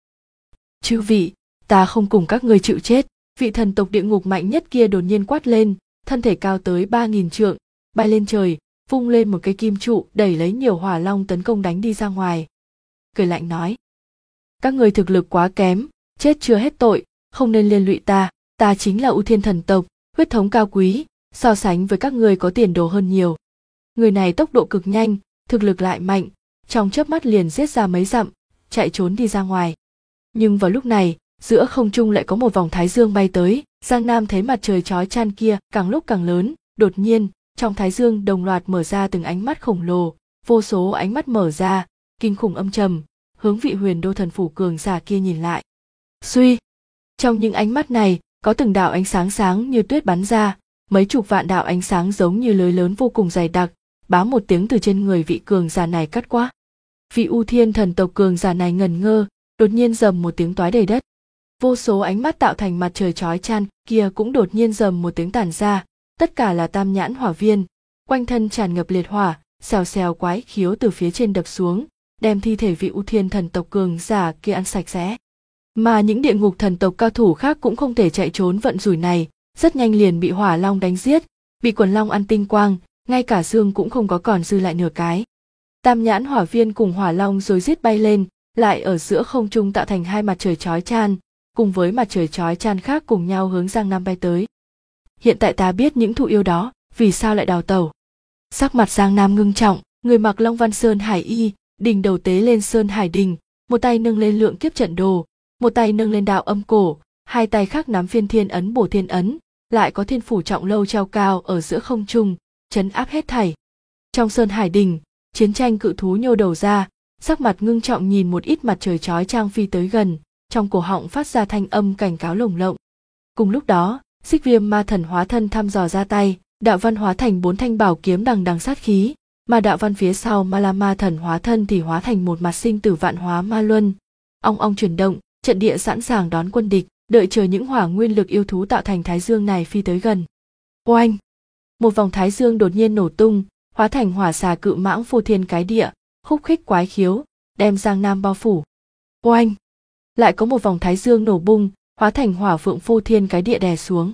[SPEAKER 1] Chư vị, ta không cùng các ngươi chịu chết. Vị thần tộc địa ngục mạnh nhất kia đột nhiên quát lên, thân thể cao tới 3.000 trượng, bay lên trời, vung lên một cây kim trụ đẩy lấy nhiều hỏa long tấn công đánh đi ra ngoài. Cười lạnh nói, các ngươi thực lực quá kém, chết chưa hết tội, không nên liên lụy ta, ta chính là U Thiên thần tộc, huyết thống cao quý, so sánh với các ngươi có tiền đồ hơn nhiều. Người này tốc độ cực nhanh, thực lực lại mạnh, trong chớp mắt liền giết ra mấy dặm, chạy trốn đi ra ngoài. Nhưng vào lúc này, giữa không trung lại có một vòng thái dương bay tới, Giang Nam thấy mặt trời chói chang kia càng lúc càng lớn, đột nhiên, trong thái dương đồng loạt mở ra từng ánh mắt khổng lồ, vô số ánh mắt mở ra, kinh khủng âm trầm, hướng vị huyền đô thần phủ cường giả kia nhìn lại. Suy, trong những ánh mắt này, có từng đạo ánh sáng sáng như tuyết bắn ra, mấy chục vạn đạo ánh sáng giống như lưới lớn vô cùng dày đặc, bám một tiếng từ trên người vị cường giả này cắt qua. Vị U Thiên thần tộc cường giả này ngẩn ngơ, đột nhiên rầm một tiếng toái đầy đất. Vô số ánh mắt tạo thành mặt trời chói chang kia cũng đột nhiên rầm một tiếng tản ra, tất cả là tam nhãn hỏa viên, quanh thân tràn ngập liệt hỏa, xèo xèo quái khiếu từ phía trên đập xuống, đem thi thể vị U Thiên thần tộc cường giả kia ăn sạch sẽ. Mà những địa ngục thần tộc cao thủ khác cũng không thể chạy trốn vận rủi này, rất nhanh liền bị hỏa long đánh giết, bị quần long ăn tinh quang, ngay cả xương cũng không có còn dư lại nửa cái. Tam nhãn hỏa viên cùng hỏa long rồi giết bay lên, lại ở giữa không trung tạo thành hai mặt trời chói chang, cùng với mặt trời chói chang khác cùng nhau hướng Giang Nam bay tới. Hiện tại ta biết những thụ yêu đó, vì sao lại đào tẩu. Sắc mặt Giang Nam ngưng trọng, người mặc Long Văn Sơn Hải y, đỉnh đầu tế lên Sơn Hải đình, một tay nâng lên lượng kiếp trận đồ, một tay nâng lên đạo âm cổ, hai tay khác nắm phiên thiên ấn bổ thiên ấn, lại có thiên phủ trọng lâu treo cao ở giữa không trung, trấn áp hết thảy. Trong Sơn Hải đình, chiến tranh cự thú nhô đầu ra, sắc mặt ngưng trọng nhìn một ít mặt trời chói chang phi tới gần, trong cổ họng phát ra thanh âm cảnh cáo lồng lộng. Cùng lúc đó, Xích Viêm ma thần hóa thân thăm dò ra tay, đạo văn hóa thành 4 thanh bảo kiếm đằng đằng sát khí, mà đạo văn phía sau Ma La ma thần hóa thân thì hóa thành một mặt sinh tử vạn hóa ma luân, ong ong chuyển động, trận địa sẵn sàng đón quân địch, đợi chờ những hỏa nguyên lực yêu thú tạo thành thái dương này phi tới gần. Oanh! Một vòng thái dương đột nhiên nổ tung, hóa thành hỏa xà cự mãng phô thiên cái địa, khúc khích quái khiếu, đem Giang Nam bao phủ. Oanh! Lại có một vòng thái dương nổ bung, hóa thành hỏa phượng phô thiên cái địa đè xuống.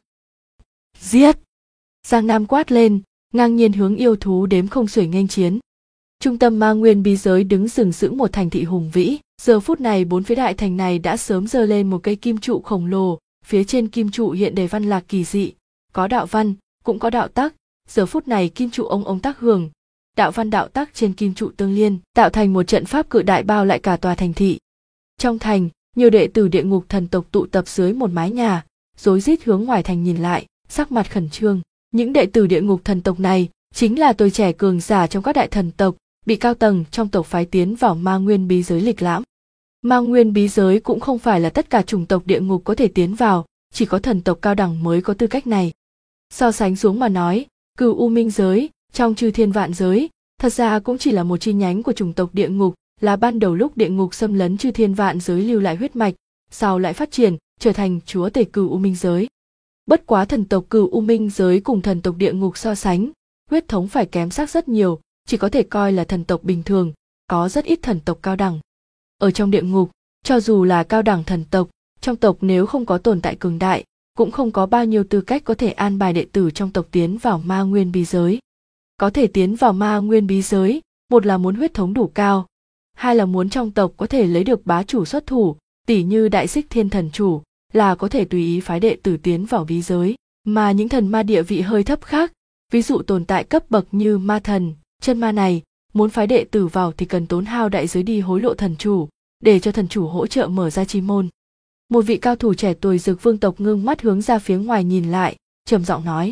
[SPEAKER 1] Giết! Giang Nam quát lên, ngang nhiên hướng yêu thú đếm không xuể nghênh chiến. Trung tâm ma nguyên bí giới đứng sừng sững một thành thị hùng vĩ, giờ phút này bốn phía đại thành này đã sớm giơ lên một cây kim trụ khổng lồ, phía trên kim trụ hiện đầy văn lạc kỳ dị, có đạo văn, cũng có đạo tắc, giờ phút này kim trụ ông tác hưởng, đạo văn đạo tắc trên kim trụ tương liên, tạo thành một trận pháp cự đại bao lại cả tòa thành thị. Trong thành, Nhiều đệ tử địa ngục thần tộc tụ tập dưới một mái nhà, rối rít hướng ngoài thành nhìn lại, sắc mặt khẩn trương. Những đệ tử địa ngục thần tộc này chính là tuổi trẻ cường giả trong các đại thần tộc, bị cao tầng trong tộc phái tiến vào ma nguyên bí giới lịch lãm. Ma nguyên bí giới cũng không phải là tất cả chủng tộc địa ngục có thể tiến vào, chỉ có thần tộc cao đẳng mới có tư cách này. So sánh xuống mà nói, Cửu U Minh giới, trong chư thiên vạn giới, thật ra cũng chỉ là một chi nhánh của chủng tộc địa ngục, là ban đầu lúc địa ngục xâm lấn chư thiên vạn giới lưu lại huyết mạch, sau lại phát triển, trở thành chúa tể Cửu U Minh giới. Bất quá thần tộc Cửu U Minh giới cùng thần tộc địa ngục so sánh, huyết thống phải kém xác rất nhiều, chỉ có thể coi là thần tộc bình thường, có rất ít thần tộc cao đẳng. Ở trong địa ngục, cho dù là cao đẳng thần tộc, trong tộc nếu không có tồn tại cường đại, cũng không có bao nhiêu tư cách có thể an bài đệ tử trong tộc tiến vào ma nguyên bí giới. Có thể tiến vào ma nguyên bí giới, một là muốn huyết thống đủ cao, hai là muốn trong tộc có thể lấy được bá chủ xuất thủ, tỉ như Đại Xích Thiên Thần Chủ, là có thể tùy ý phái đệ tử tiến vào bí giới, mà những thần ma địa vị hơi thấp khác, ví dụ tồn tại cấp bậc như ma thần, chân ma này, muốn phái đệ tử vào thì cần tốn hao đại giới đi hối lộ thần chủ, để cho thần chủ hỗ trợ mở ra chi môn. Một vị cao thủ trẻ tuổi Dực Vương tộc ngưng mắt hướng ra phía ngoài nhìn lại, trầm giọng nói: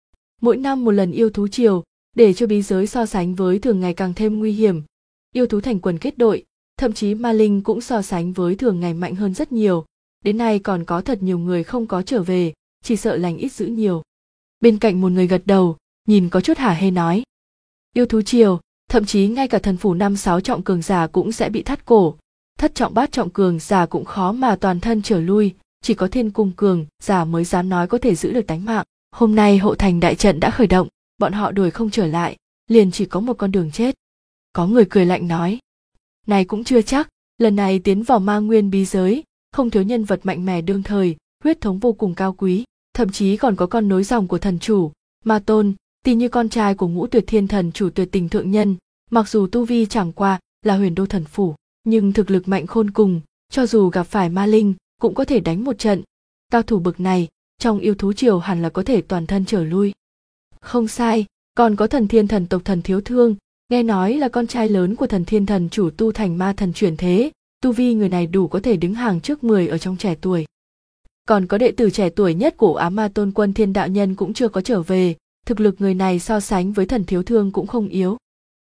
[SPEAKER 1] mỗi năm một lần yêu thú triều, để cho bí giới so sánh với thường ngày càng thêm nguy hiểm. Yêu thú thành quần kết đội, thậm chí ma linh cũng so sánh với thường ngày mạnh hơn rất nhiều. Đến nay còn có thật nhiều người không có trở về, chỉ sợ lành ít dữ nhiều. Bên cạnh một người gật đầu, nhìn có chút hả hê nói: yêu thú triều, thậm chí ngay cả thần phủ 5-6 trọng cường giả cũng sẽ bị thắt cổ, thất trọng bát trọng cường giả cũng khó mà toàn thân trở lui, chỉ có thiên cung cường giả mới dám nói có thể giữ được tánh mạng. Hôm nay hộ thành đại trận đã khởi động, bọn họ đuổi không trở lại, liền chỉ có một con đường chết. Có người cười lạnh nói: này cũng chưa chắc, lần này tiến vào ma nguyên bí giới, không thiếu nhân vật mạnh mẽ đương thời, huyết thống vô cùng cao quý, thậm chí còn có con nối dòng của thần chủ, Ma Tôn, tỉ như con trai của Ngũ Tuyệt Thiên Thần Chủ Tuyệt Tình Thượng Nhân, mặc dù tu vi chẳng qua là huyền đô thần phủ, nhưng thực lực mạnh khôn cùng, cho dù gặp phải ma linh, cũng có thể đánh một trận. Cao thủ bực này, trong yêu thú triều hẳn là có thể toàn thân trở lui. Không sai, còn có thần thiên thần tộc Thần Thiếu Thương, nghe nói là con trai lớn của thần thiên thần chủ tu thành ma thần chuyển thế, tu vi người này đủ có thể đứng hàng trước 10 ở trong trẻ tuổi. Còn có đệ tử trẻ tuổi nhất của Ám Ma Tôn Quân Thiên Đạo Nhân cũng chưa có trở về, thực lực người này so sánh với Thần Thiếu Thương cũng không yếu.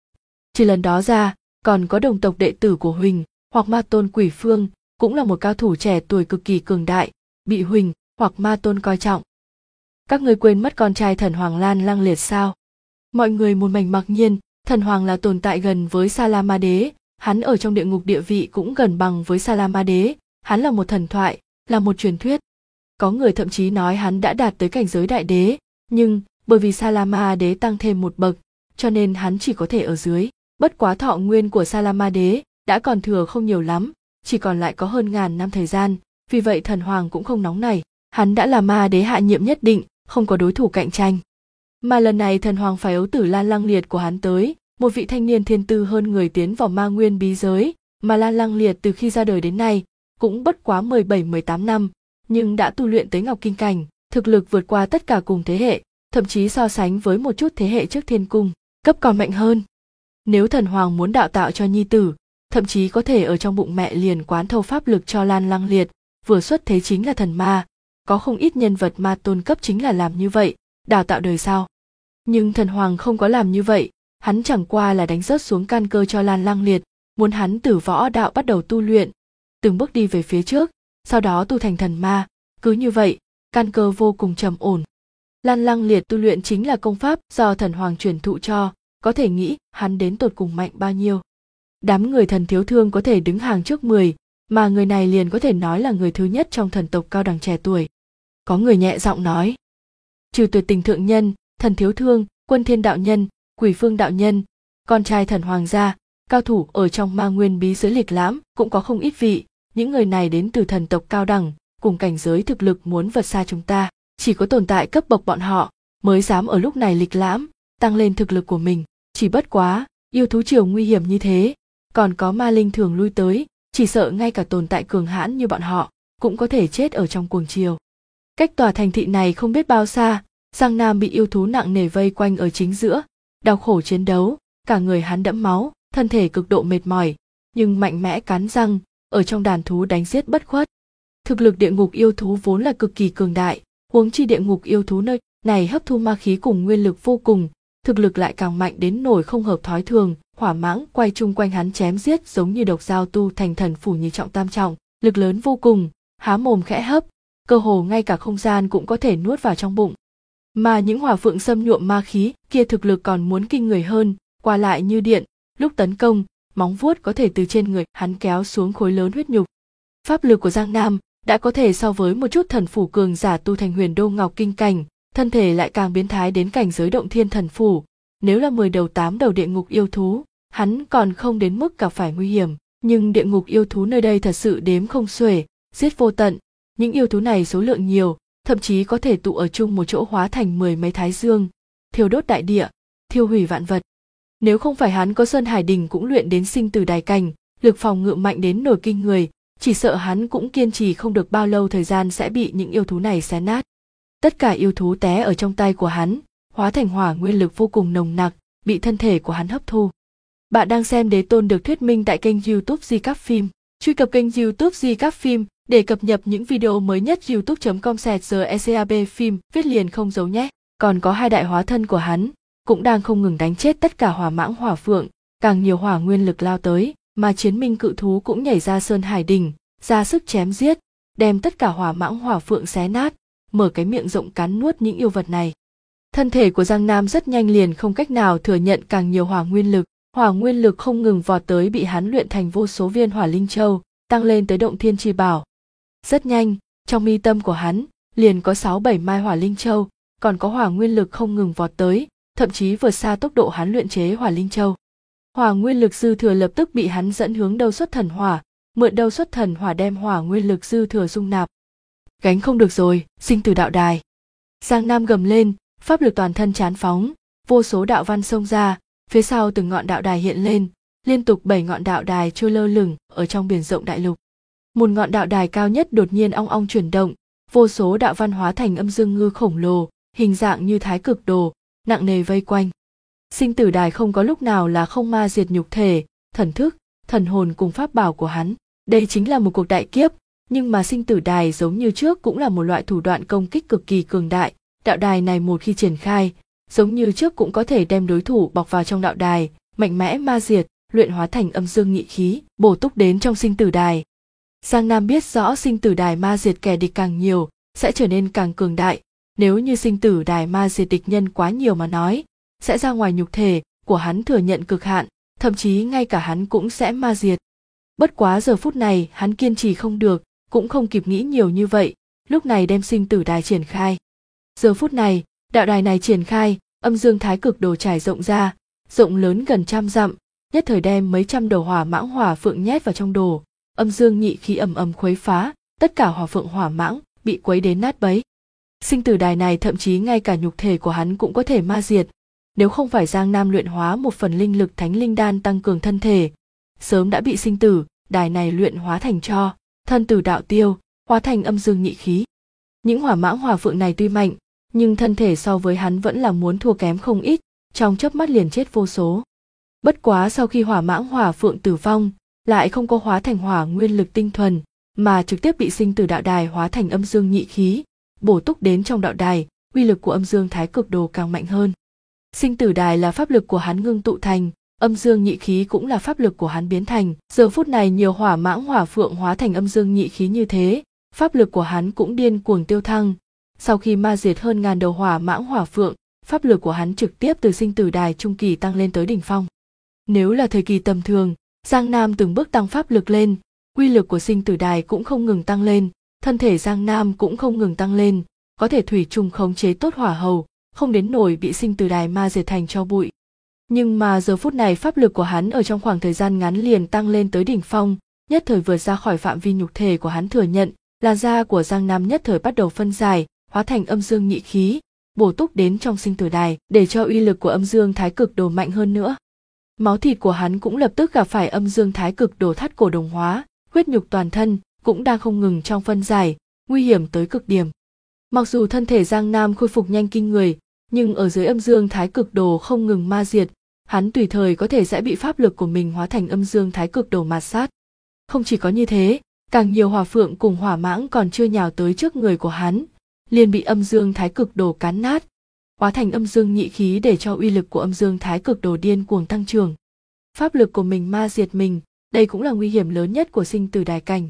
[SPEAKER 1] Trừ lần đó ra, còn có đồng tộc đệ tử của Huỳnh hoặc Ma Tôn Quỷ Phương, cũng là một cao thủ trẻ tuổi cực kỳ cường đại, bị Huỳnh hoặc Ma Tôn coi trọng. Các ngươi quên mất con trai thần Hoàng Lan Lăng Liệt sao? Mọi người một mảnh mặc nhiên, thần Hoàng là tồn tại gần với Sa La Ma Đế, hắn ở trong địa ngục địa vị cũng gần bằng với Sa La Ma Đế, hắn là một thần thoại, là một truyền thuyết. Có người thậm chí nói hắn đã đạt tới cảnh giới đại đế, nhưng bởi vì Sa La Ma Đế tăng thêm một bậc, cho nên hắn chỉ có thể ở dưới. Bất quá thọ nguyên của Sa La Ma Đế đã còn thừa không nhiều lắm, chỉ còn lại có hơn 1000 năm thời gian, vì vậy thần Hoàng cũng không nóng nảy, hắn đã là ma đế hạ nhiệm nhất định, không có đối thủ cạnh tranh. Mà lần này thần Hoàng phải ấu tử Lan Lăng Liệt của hắn tới, một vị thanh niên thiên tư hơn người tiến vào ma nguyên bí giới, mà Lan Lăng Liệt từ khi ra đời đến nay cũng bất quá 17-18 năm, nhưng đã tu luyện tới Ngọc Kinh cảnh, thực lực vượt qua tất cả cùng thế hệ, thậm chí so sánh với một chút thế hệ trước thiên cung, cấp còn mạnh hơn. Nếu thần Hoàng muốn đạo tạo cho nhi tử, thậm chí có thể ở trong bụng mẹ liền quán thâu pháp lực cho Lan Lăng Liệt, vừa xuất thế chính là thần ma, có không ít nhân vật ma tôn cấp chính là làm như vậy, đào tạo đời sau. Nhưng thần Hoàng không có làm như vậy, hắn chẳng qua là đánh rớt xuống căn cơ cho Lan Lăng Liệt, muốn hắn từ võ đạo bắt đầu tu luyện, từng bước đi về phía trước, sau đó tu thành thần ma, cứ như vậy, căn cơ vô cùng trầm ổn. Lan Lăng Liệt tu luyện chính là công pháp do thần Hoàng truyền thụ cho, có thể nghĩ hắn đến tột cùng mạnh bao nhiêu. Đám người Thần Thiếu Thương có thể đứng hàng trước 10, mà người này liền có thể nói là người thứ nhất trong thần tộc cao đẳng trẻ tuổi. Có người nhẹ giọng nói: trừ Tuyệt Tình Thượng Nhân, Thần Thiếu Thương, Quân Thiên Đạo Nhân, Quỷ Phương Đạo Nhân, con trai thần Hoàng gia, cao thủ ở trong ma nguyên bí giới lịch lãm cũng có không ít vị, những người này đến từ thần tộc cao đẳng, cùng cảnh giới thực lực muốn vượt xa chúng ta, chỉ có tồn tại cấp bậc bọn họ mới dám ở lúc này lịch lãm, tăng lên thực lực của mình. Chỉ bất quá, yêu thú triều nguy hiểm như thế, còn có ma linh thường lui tới, chỉ sợ ngay cả tồn tại cường hãn như bọn họ cũng có thể chết ở trong cuồng triều. Cách tòa thành thị này không biết bao xa, Giang Nam bị yêu thú nặng nề vây quanh ở chính giữa, đau khổ chiến đấu, cả người hắn đẫm máu, thân thể cực độ mệt mỏi, nhưng mạnh mẽ cắn răng, ở trong đàn thú đánh giết bất khuất. Thực lực địa ngục yêu thú vốn là cực kỳ cường đại, huống chi địa ngục yêu thú nơi này hấp thu ma khí cùng nguyên lực vô cùng, thực lực lại càng mạnh đến nỗi không hợp thói thường. Hỏa mãng quay chung quanh hắn chém giết giống như độc dao tu thành thần phủ nhị trọng tam trọng, lực lớn vô cùng, há mồm khẽ hấp, cơ hồ ngay cả không gian cũng có thể nuốt vào trong bụng. Mà những hỏa phượng xâm nhuộm ma khí kia thực lực còn muốn kinh người hơn, qua lại như điện, lúc tấn công, móng vuốt có thể từ trên người hắn kéo xuống khối lớn huyết nhục. Pháp lực của Giang Nam đã có thể so với một chút thần phủ cường giả tu thành Huyền Đô Ngọc Kinh cảnh, thân thể lại càng biến thái đến cảnh giới Động Thiên thần phủ. Nếu là 10 đầu 8 đầu địa ngục yêu thú, hắn còn không đến mức gặp phải nguy hiểm, nhưng địa ngục yêu thú nơi đây thật sự đếm không xuể, giết vô tận. Những yêu thú này số lượng nhiều, thậm chí có thể tụ ở chung một chỗ hóa thành 10 mấy thái dương, thiêu đốt đại địa, thiêu hủy vạn vật. Nếu không phải hắn có Sơn Hải Đỉnh cũng luyện đến sinh tử đài cảnh, lực phòng ngự mạnh đến nổi kinh người, chỉ sợ hắn cũng kiên trì không được bao lâu thời gian sẽ bị những yêu thú này xé nát. Tất cả yêu thú té ở trong tay của hắn, hóa thành hỏa nguyên lực vô cùng nồng nặc, bị thân thể của hắn hấp thu. Bạn đang xem Đế Tôn được thuyết minh tại kênh YouTube Di Cáp Phim. Truy cập kênh YouTube Di Cáp Phim để cập nhật những video mới nhất. youtube.com/secab phim viết liền không dấu nhé. Còn có hai đại hóa thân của hắn cũng đang không ngừng đánh chết tất cả hỏa mãng hỏa phượng, càng nhiều hỏa nguyên lực lao tới, mà chiến minh cự thú cũng nhảy ra Sơn Hải Đỉnh, ra sức chém giết, đem tất cả hỏa mãng hỏa phượng xé nát, mở cái miệng rộng cắn nuốt những yêu vật này. Thân thể của Giang Nam rất nhanh liền không cách nào thừa nhận càng nhiều hỏa nguyên lực không ngừng vọt tới, bị hắn luyện thành vô số viên hỏa linh châu, tăng lên tới Động Thiên chi bảo. Rất nhanh, trong mi tâm của hắn liền có 6-7 mai hỏa linh châu, còn có hỏa nguyên lực không ngừng vọt tới, thậm chí vượt xa tốc độ hắn luyện chế hỏa linh châu. Hỏa nguyên lực dư thừa lập tức bị hắn dẫn hướng Đâu Xuất Thần Hỏa, mượn Đâu Xuất Thần Hỏa đem hỏa nguyên lực dư thừa dung nạp. Gánh không được rồi, sinh tử đạo đài. Giang Nam gầm lên, pháp lực toàn thân trán phóng, vô số đạo văn xông ra, phía sau từng ngọn đạo đài hiện lên, liên tục 7 ngọn đạo đài trôi lơ lửng ở trong biển rộng đại lục. Một ngọn đạo đài cao nhất đột nhiên ong ong chuyển động, vô số đạo văn hóa thành âm dương ngư khổng lồ, hình dạng như thái cực đồ, nặng nề vây quanh. Sinh tử đài không có lúc nào là không ma diệt nhục thể, thần thức, thần hồn cùng pháp bảo của hắn. Đây chính là một cuộc đại kiếp, nhưng mà sinh tử đài giống như trước cũng là một loại thủ đoạn công kích cực kỳ cường đại. Đạo đài này một khi triển khai, giống như trước cũng có thể đem đối thủ bọc vào trong đạo đài, mạnh mẽ ma diệt, luyện hóa thành âm dương nhị khí, bổ túc đến trong sinh tử đài. Giang Nam biết rõ sinh tử đài ma diệt kẻ địch càng nhiều, sẽ trở nên càng cường đại. Nếu như sinh tử đài ma diệt địch nhân quá nhiều mà nói, sẽ ra ngoài nhục thể của hắn thừa nhận cực hạn, thậm chí ngay cả hắn cũng sẽ ma diệt. Bất quá giờ phút này hắn kiên trì không được, cũng không kịp nghĩ nhiều như vậy, lúc này đem sinh tử đài triển khai. Giờ phút này, đạo đài này triển khai, âm dương thái cực đồ trải rộng ra, rộng lớn gần 100 dặm, nhất thời đem mấy trăm đầu hỏa mãng hỏa phượng nhét vào trong đồ, âm dương nhị khí ầm ầm khuấy phá, tất cả hỏa phượng hỏa mãng bị quấy đến nát bấy. Sinh tử đài này thậm chí ngay cả nhục thể của hắn cũng có thể ma diệt, nếu không phải Giang Nam luyện hóa một phần linh lực thánh linh đan tăng cường thân thể, sớm đã bị sinh tử đài này luyện hóa thành tro, thân tử đạo tiêu, hóa thành âm dương nhị khí. Những hỏa mãng hỏa phượng này tuy mạnh, nhưng thân thể so với hắn vẫn là muốn thua kém không ít, trong chớp mắt liền chết vô số. Bất quá sau khi hỏa mãng hỏa phượng tử vong, lại không có hóa thành hỏa nguyên lực tinh thuần, mà trực tiếp bị sinh tử đạo đài hóa thành âm dương nhị khí, bổ túc đến trong đạo đài, uy lực của âm dương thái cực đồ càng mạnh hơn. Sinh tử đài là pháp lực của hắn ngưng tụ thành, âm dương nhị khí cũng là pháp lực của hắn biến thành. Giờ phút này nhiều hỏa mãng hỏa phượng hóa thành âm dương nhị khí như thế, pháp lực của hắn cũng điên cuồng tiêu thăng. Sau khi ma diệt hơn 1000 đầu hỏa mãng hỏa phượng, pháp lực của hắn trực tiếp từ sinh tử đài trung kỳ tăng lên tới đỉnh phong. Nếu là thời kỳ tầm thường, Giang Nam từng bước tăng pháp lực lên, uy lực của sinh tử đài cũng không ngừng tăng lên, thân thể Giang Nam cũng không ngừng tăng lên, có thể thủy chung khống chế tốt hỏa hầu, không đến nổi bị sinh tử đài ma diệt thành tro bụi. Nhưng mà giờ phút này pháp lực của hắn ở trong khoảng thời gian ngắn liền tăng lên tới đỉnh phong, nhất thời vượt ra khỏi phạm vi nhục thể của hắn thừa nhận, làn da của Giang Nam nhất thời bắt đầu phân giải, hóa thành âm dương nhị khí, bổ túc đến trong sinh tử đài, để cho uy lực của âm dương thái cực đồ mạnh hơn nữa. Máu thịt của hắn cũng lập tức gặp phải âm dương thái cực đồ thắt cổ đồng hóa, huyết nhục toàn thân cũng đang không ngừng trong phân giải, nguy hiểm tới cực điểm. Mặc dù thân thể Giang Nam khôi phục nhanh kinh người, nhưng ở dưới âm dương thái cực đồ không ngừng ma diệt, hắn tùy thời có thể sẽ bị pháp lực của mình hóa thành âm dương thái cực đồ mạt sát. Không chỉ có như thế, càng nhiều hỏa phượng cùng hỏa mãng còn chưa nhào tới trước người của hắn, liền bị âm dương thái cực đồ cắn nát, hóa thành âm dương nhị khí để cho uy lực của âm dương thái cực đồ điên cuồng tăng trưởng. Pháp lực của mình ma diệt mình, đây cũng là nguy hiểm lớn nhất của sinh tử đài cảnh.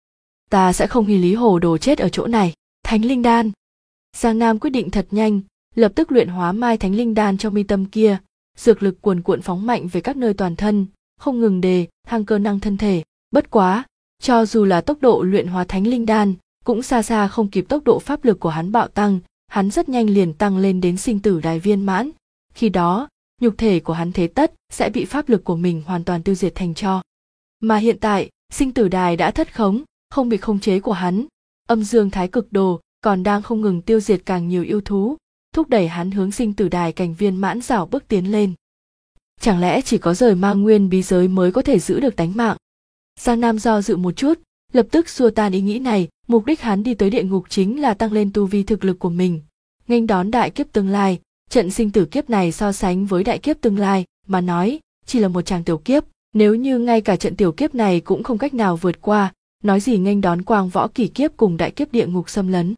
[SPEAKER 1] Ta sẽ không hy lý hồ đồ chết ở chỗ này. Thánh linh đan. Giang Nam quyết định thật nhanh, lập tức luyện hóa mai thánh linh đan trong mi tâm kia, dược lực cuồn cuộn phóng mạnh về các nơi toàn thân, không ngừng đề thăng cơ năng thân thể. Bất quá, cho dù là tốc độ luyện hóa thánh linh đan, cũng xa xa không kịp tốc độ pháp lực của hắn bạo tăng, hắn rất nhanh liền tăng lên đến sinh tử đài viên mãn. Khi đó, nhục thể của hắn thế tất sẽ bị pháp lực của mình hoàn toàn tiêu diệt thành tro. Mà hiện tại, sinh tử đài đã thất khống, không bị khống chế của hắn, âm dương thái cực đồ còn đang không ngừng tiêu diệt càng nhiều yêu thú, thúc đẩy hắn hướng sinh tử đài cảnh viên mãn rảo bước tiến lên. Chẳng lẽ chỉ có rời ma nguyên bí giới mới có thể giữ được tánh mạng? Giang Nam do dự một chút, lập tức xua tan ý nghĩ này, mục đích hắn đi tới địa ngục chính là tăng lên tu vi thực lực của mình, nghênh đón đại kiếp tương lai. Trận sinh tử kiếp này so sánh với đại kiếp tương lai mà nói, chỉ là một tràng tiểu kiếp, nếu như ngay cả trận tiểu kiếp này cũng không cách nào vượt qua, nói gì nghênh đón quang võ kỷ kiếp cùng đại kiếp địa ngục xâm lấn.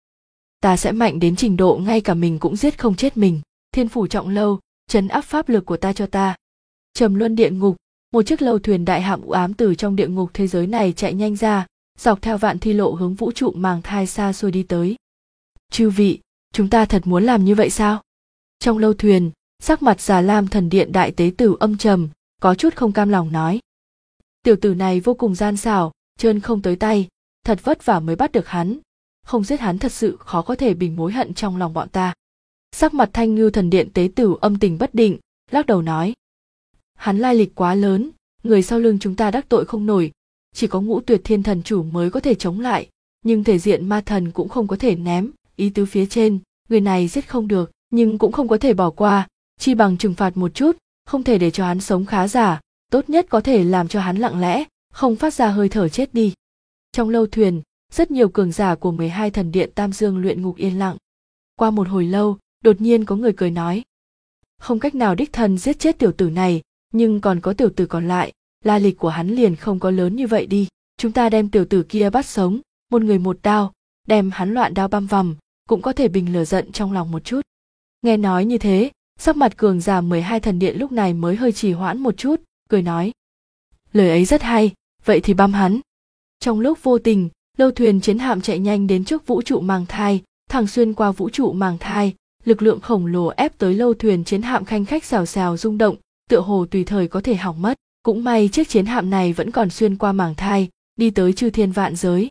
[SPEAKER 1] Ta sẽ mạnh đến trình độ ngay cả mình cũng giết không chết mình. Thiên phủ trọng lâu, trấn áp pháp lực của ta cho ta. Trầm luân địa ngục, một chiếc lâu thuyền đại hạm u ám từ trong địa ngục thế giới này chạy nhanh ra, dọc theo vạn thi lộ hướng vũ trụ màng thai xa xôi đi tới. Chư vị, chúng ta thật muốn làm như vậy sao? Trong lâu thuyền, sắc mặt Già Lam thần điện đại tế tử âm trầm, có chút không cam lòng nói. Tiểu tử này vô cùng gian xảo, trơn không tới tay, thật vất vả mới bắt được hắn. Không giết hắn thật sự khó có thể bình mối hận trong lòng bọn ta. Sắc mặt Thanh Ngưu thần điện tế tử âm tình bất định, lắc đầu nói. Hắn lai lịch quá lớn, người sau lưng chúng ta đắc tội không nổi, chỉ có Ngũ Tuyệt Thiên Thần chủ mới có thể chống lại, nhưng thể diện ma thần cũng không có thể ném, ý tứ phía trên, người này giết không được, nhưng cũng không có thể bỏ qua, chi bằng trừng phạt một chút, không thể để cho hắn sống khá giả, tốt nhất có thể làm cho hắn lặng lẽ, không phát ra hơi thở chết đi. Trong lâu thuyền, rất nhiều cường giả của 12 thần điện Tam Dương luyện ngục yên lặng. Qua một hồi lâu, đột nhiên có người cười nói. Không cách nào đích thân giết chết tiểu tử này, nhưng còn có tiểu tử còn lại, la lịch của hắn liền không có lớn như vậy đi. Chúng ta đem tiểu tử kia bắt sống, một người một đao, đem hắn loạn đao băm vằm, cũng có thể bình lửa giận trong lòng một chút. Nghe nói như thế, sắc mặt cường giả 12 thần điện lúc này mới hơi trì hoãn một chút, cười nói. Lời ấy rất hay, vậy thì băm hắn. Trong lúc vô tình, lâu thuyền chiến hạm chạy nhanh đến trước vũ trụ màng thai, thẳng xuyên qua vũ trụ màng thai, lực lượng khổng lồ ép tới lâu thuyền chiến hạm khanh khách xào xào rung động, tựa hồ tùy thời có thể hỏng mất. Cũng may chiếc chiến hạm này vẫn còn xuyên qua màng thai, đi tới chư thiên vạn giới.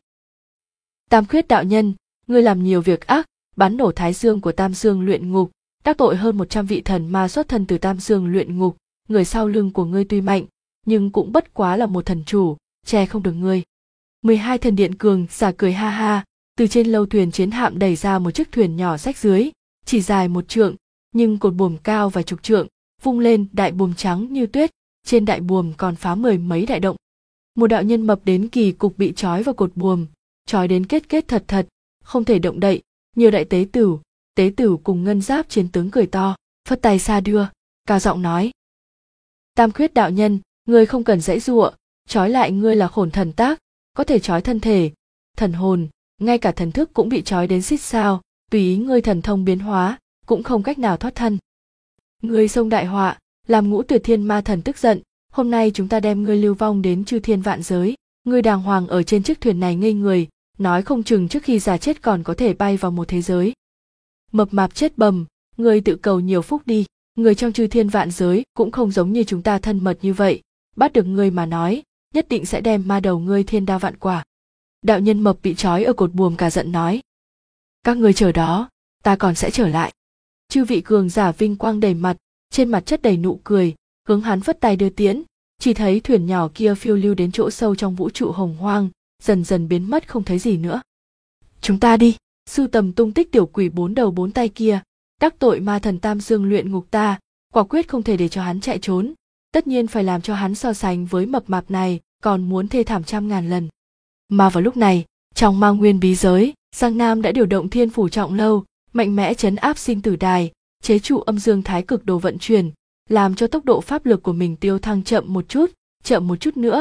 [SPEAKER 1] Tam Khuyết đạo nhân, ngươi làm nhiều việc ác, bắn nổ thái dương của Tam Dương luyện ngục, đắc tội hơn 100 vị thần ma xuất thân từ Tam Dương luyện ngục, người sau lưng của ngươi tuy mạnh, nhưng cũng bất quá là một thần chủ, che không được ngươi. 12 thần điện cường giả cười ha ha, từ trên lâu thuyền chiến hạm đẩy ra một chiếc thuyền nhỏ rách dưới, chỉ dài 1 trượng, nhưng cột buồm cao vài chục trượng, vung lên đại buồm trắng như tuyết, trên đại buồm còn phá 10 mấy đại động. Một đạo nhân mập đến kỳ cục bị trói vào cột buồm, trói đến kết thật, không thể động đậy. Nhiều đại tế tử cùng ngân giáp chiến tướng cười to, phất tay xa đưa, cao giọng nói. Tam Khuyết đạo nhân, ngươi không cần giãy giụa, trói lại ngươi là khổn thần tác, có thể trói thân thể, thần hồn, ngay cả thần thức cũng bị trói đến xít sao, tùy ý ngươi thần thông biến hóa, cũng không cách nào thoát thân. Ngươi xông đại họa, làm Ngũ Tuyệt Thiên ma thần tức giận, hôm nay chúng ta đem ngươi lưu vong đến chư thiên vạn giới, ngươi đàng hoàng ở trên chiếc thuyền này ngây người, nói không chừng trước khi già chết còn có thể bay vào một thế giới. Mập mạp chết bầm, ngươi tự cầu nhiều phúc đi, người trong chư thiên vạn giới cũng không giống như chúng ta thân mật như vậy, bắt được ngươi mà nói, nhất định sẽ đem ma đầu ngươi thiên đao vạn quả. Đạo nhân mập bị trói ở cột buồm cả giận nói. Các ngươi chờ đó, ta còn sẽ trở lại. Chư vị cường giả vinh quang đầy mặt, trên mặt chất đầy nụ cười, hướng hắn phất tay đưa tiễn, chỉ thấy thuyền nhỏ kia phiêu lưu đến chỗ sâu trong vũ trụ hồng hoang, dần dần biến mất không thấy gì nữa. Chúng ta đi, sưu tầm tung tích tiểu quỷ 4 đầu 4 tay kia, đắc tội ma thần Tam Dương luyện ngục ta, quả quyết không thể để cho hắn chạy trốn, tất nhiên phải làm cho hắn so sánh với mập mạp này, còn muốn thê thảm trăm ngàn lần. Mà vào lúc này, trong ma nguyên bí giới, Giang Nam đã điều động Thiên phủ trọng lâu, mạnh mẽ trấn áp sinh tử đài, chế trụ âm dương thái cực đồ vận chuyển, làm cho tốc độ pháp lực của mình tiêu thăng chậm một chút nữa,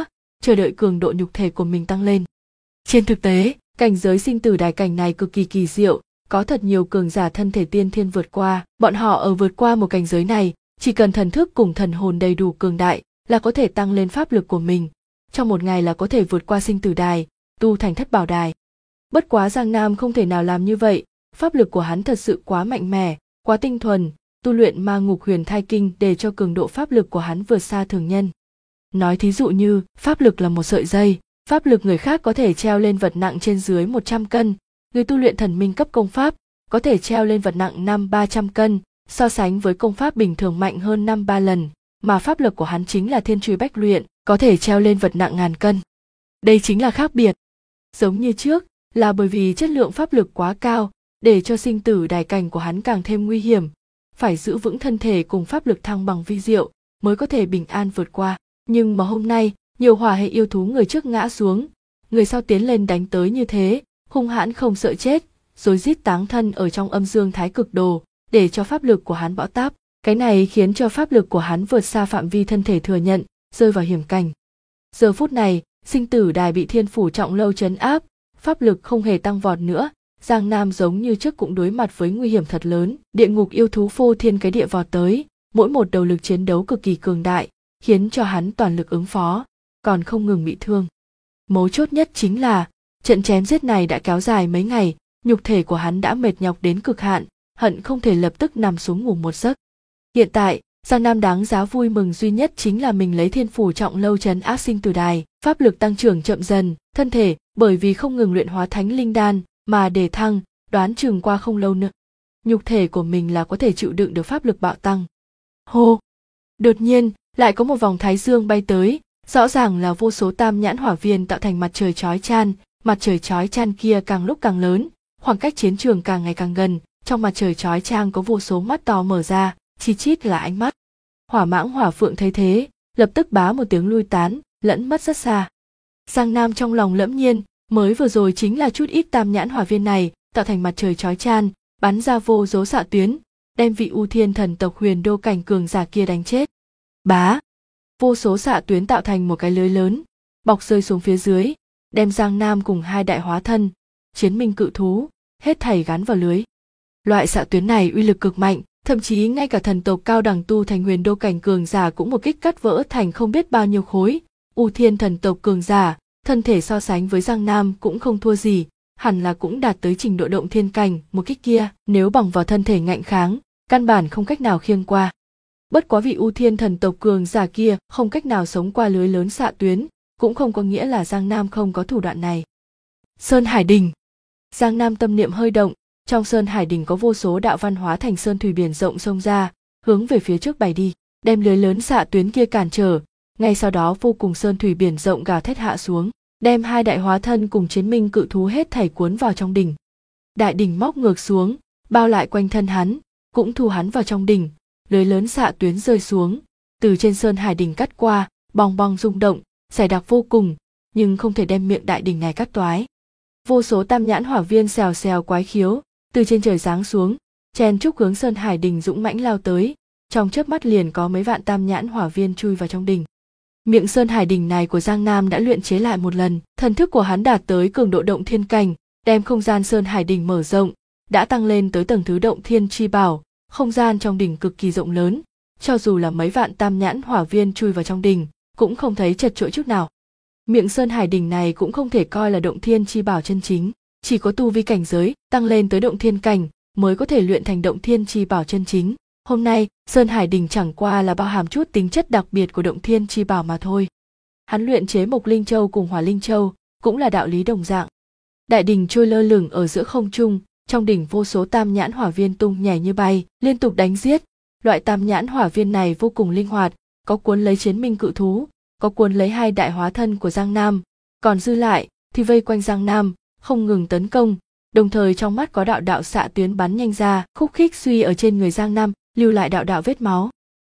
[SPEAKER 1] chờ đợi cường độ nhục thể của mình tăng lên. Trên thực tế, cảnh giới sinh tử đài cảnh này cực kỳ kỳ diệu, có thật nhiều cường giả thân thể tiên thiên vượt qua. Bọn họ ở vượt qua một cảnh giới này, chỉ cần thần thức cùng thần hồn đầy đủ cường đại là có thể tăng lên pháp lực của mình. Trong một ngày là có thể vượt qua sinh tử đài, tu thành thất bảo đài. Bất quá Giang Nam không thể nào làm như vậy, pháp lực của hắn thật sự quá mạnh mẽ, quá tinh thuần, tu luyện ma ngục huyền thai kinh để cho cường độ pháp lực của hắn vượt xa thường nhân. Nói thí dụ như, pháp lực là một sợi dây, pháp lực người khác có thể treo lên vật nặng trên dưới 100 cân, người tu luyện thần minh cấp công pháp có thể treo lên vật nặng 500-300 cân, so sánh với công pháp bình thường mạnh hơn 5-3 lần, mà pháp lực của hắn chính là thiên truy bách luyện, có thể treo lên vật nặng ngàn cân. Đây chính là khác biệt. Giống như trước, là bởi vì chất lượng pháp lực quá cao, để cho sinh tử đài cảnh của hắn càng thêm nguy hiểm, phải giữ vững thân thể cùng pháp lực thăng bằng vi diệu mới có thể bình an vượt qua. Nhưng mà hôm nay, nhiều hỏa hệ yêu thú người trước ngã xuống, người sau tiến lên đánh tới như thế, hung hãn không sợ chết, rồi rít táng thân ở trong âm dương thái cực đồ, để cho pháp lực của hắn bão táp. Cái này khiến cho pháp lực của hắn vượt xa phạm vi thân thể thừa nhận, rơi vào hiểm cảnh. Giờ phút này, sinh tử đài bị thiên phủ trọng lâu trấn áp, pháp lực không hề tăng vọt nữa. Giang Nam giống như trước cũng đối mặt với nguy hiểm thật lớn. Địa ngục yêu thú phô thiên cái địa vọt tới, mỗi một đầu lực chiến đấu cực kỳ cường đại, khiến cho hắn toàn lực ứng phó, còn không ngừng bị thương. Mấu chốt nhất chính là, trận chém giết này đã kéo dài mấy ngày, nhục thể của hắn đã mệt nhọc đến cực hạn, hận không thể lập tức nằm xuống ngủ một giấc. Hiện tại, Giang Nam đáng giá vui mừng duy nhất chính là mình lấy thiên phủ trọng lâu trấn áp sinh tử đài, pháp lực tăng trưởng chậm dần, thân thể bởi vì không ngừng luyện hóa thánh linh đan mà đề thăng, đoán chừng qua không lâu nữa, nhục thể của mình là có thể chịu đựng được pháp lực bạo tăng. Hô! Đột nhiên, lại có một vòng thái dương bay tới, rõ ràng là vô số tam nhãn hỏa viên tạo thành mặt trời chói chang, mặt trời chói chang kia càng lúc càng lớn, khoảng cách chiến trường càng ngày càng gần, trong mặt trời chói chang có vô số mắt to mở ra, chi chít là ánh mắt. Hỏa mãng hỏa phượng thấy thế, lập tức bá một tiếng lui tán, lẫn mất rất xa. Giang Nam trong lòng lẫm nhiên, mới vừa rồi chính là chút ít tam nhãn hỏa viên này tạo thành mặt trời chói chang, bắn ra vô số xạ tuyến, đem vị U Thiên thần tộc huyền đô cảnh cường giả kia đánh chết. Bá! Vô số xạ tuyến tạo thành một cái lưới lớn, bọc rơi xuống phía dưới, đem Giang Nam cùng hai đại hóa thân, chiến minh cự thú, hết thảy gắn vào lưới. Loại xạ tuyến này uy lực cực mạnh, thậm chí ngay cả thần tộc cao đẳng tu thành huyền đô cảnh cường giả cũng một kích cắt vỡ thành không biết bao nhiêu khối. U Thiên thần tộc cường giả, thân thể so sánh với Giang Nam cũng không thua gì, hẳn là cũng đạt tới trình độ động thiên cảnh. Một kích kia, nếu bằng vào thân thể ngạnh kháng, căn bản không cách nào khiêng qua. Bất quá vị U Thiên thần tộc cường giả kia không cách nào sống qua lưới lớn xạ tuyến, cũng không có nghĩa là Giang Nam không có thủ đoạn này. Sơn Hải Đình. Giang Nam tâm niệm hơi động, trong Sơn Hải Đình có vô số đạo văn hóa thành sơn thủy biển rộng xông ra, hướng về phía trước bày đi, đem lưới lớn xạ tuyến kia cản trở. Ngay sau đó vô cùng sơn thủy biển rộng gào thét hạ xuống, đem hai đại hóa thân cùng chiến minh cự thú hết thảy cuốn vào trong đỉnh. Đại đỉnh móc ngược xuống, bao lại quanh thân hắn, cũng thu hắn vào trong đỉnh. Lưới lớn xạ tuyến rơi xuống, từ trên Sơn Hải Đình cắt qua, bong bong rung động, dày đặc vô cùng, nhưng không thể đem miệng đại đỉnh này cắt toái. Vô số tam nhãn hỏa viên xèo xèo quái khiếu, từ trên trời giáng xuống, chen chúc hướng Sơn Hải Đình dũng mãnh lao tới, trong chớp mắt liền có mấy vạn tam nhãn hỏa viên chui vào trong đỉnh. Miệng Sơn Hải Đình này của Giang Nam đã luyện chế lại một lần, thần thức của hắn đạt tới cường độ động thiên cảnh, đem không gian Sơn Hải Đình mở rộng, đã tăng lên tới tầng thứ động thiên chi bảo, không gian trong đỉnh cực kỳ rộng lớn, cho dù là mấy vạn tam nhãn hỏa viên chui vào trong đỉnh, cũng không thấy chật chội chút nào. Miệng Sơn Hải Đình này cũng không thể coi là động thiên chi bảo chân chính, chỉ có tu vi cảnh giới tăng lên tới động thiên cảnh mới có thể luyện thành động thiên chi bảo chân chính. Hôm nay, Sơn Hải Đình chẳng qua là bao hàm chút tính chất đặc biệt của động thiên chi bảo mà thôi. Hắn luyện chế Mộc Linh Châu cùng Hỏa Linh Châu, cũng là đạo lý đồng dạng. Đại đỉnh trôi lơ lửng ở giữa không trung, trong đỉnh vô số tam nhãn hỏa viên tung nhảy như bay, liên tục đánh giết. Loại tam nhãn hỏa viên này vô cùng linh hoạt, có cuốn lấy chiến minh cự thú, có cuốn lấy hai đại hóa thân của Giang Nam, còn dư lại thì vây quanh Giang Nam, không ngừng tấn công, đồng thời trong mắt có đạo đạo xạ tuyến bắn nhanh ra, khúc khích suy ở trên người Giang Nam, lưu lại đạo đạo vết máu.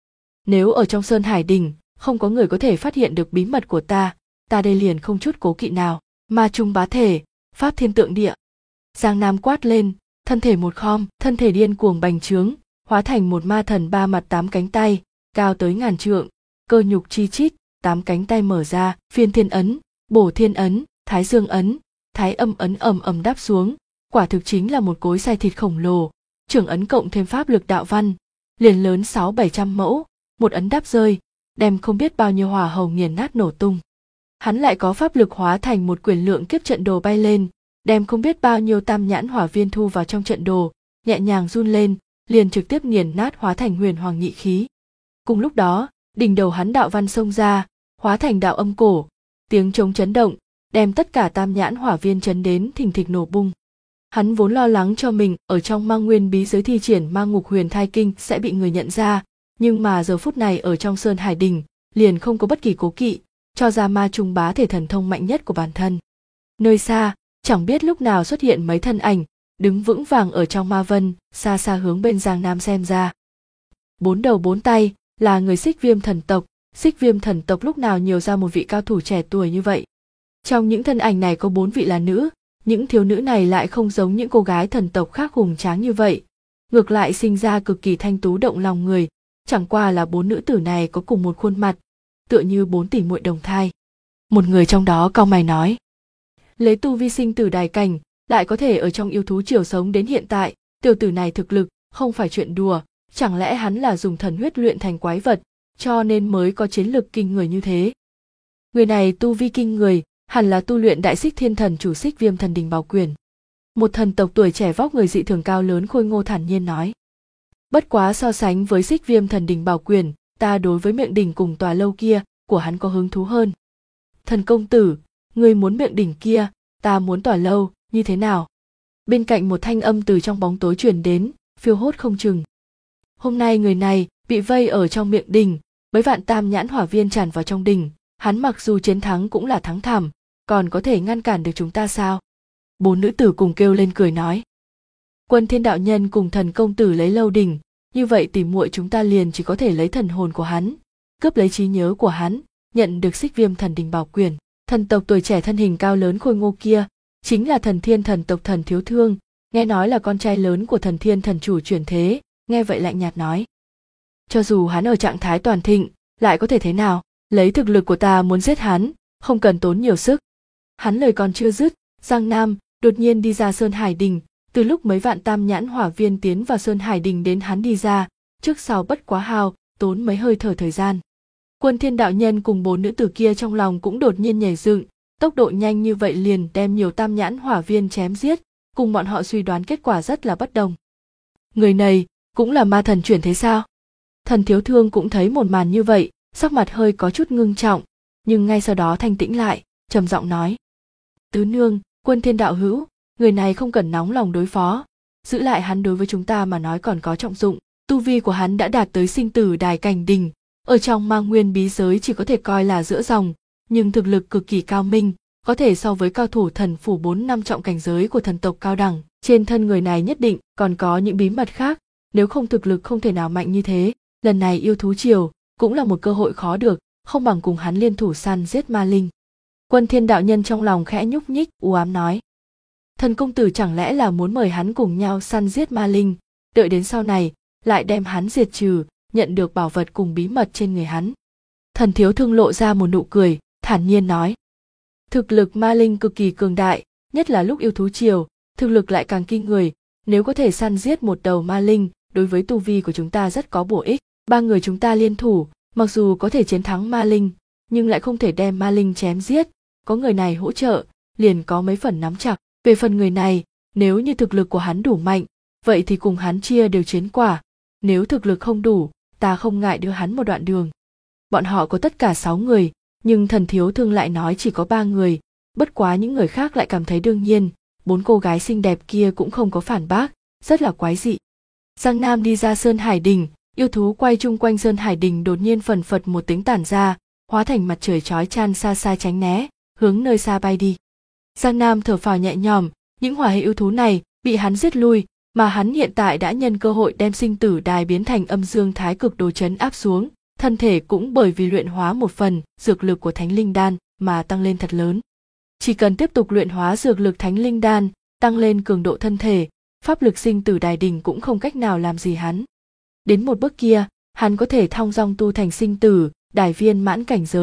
[SPEAKER 1] Nếu ở trong Sơn Hải Đình, không có người có thể phát hiện được bí mật của ta đây liền không chút cố kỵ nào. Ma trung bá thể, pháp thiên tượng địa. Giang Nam quát lên, thân thể một khom, thân thể điên cuồng bành trướng, hóa thành một ma thần ba mặt tám cánh tay, cao tới ngàn trượng, cơ nhục chi chít, 8 cánh tay mở ra, Phiên Thiên ấn, Bổ Thiên ấn, Thái Dương ấn, Thái Âm ấn ầm ầm đáp xuống, quả thực chính là một cối xay thịt khổng lồ. Trưởng ấn cộng thêm pháp lực đạo văn, liền lớn 600-700 mẫu, một ấn đáp rơi, đem không biết bao nhiêu hỏa hầu nghiền nát nổ tung. Hắn lại có pháp lực hóa thành một quyển lượng kiếp trận đồ bay lên, đem không biết bao nhiêu tam nhãn hỏa viên thu vào trong trận đồ, nhẹ nhàng run lên, liền trực tiếp nghiền nát hóa thành huyền hoàng nhị khí. Cùng lúc đó, đỉnh đầu hắn đạo văn xông ra, hóa thành đạo âm cổ, tiếng trống chấn động, đem tất cả tam nhãn hỏa viên chấn đến thình thịch nổ bung. Hắn vốn lo lắng cho mình ở trong Ma Nguyên bí giới thi triển Ma Ngục Huyền Thai Kinh sẽ bị người nhận ra, nhưng mà giờ phút này ở trong Sơn Hải Đình, liền không có bất kỳ cố kỵ, cho ra ma trung bá thể thần thông mạnh nhất của bản thân. Nơi xa, chẳng biết lúc nào xuất hiện mấy thân ảnh, đứng vững vàng ở trong ma vân, xa xa hướng bên Giang Nam xem ra. 4 đầu 4 tay, là người Xích Viêm thần tộc. Xích Viêm thần tộc lúc nào nhiều ra một vị cao thủ trẻ tuổi như vậy. Trong những thân ảnh này có 4 vị là nữ, những thiếu nữ này lại không giống những cô gái thần tộc khác hùng tráng như vậy, ngược lại sinh ra cực kỳ thanh tú động lòng người, chẳng qua là 4 nữ tử này có cùng một khuôn mặt, tựa như 4 tỷ muội đồng thai. Một người trong đó cau mày nói: lấy tu vi sinh tử đài cảnh, lại có thể ở trong yêu thú triều sống đến hiện tại, tiểu tử này thực lực không phải chuyện đùa, chẳng lẽ hắn là dùng thần huyết luyện thành quái vật, cho nên mới có chiến lực kinh người như thế. Người này tu vi kinh người, hẳn là tu luyện Đại Xích Thiên Thần chủ Xích Viêm Thần Đình Bảo Quyển. Một thần tộc tuổi trẻ vóc người dị thường cao lớn khôi ngô thản nhiên nói. Bất quá so sánh với Xích Viêm Thần Đình Bảo Quyển, ta đối với miệng đỉnh cùng tòa lâu kia của hắn có hứng thú hơn. Thần công tử, ngươi muốn miệng đỉnh kia, ta muốn tòa lâu, như thế nào? Bên cạnh một thanh âm từ trong bóng tối truyền đến, phiêu hốt không chừng. Hôm nay người này bị vây ở trong miệng đỉnh, mấy vạn tam nhãn hỏa viên tràn vào trong đỉnh, hắn mặc dù chiến thắng cũng là thắng thảm, còn có thể ngăn cản được chúng ta sao? 4 nữ tử cùng kêu lên cười nói. Quân Thiên đạo nhân cùng thần công tử lấy lâu đỉnh, như vậy tỉ muội chúng ta liền chỉ có thể lấy thần hồn của hắn, cướp lấy trí nhớ của hắn, nhận được Xích Viêm Thần Đình Bảo Quyển. Thần tộc tuổi trẻ thân hình cao lớn khôi ngô kia, chính là Thần Thiên thần tộc Thần Thiếu Thương, nghe nói là con trai lớn của Thần Thiên thần chủ chuyển thế, nghe vậy lạnh nhạt nói. Cho dù hắn ở trạng thái toàn thịnh, lại có thể thế nào, lấy thực lực của ta muốn giết hắn, không cần tốn nhiều sức. Hắn lời còn chưa dứt, Giang Nam đột nhiên đi ra Sơn Hải Đình, từ lúc mấy vạn tam nhãn hỏa viên tiến vào Sơn Hải Đình đến hắn đi ra, trước sau bất quá hao, tốn mấy hơi thở thời gian. Quân Thiên đạo nhân cùng 4 nữ tử kia trong lòng cũng đột nhiên nhảy dựng, tốc độ nhanh như vậy liền đem nhiều tam nhãn hỏa viên chém giết, cùng bọn họ suy đoán kết quả rất là bất đồng. Người này cũng là ma thần chuyển thế sao? Thần Thiếu Thương cũng thấy một màn như vậy, sắc mặt hơi có chút ngưng trọng, nhưng ngay sau đó thanh tĩnh lại, trầm giọng nói: Tứ nương, Quân Thiên đạo hữu, người này không cần nóng lòng đối phó, giữ lại hắn đối với chúng ta mà nói còn có trọng dụng. Tu vi của hắn đã đạt tới sinh tử đài cảnh đỉnh, ở trong Ma Nguyên bí giới chỉ có thể coi là giữa dòng, nhưng thực lực cực kỳ cao minh, có thể so với cao thủ thần phủ 4-5 trọng cảnh giới của thần tộc cao đẳng. Trên thân người này nhất định còn có những bí mật khác, nếu không thực lực không thể nào mạnh như thế. Lần này yêu thú triều cũng là một cơ hội khó được, không bằng cùng hắn liên thủ săn giết ma linh. Quân Thiên đạo nhân trong lòng khẽ nhúc nhích, u ám nói: Thần công tử chẳng lẽ là muốn mời hắn cùng nhau săn giết ma linh, đợi đến sau này lại đem hắn diệt trừ, nhận được bảo vật cùng bí mật trên người hắn. Thần Thiếu Thương lộ ra một nụ cười, thản nhiên nói: Thực lực ma linh cực kỳ cường đại, nhất là lúc yêu thú triều, thực lực lại càng kinh người, nếu có thể săn giết một đầu ma linh, đối với tu vi của chúng ta rất có bổ ích. 3 người chúng ta liên thủ, mặc dù có thể chiến thắng ma linh, nhưng lại không thể đem ma linh chém giết, có người này hỗ trợ, liền có mấy phần nắm chặt. Về phần người này, nếu như thực lực của hắn đủ mạnh, vậy thì cùng hắn chia đều chiến quả, nếu thực lực không đủ, ta không ngại đưa hắn một đoạn đường. Bọn họ có tất cả 6 người, nhưng Thần Thiếu Thương lại nói chỉ có 3 người, bất quá những người khác lại cảm thấy đương nhiên, 4 cô gái xinh đẹp kia cũng không có phản bác, rất là quái dị. Giang Nam đi ra Sơn Hải Đình, yêu thú quay chung quanh Sơn Hải Đình đột nhiên phần phật một tiếng tản ra, hóa thành mặt trời chói chang xa xa tránh né, hướng nơi xa bay đi. Giang Nam thở phào nhẹ nhõm, những hỏa hệ yêu thú này bị hắn giết lui, mà hắn hiện tại đã nhân cơ hội đem sinh tử đài biến thành âm dương thái cực đồ trấn áp xuống, thân thể cũng bởi vì luyện hóa một phần dược lực của Thánh Linh Đan mà tăng lên thật lớn. Chỉ cần tiếp tục luyện hóa dược lực Thánh Linh Đan, tăng lên cường độ thân thể, pháp lực sinh tử đài đỉnh cũng không cách nào làm gì hắn. Đến một bước kia, hắn có thể thong dong tu thành sinh tử đài viên mãn cảnh giới,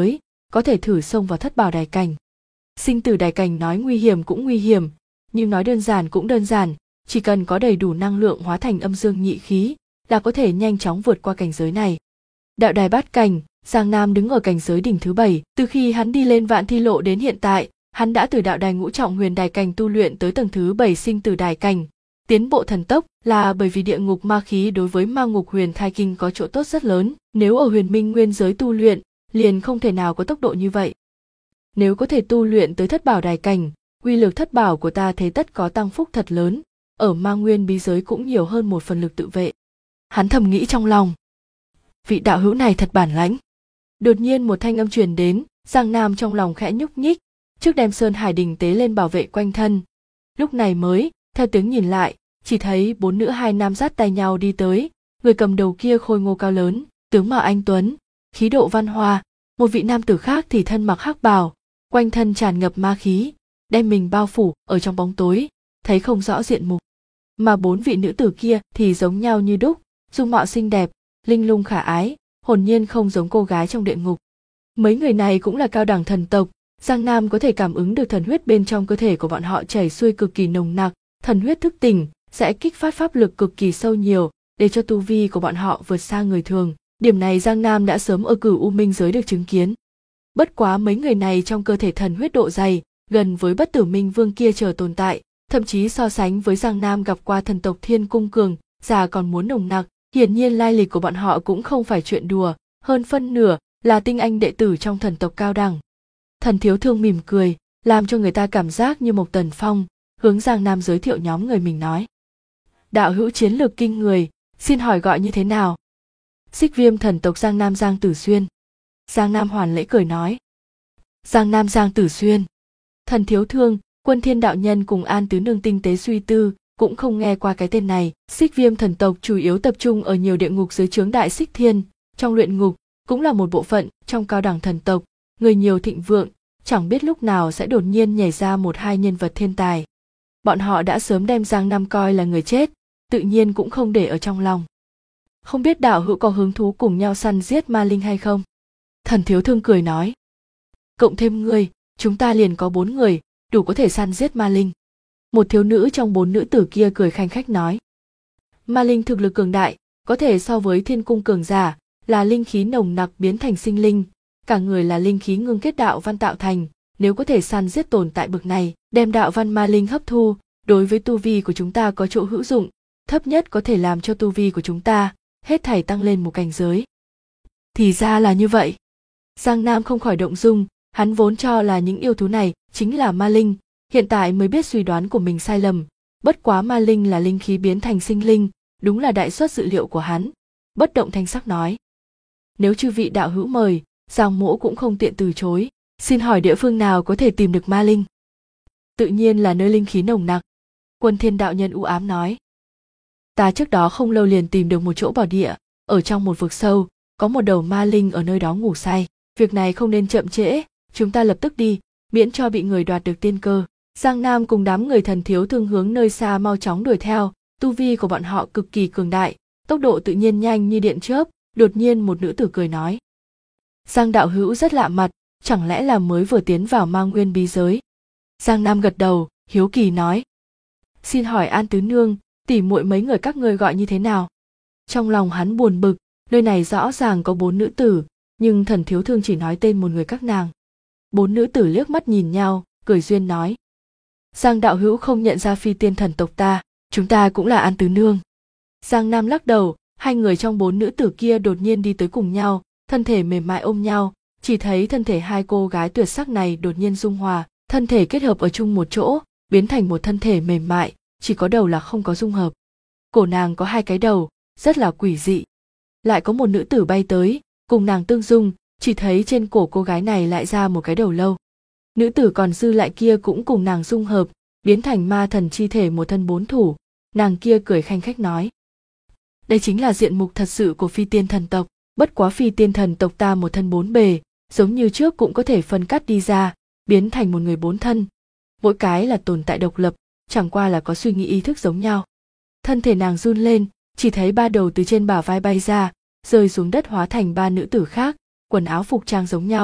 [SPEAKER 1] có thể thử xông vào thất bảo đài cảnh. Sinh tử đài cảnh nói nguy hiểm cũng nguy hiểm, nhưng nói đơn giản cũng đơn giản, chỉ cần có đầy đủ năng lượng hóa thành âm dương nhị khí là có thể nhanh chóng vượt qua cảnh giới này. Đạo đài bát cảnh, Giang Nam đứng ở cảnh giới đỉnh thứ 7, từ khi hắn đi lên Vạn Thi Lộ đến hiện tại, hắn đã từ đạo đài ngũ trọng huyền đài cảnh tu luyện tới tầng thứ 7 sinh tử đài cảnh. Tiến bộ thần tốc là bởi vì địa ngục ma khí đối với ma ngục huyền thai kinh có chỗ tốt rất lớn, nếu ở huyền minh nguyên giới tu luyện, liền không thể nào có tốc độ như vậy. Nếu có thể tu luyện tới thất bảo đài cảnh, uy lực thất bảo của ta thế tất có tăng phúc thật lớn, ở ma nguyên bí giới cũng nhiều hơn một phần lực tự vệ. Hắn thầm nghĩ trong lòng. Vị đạo hữu này thật bản lãnh. Đột nhiên một thanh âm truyền đến, Giang Nam trong lòng khẽ nhúc nhích, trước đem Sơn Hải Đình tế lên bảo vệ quanh thân. Lúc này mới, theo tiếng nhìn lại, chỉ thấy 4 nữ 2 nam dắt tay nhau đi tới, người cầm đầu kia khôi ngô cao lớn, tướng mạo anh tuấn, khí độ văn hoa, một vị nam tử khác thì thân mặc hắc bào, quanh thân tràn ngập ma khí, đem mình bao phủ ở trong bóng tối, thấy không rõ diện mục. Mà 4 vị nữ tử kia thì giống nhau như đúc, dung mạo xinh đẹp, linh lung khả ái, hồn nhiên không giống cô gái trong địa ngục. Mấy người này cũng là cao đẳng thần tộc, Giang Nam có thể cảm ứng được thần huyết bên trong cơ thể của bọn họ chảy xuôi cực kỳ nồng nặc, thần huyết thức tỉnh sẽ kích phát pháp lực cực kỳ sâu nhiều, để cho tu vi của bọn họ vượt xa người thường. Điểm này Giang Nam đã sớm ở Cửu U Minh giới được chứng kiến. Bất quá mấy người này trong cơ thể thần huyết độ dày, gần với Bất Tử Minh Vương kia chờ tồn tại, thậm chí so sánh với Giang Nam gặp qua thần tộc Thiên Cung Cường, già còn muốn nồng nặc, hiển nhiên lai lịch của bọn họ cũng không phải chuyện đùa, hơn phân nửa là tinh anh đệ tử trong thần tộc cao đẳng. Thần Thiếu Thương mỉm cười, làm cho người ta cảm giác như một tần phong, hướng Giang Nam giới thiệu nhóm người mình nói. Đạo hữu chiến lược kinh người, xin hỏi gọi như thế nào? Xích Viêm thần tộc Giang Nam Giang Tử Xuyên. Giang Nam hoàn lễ cười nói. Giang Nam Giang Tử Xuyên. Thần Thiếu Thương, Quân Thiên đạo nhân cùng An Tứ Nương tinh tế suy tư, cũng không nghe qua cái tên này. Xích Viêm thần tộc chủ yếu tập trung ở nhiều địa ngục dưới trướng Đại Xích Thiên, trong luyện ngục, cũng là một bộ phận trong cao đẳng thần tộc, người nhiều thịnh vượng, chẳng biết lúc nào sẽ đột nhiên nhảy ra 1-2 nhân vật thiên tài. Bọn họ đã sớm đem Giang Nam coi là người chết, tự nhiên cũng không để ở trong lòng. Không biết đạo hữu có hứng thú cùng nhau săn giết ma linh hay không? Thần Thiếu Thương cười nói. Cộng thêm ngươi, chúng ta liền có 4 người, đủ có thể săn giết ma linh. Một thiếu nữ trong 4 nữ tử kia cười khanh khách nói. Ma linh thực lực cường đại, có thể so với Thiên Cung cường giả, là linh khí nồng nặc biến thành sinh linh, cả người là linh khí ngưng kết đạo văn tạo thành, nếu có thể săn giết tồn tại bậc này, đem đạo văn ma linh hấp thu, đối với tu vi của chúng ta có chỗ hữu dụng, thấp nhất có thể làm cho tu vi của chúng ta hết thảy tăng lên một cảnh giới. Thì ra là như vậy. Giang Nam không khỏi động dung, hắn vốn cho là những yêu thú này chính là ma linh, hiện tại mới biết suy đoán của mình sai lầm, bất quá ma linh là linh khí biến thành sinh linh, đúng là đại suất dự liệu của hắn. Bất động thanh sắc nói. Nếu chư vị đạo hữu mời, Giang mỗ cũng không tiện từ chối, xin hỏi địa phương nào có thể tìm được ma linh? Tự nhiên là nơi linh khí nồng nặc. Quân Thiên đạo nhân u ám nói. Ta trước đó không lâu liền tìm được một chỗ bảo địa, ở trong một vực sâu, có một đầu ma linh ở nơi đó ngủ say. Việc này không nên chậm trễ, chúng ta lập tức đi, miễn cho bị người đoạt được tiên cơ. Giang Nam cùng đám người Thần Thiếu Thương hướng nơi xa mau chóng đuổi theo, tu vi của bọn họ cực kỳ cường đại, tốc độ tự nhiên nhanh như điện chớp. Đột nhiên một nữ tử cười nói. Giang đạo hữu rất lạ mặt, chẳng lẽ là mới vừa tiến vào ma nguyên bí giới? Giang Nam gật đầu, hiếu kỳ nói. Xin hỏi An Tứ Nương, tỉ muội mấy người các ngươi gọi như thế nào? Trong lòng hắn buồn bực, nơi này rõ ràng có 4 nữ tử, nhưng Thần Thiếu Thương chỉ nói tên một người các nàng. 4 nữ tử liếc mắt nhìn nhau, cười duyên nói. Giang đạo hữu không nhận ra phi tiên thần tộc ta, chúng ta cũng là An Tứ Nương. Giang Nam lắc đầu, 2 người trong 4 nữ tử kia đột nhiên đi tới cùng nhau, thân thể mềm mại ôm nhau, chỉ thấy thân thể 2 cô gái tuyệt sắc này đột nhiên dung hòa, thân thể kết hợp ở chung một chỗ, biến thành một thân thể mềm mại, chỉ có đầu là không có dung hợp. Cổ nàng có 2 cái đầu, rất là quỷ dị. Lại có một nữ tử bay tới, cùng nàng tương dung, chỉ thấy trên cổ cô gái này lại ra một cái đầu lâu. Nữ tử còn dư lại kia cũng cùng nàng dung hợp, biến thành ma thần chi thể một thân 4 thủ, nàng kia cười khanh khách nói. Đây chính là diện mục thật sự của phi tiên thần tộc, bất quá phi tiên thần tộc ta một thân 4 bề, giống như trước cũng có thể phân cắt đi ra, biến thành một người 4 thân. Mỗi cái là tồn tại độc lập, chẳng qua là có suy nghĩ ý thức giống nhau. Thân thể nàng run lên, chỉ thấy 3 đầu từ trên bả vai bay ra, rơi xuống đất hóa thành 3 nữ tử khác, quần áo phục trang giống nhau,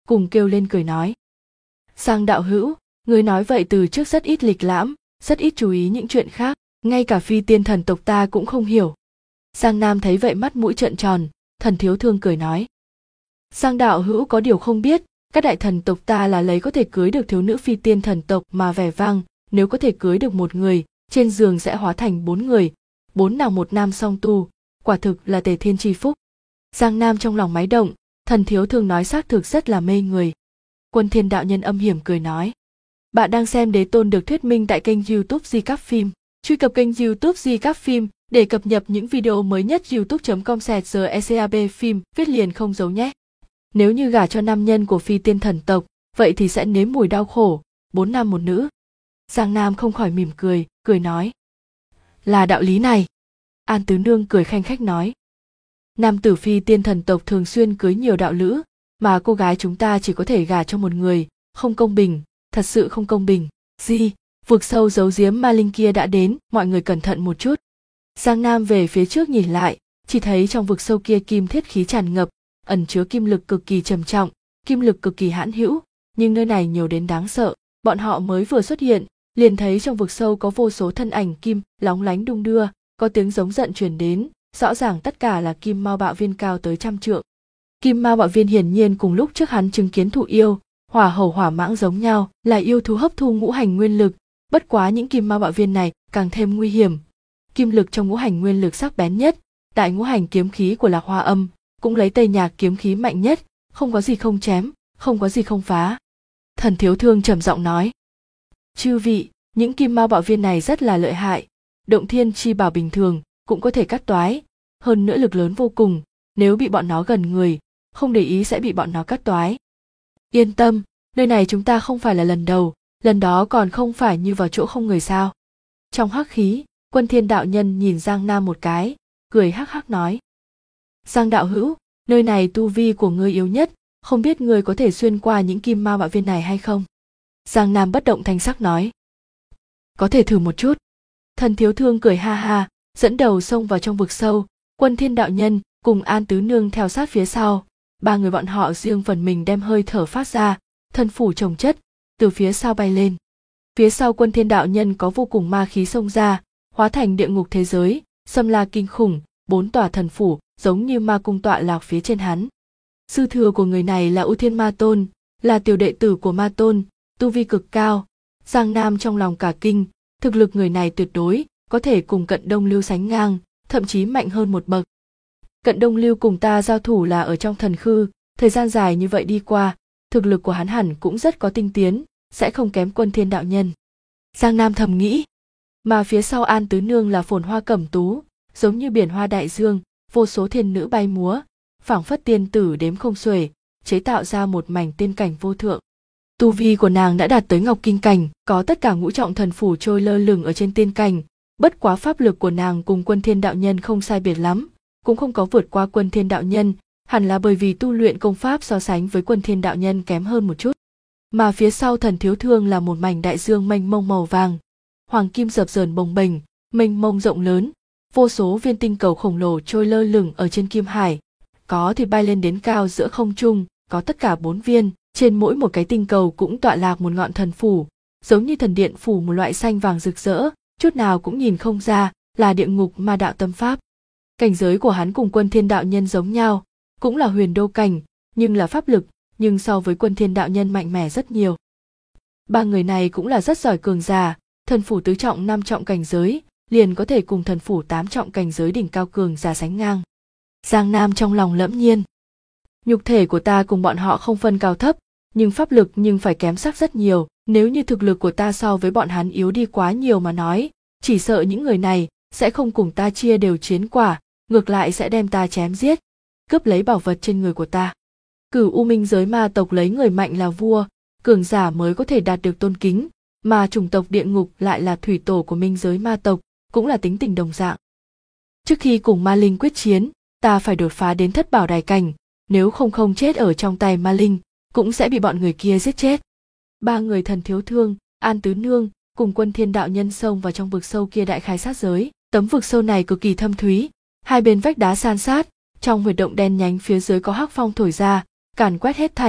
[SPEAKER 1] cùng kêu lên cười nói. Giang đạo hữu, người nói vậy từ trước rất ít lịch lãm, rất ít chú ý những chuyện khác, ngay cả phi tiên thần tộc ta cũng không hiểu. Giang Nam thấy vậy mắt mũi trợn tròn, Thần Thiếu Thương cười nói. Giang đạo hữu có điều không biết, các đại thần tộc ta là lấy có thể cưới được thiếu nữ phi tiên thần tộc mà vẻ vang, nếu có thể cưới được một người, trên giường sẽ hóa thành 4 người, 4 nàng 1 nam song tu, quả thực là tề thiên chi phúc. Giang Nam trong lòng máy động, Thần Thiếu Thương nói xác thực rất là mê người. Quân Thiên đạo nhân âm hiểm cười nói. Bạn đang xem Đế Tôn được thuyết minh tại kênh YouTube Recap Phim. Truy cập kênh YouTube Recap Phim để cập nhật những video mới nhất. youtube.com/recap phim viết liền không dấu nhé. Nếu như gả cho nam nhân của phi tiên thần tộc, vậy thì sẽ nếm mùi đau khổ, 4 nam 1 nữ. Giang Nam không khỏi mỉm cười, cười nói. Là đạo lý này. An Tứ Nương cười khanh khách nói. Nam tử phi tiên thần tộc thường xuyên cưới nhiều đạo lữ, mà cô gái chúng ta chỉ có thể gả cho một người, không công bình, thật sự không công bình. Gì, vực sâu giấu giếm ma linh kia đã đến, mọi người cẩn thận một chút. Giang Nam về phía trước nhìn lại, chỉ thấy trong vực sâu kia kim thiết khí tràn ngập, ẩn chứa kim lực cực kỳ trầm trọng, kim lực cực kỳ hãn hữu, nhưng nơi này nhiều đến đáng sợ. Bọn họ mới vừa xuất hiện, liền thấy trong vực sâu có vô số thân ảnh kim lóng lánh đung đưa, có tiếng giống giận truyền đến, rõ ràng tất cả là kim mao bạo viên cao tới 100 trượng. Kim mao bạo viên hiển nhiên cùng lúc trước hắn chứng kiến thụ yêu, hỏa hầu hỏa mãng giống nhau, là yêu thú hấp thu ngũ hành nguyên lực, bất quá những kim mao bạo viên này càng thêm nguy hiểm. Kim lực trong ngũ hành nguyên lực sắc bén nhất, đại ngũ hành kiếm khí của Lạc Hoa Âm, cũng lấy Tây Nhạc kiếm khí mạnh nhất, không có gì không chém, không có gì không phá. Thần Thiếu Thương trầm giọng nói. Chư vị, những kim mao bạo viên này rất là lợi hại, động thiên chi bảo bình thường cũng có thể cắt toái, hơn nữa lực lớn vô cùng, nếu bị bọn nó gần người, không để ý sẽ bị bọn nó cắt toái. Yên tâm, nơi này chúng ta không phải là lần đầu, lần đó còn không phải như vào chỗ không người sao. Trong hắc khí, Quân Thiên đạo nhân nhìn Giang Nam một cái, cười hắc hắc nói. Giang đạo hữu, nơi này tu vi của ngươi yếu nhất, không biết ngươi có thể xuyên qua những kim mao bạo viên này hay không? Giang Nam bất động thanh sắc nói. Có thể thử một chút. Thần Thiếu Thương cười ha ha, dẫn đầu xông vào trong vực sâu, Quân Thiên đạo nhân cùng An Tứ Nương theo sát phía sau, 3 người bọn họ riêng phần mình đem hơi thở phát ra, thân phủ chồng chất, từ phía sau bay lên. Phía sau Quân Thiên đạo nhân có vô cùng ma khí xông ra, hóa thành địa ngục thế giới, xâm la kinh khủng, 4 tòa thần phủ giống như ma cung tọa lạc phía trên hắn. Sư thừa của người này là U Thiên Ma Tôn, là tiểu đệ tử của Ma Tôn, tu vi cực cao. Giang Nam trong lòng cả kinh, thực lực người này tuyệt đối có thể cùng Cận Đông Lưu sánh ngang, thậm chí mạnh hơn một bậc. Cận Đông Lưu cùng ta giao thủ là ở trong thần khư, thời gian dài như vậy đi qua, thực lực của hắn hẳn cũng rất có tinh tiến, sẽ không kém Quân Thiên đạo nhân. Giang Nam thầm nghĩ, mà phía sau An Tứ Nương là phồn hoa cẩm tú, giống như biển hoa đại dương, vô số thiên nữ bay múa, phảng phất tiên tử đếm không xuể, chế tạo ra một mảnh tiên cảnh vô thượng. Tu vi của nàng đã đạt tới Ngọc Kinh cảnh, có tất cả ngũ trọng thần phủ trôi lơ lửng ở trên tiên cảnh, bất quá pháp lực của nàng cùng Quân Thiên đạo nhân không sai biệt lắm, cũng không có vượt qua Quân Thiên đạo nhân, hẳn là bởi vì tu luyện công pháp so sánh với Quân Thiên đạo nhân kém hơn một chút. Mà phía sau Thần Thiếu Thương là một mảnh đại dương mênh mông màu vàng, hoàng kim dập dờn bồng bềnh, mênh mông rộng lớn, vô số viên tinh cầu khổng lồ trôi lơ lửng ở trên kim hải, có thì bay lên đến cao giữa không trung, có tất cả 4 viên, trên mỗi một cái tinh cầu cũng tọa lạc một ngọn thần phủ, giống như thần điện phủ một loại xanh vàng rực rỡ, chút nào cũng nhìn không ra là địa ngục ma đạo tâm pháp. Cảnh giới của hắn cùng Quân Thiên đạo nhân giống nhau, cũng là huyền đô cảnh, nhưng là pháp lực, nhưng so với Quân Thiên đạo nhân mạnh mẽ rất nhiều. 3 người này cũng là rất giỏi cường giả, thần phủ tứ trọng 5 trọng cảnh giới, liền có thể cùng thần phủ 8 trọng cảnh giới đỉnh cao cường giả sánh ngang. Giang Nam trong lòng lẫm nhiên. Nhục thể của ta cùng bọn họ không phân cao thấp, nhưng pháp lực nhưng phải kém sắc rất nhiều, nếu như thực lực của ta so với bọn hắn yếu đi quá nhiều mà nói, chỉ sợ những người này sẽ không cùng ta chia đều chiến quả, ngược lại sẽ đem ta chém giết, cướp lấy bảo vật trên người của ta. Cửu U Minh giới ma tộc lấy người mạnh là vua, cường giả mới có thể đạt được tôn kính, mà chủng tộc địa ngục lại là thủy tổ của minh giới ma tộc, cũng là tính tình đồng dạng. Trước khi cùng ma linh quyết chiến, ta phải đột phá đến thất bảo đài cảnh, nếu không chết ở trong tay ma linh, cũng sẽ bị bọn người kia giết chết. 3 người Thần Thiếu Thương, An Tứ Nương cùng Quân Thiên đạo nhân xông vào trong vực sâu kia đại khai sát giới. Tấm vực sâu này cực kỳ thâm thúy, hai bên vách đá san sát, trong huyệt động đen nhánh phía dưới có hắc phong thổi ra, càn quét hết thảy,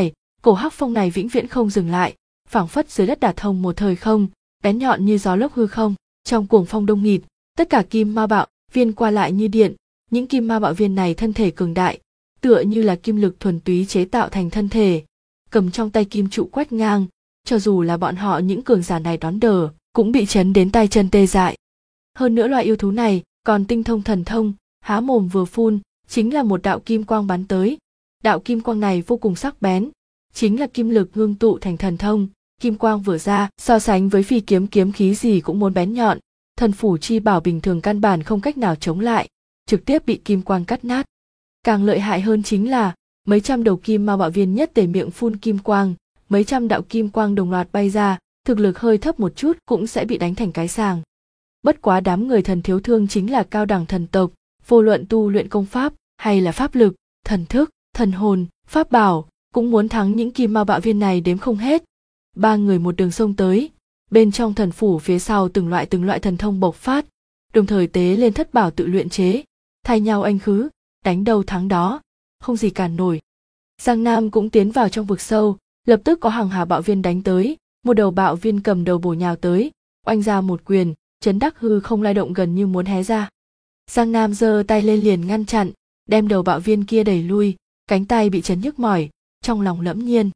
[SPEAKER 1] Cổ hắc phong này vĩnh viễn không dừng lại, phảng phất dưới đất đả thông một thời không, bén nhọn như gió lốc hư không. Trong cuồng phong đông nghịt, tất cả kim ma bạo viên qua lại như điện. Những kim ma bạo viên này thân thể cường đại, tựa như là kim lực thuần túy chế tạo thành thân thể, cầm trong tay kim trụ quét ngang, cho dù là bọn họ những cường giả này đón đỡ, cũng bị chấn đến tay chân tê dại. Hơn nữa loại yêu thú này còn tinh thông thần thông, há mồm vừa phun, chính là một đạo kim quang bắn tới. Đạo kim quang này vô cùng sắc bén, chính là kim lực ngưng tụ thành thần thông. Kim quang vừa ra, so sánh với phi kiếm kiếm khí gì cũng muốn bén nhọn, thần phủ chi bảo bình thường căn bản không cách nào chống lại, trực tiếp bị kim quang cắt nát. Càng lợi hại hơn chính là mấy trăm đầu kim ma bạo viên nhất tề miệng phun kim quang, mấy trăm đạo kim quang đồng loạt bay ra, thực lực hơi thấp một chút cũng sẽ bị đánh thành cái sàng. Bất quá đám người Thần Thiếu Thương chính là cao đẳng thần tộc, vô luận tu luyện công pháp hay là pháp lực, thần thức, thần hồn, pháp bảo, cũng muốn thắng những kim ma bạo viên này đếm không hết. Ba người một đường xông tới, bên trong thần phủ phía sau từng loại thần thông bộc phát, đồng thời tế lên thất bảo tự luyện chế, thay nhau anh khứ, đánh đâu thắng đó, không gì cản nổi. Giang Nam cũng tiến vào trong vực sâu, lập tức có hàng hà bạo viên đánh tới, một đầu bạo viên cầm đầu bổ nhào tới, oanh ra một quyền, chấn đắc hư không lay động gần như muốn hé ra. Giang Nam giơ tay lên liền ngăn chặn, đem đầu bạo viên kia đẩy lui, cánh tay bị chấn nhức mỏi, trong lòng lẫm nhiên.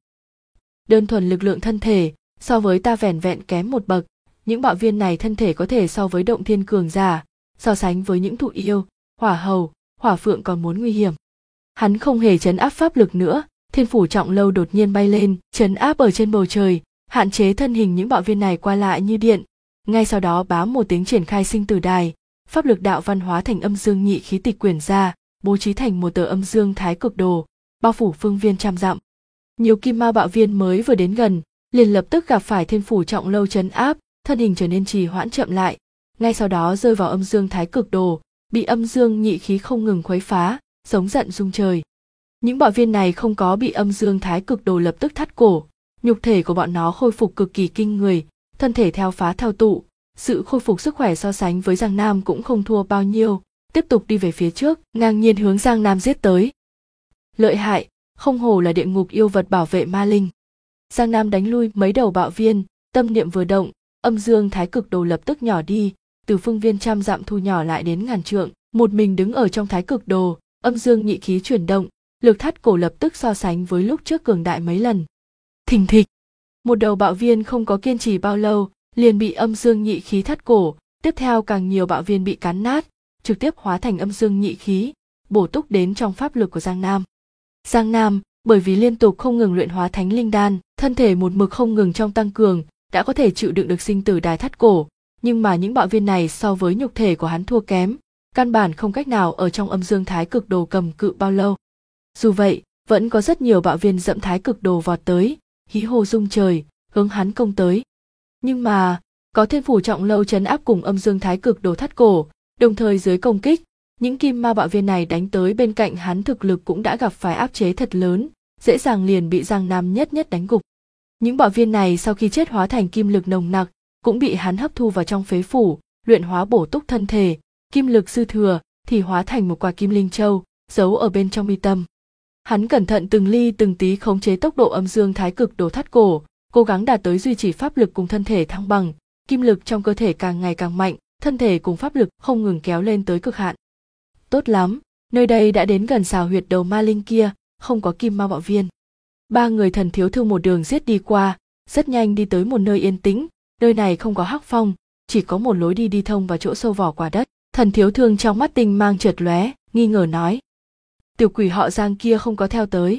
[SPEAKER 1] Đơn thuần lực lượng thân thể, so với ta vẻn vẹn kém một bậc, những bạo viên này thân thể có thể so với động thiên cường giả, so sánh với những thụ yêu, hỏa hầu, hỏa phượng còn muốn nguy hiểm. Hắn không hề trấn áp pháp lực nữa, thiên phủ trọng lâu đột nhiên bay lên, trấn áp ở trên bầu trời, hạn chế thân hình những bạo viên này qua lại như điện. Ngay sau đó bám một tiếng triển khai sinh tử đài, pháp lực đạo văn hóa thành âm dương nhị khí tịch quyển ra, bố trí thành một tờ âm dương thái cực đồ, bao phủ phương viên trăm dặm. Nhiều kim ma bạo viên mới vừa đến gần, liền lập tức gặp phải thiên phủ trọng lâu trấn áp, thân hình trở nên trì hoãn chậm lại, ngay sau đó rơi vào âm dương thái cực đồ, bị âm dương nhị khí không ngừng khuấy phá, giống giận rung trời. Những bạo viên này không có bị âm dương thái cực đồ lập tức thắt cổ, nhục thể của bọn nó khôi phục cực kỳ kinh người, thân thể theo phá thao tụ, sự khôi phục sức khỏe so sánh với Giang Nam cũng không thua bao nhiêu, tiếp tục đi về phía trước, ngang nhiên hướng Giang Nam giết tới. Lợi hại, không hổ là địa ngục yêu vật bảo vệ ma linh. Giang Nam đánh lui mấy đầu bạo viên, tâm niệm vừa động, âm dương thái cực đồ lập tức nhỏ đi, từ phương viên trăm dặm thu nhỏ lại đến ngàn trượng, một mình đứng ở trong thái cực đồ, âm dương nhị khí chuyển động, lực thắt cổ lập tức so sánh với lúc trước cường đại mấy lần. Thình thịch, một đầu bạo viên không có kiên trì bao lâu, liền bị âm dương nhị khí thắt cổ, tiếp theo càng nhiều bạo viên bị cắn nát, trực tiếp hóa thành âm dương nhị khí, bổ túc đến trong pháp lực của Giang Nam. Giang Nam, bởi vì liên tục không ngừng luyện hóa thánh linh đan, thân thể một mực không ngừng trong tăng cường, đã có thể chịu đựng được sinh tử đài thắt cổ, nhưng mà những bạo viên này so với nhục thể của hắn thua kém, căn bản không cách nào ở trong âm dương thái cực đồ cầm cự bao lâu. Dù vậy, vẫn có rất nhiều bạo viên dẫm thái cực đồ vọt tới, hí hồ rung trời, hướng hắn công tới. Nhưng mà, có thiên phủ trọng lâu trấn áp cùng âm dương thái cực đồ thắt cổ, đồng thời dưới công kích, những kim ma bạo viên này đánh tới bên cạnh hắn thực lực cũng đã gặp phải áp chế thật lớn, dễ dàng liền bị Giang Nam nhất đánh gục. Những bạo viên này sau khi chết hóa thành kim lực nồng nặc, cũng bị hắn hấp thu vào trong phế phủ, luyện hóa bổ túc thân thể, kim lực dư thừa thì hóa thành một quả kim linh châu, giấu ở bên trong mi tâm. Hắn cẩn thận từng ly từng tí khống chế tốc độ âm dương thái cực đồ thắt cổ, cố gắng đạt tới duy trì pháp lực cùng thân thể thăng bằng, kim lực trong cơ thể càng ngày càng mạnh, thân thể cùng pháp lực không ngừng kéo lên tới cực hạn. Tốt lắm, nơi đây đã đến gần xào huyệt đầu ma linh kia, không có kim ma bạo viên. Ba người Thần Thiếu Thương một đường giết đi qua, rất nhanh đi tới một nơi yên tĩnh, nơi này không có hắc phong, chỉ có một lối đi thông vào chỗ sâu vỏ quả đất. Thần Thiếu Thương trong mắt tinh mang chợt lóe, nghi ngờ nói: tiểu quỷ họ Giang kia không có theo tới.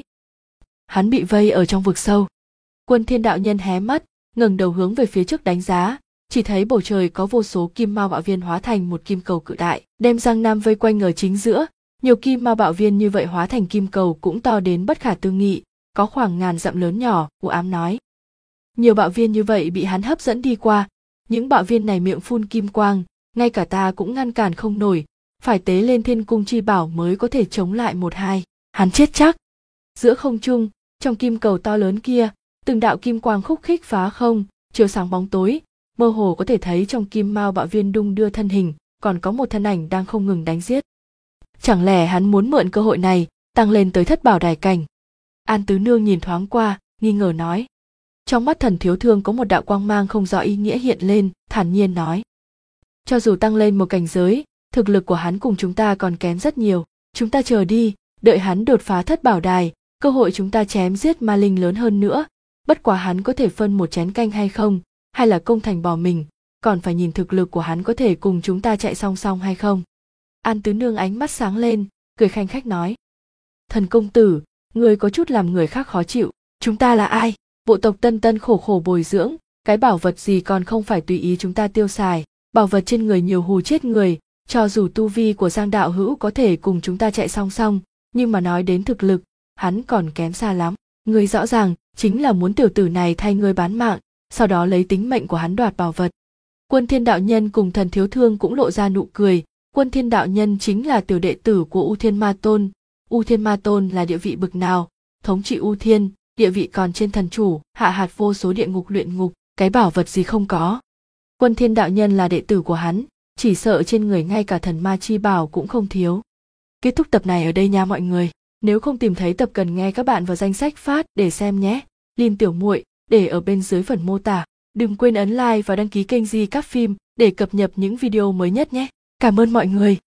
[SPEAKER 1] Hắn bị vây ở trong vực sâu. Quân Thiên đạo nhân hé mắt, ngẩng đầu hướng về phía trước đánh giá, chỉ thấy bầu trời có vô số kim ma bạo viên hóa thành một kim cầu cự đại, đem Giang Nam vây quanh ở chính giữa. Nhiều kim ma bạo viên như vậy hóa thành kim cầu cũng to đến bất khả tư nghị, có khoảng ngàn dặm lớn nhỏ. U ám nói: nhiều bạo viên như vậy bị hắn hấp dẫn đi qua, những bạo viên này miệng phun kim quang, ngay cả ta cũng ngăn cản không nổi, phải tế lên thiên cung chi bảo mới có thể chống lại một hai. Hắn chết chắc. Giữa không trung, trong kim cầu to lớn kia, từng đạo kim quang khúc khích phá không, chiếu sáng bóng tối, mơ hồ có thể thấy trong kim mao bạo viên đung đưa thân hình, còn có một thân ảnh đang không ngừng đánh giết. Chẳng lẽ hắn muốn mượn cơ hội này tăng lên tới thất bảo đài cảnh? An Tứ Nương nhìn thoáng qua, nghi ngờ nói. Trong mắt Thần Thiếu Thương có một đạo quang mang không rõ ý nghĩa hiện lên, thản nhiên nói. Cho dù tăng lên một cảnh giới, thực lực của hắn cùng chúng ta còn kém rất nhiều. Chúng ta chờ đi, đợi hắn đột phá thất bảo đài, cơ hội chúng ta chém giết ma linh lớn hơn nữa. Bất quá hắn có thể phân một chén canh hay không, hay là công thành bỏ mình, còn phải nhìn thực lực của hắn có thể cùng chúng ta chạy song song hay không. An Tứ Nương ánh mắt sáng lên, cười khanh khách nói. Thần công tử, người có chút làm người khác khó chịu. Chúng ta là ai? Bộ tộc Tân Tân khổ khổ bồi dưỡng, cái bảo vật gì còn không phải tùy ý chúng ta tiêu xài. Bảo vật trên người nhiều hù chết người, cho dù tu vi của Giang đạo hữu có thể cùng chúng ta chạy song song, nhưng mà nói đến thực lực, hắn còn kém xa lắm. Người rõ ràng chính là muốn tiểu tử này thay ngươi bán mạng, sau đó lấy tính mệnh của hắn đoạt bảo vật. Quân Thiên đạo nhân cùng Thần Thiếu Thương cũng lộ ra nụ cười. Quân Thiên đạo nhân chính là tiểu đệ tử của U Thiên Ma Tôn. U Thiên Ma Tôn là địa vị bực nào? Thống trị U Thiên, địa vị còn trên thần chủ, hạ hạt vô số địa ngục luyện ngục, cái bảo vật gì không có. Quân Thiên đạo nhân là đệ tử của hắn, chỉ sợ trên người ngay cả thần ma chi bảo cũng không thiếu. Kết thúc tập này ở đây nha mọi người. Nếu không tìm thấy tập cần nghe các bạn vào danh sách phát để xem nhé. Lin tiểu muội để ở bên dưới phần mô tả. Đừng quên ấn like và đăng ký kênh Di Các Phim để cập nhật những video mới nhất nhé. Cảm ơn mọi người.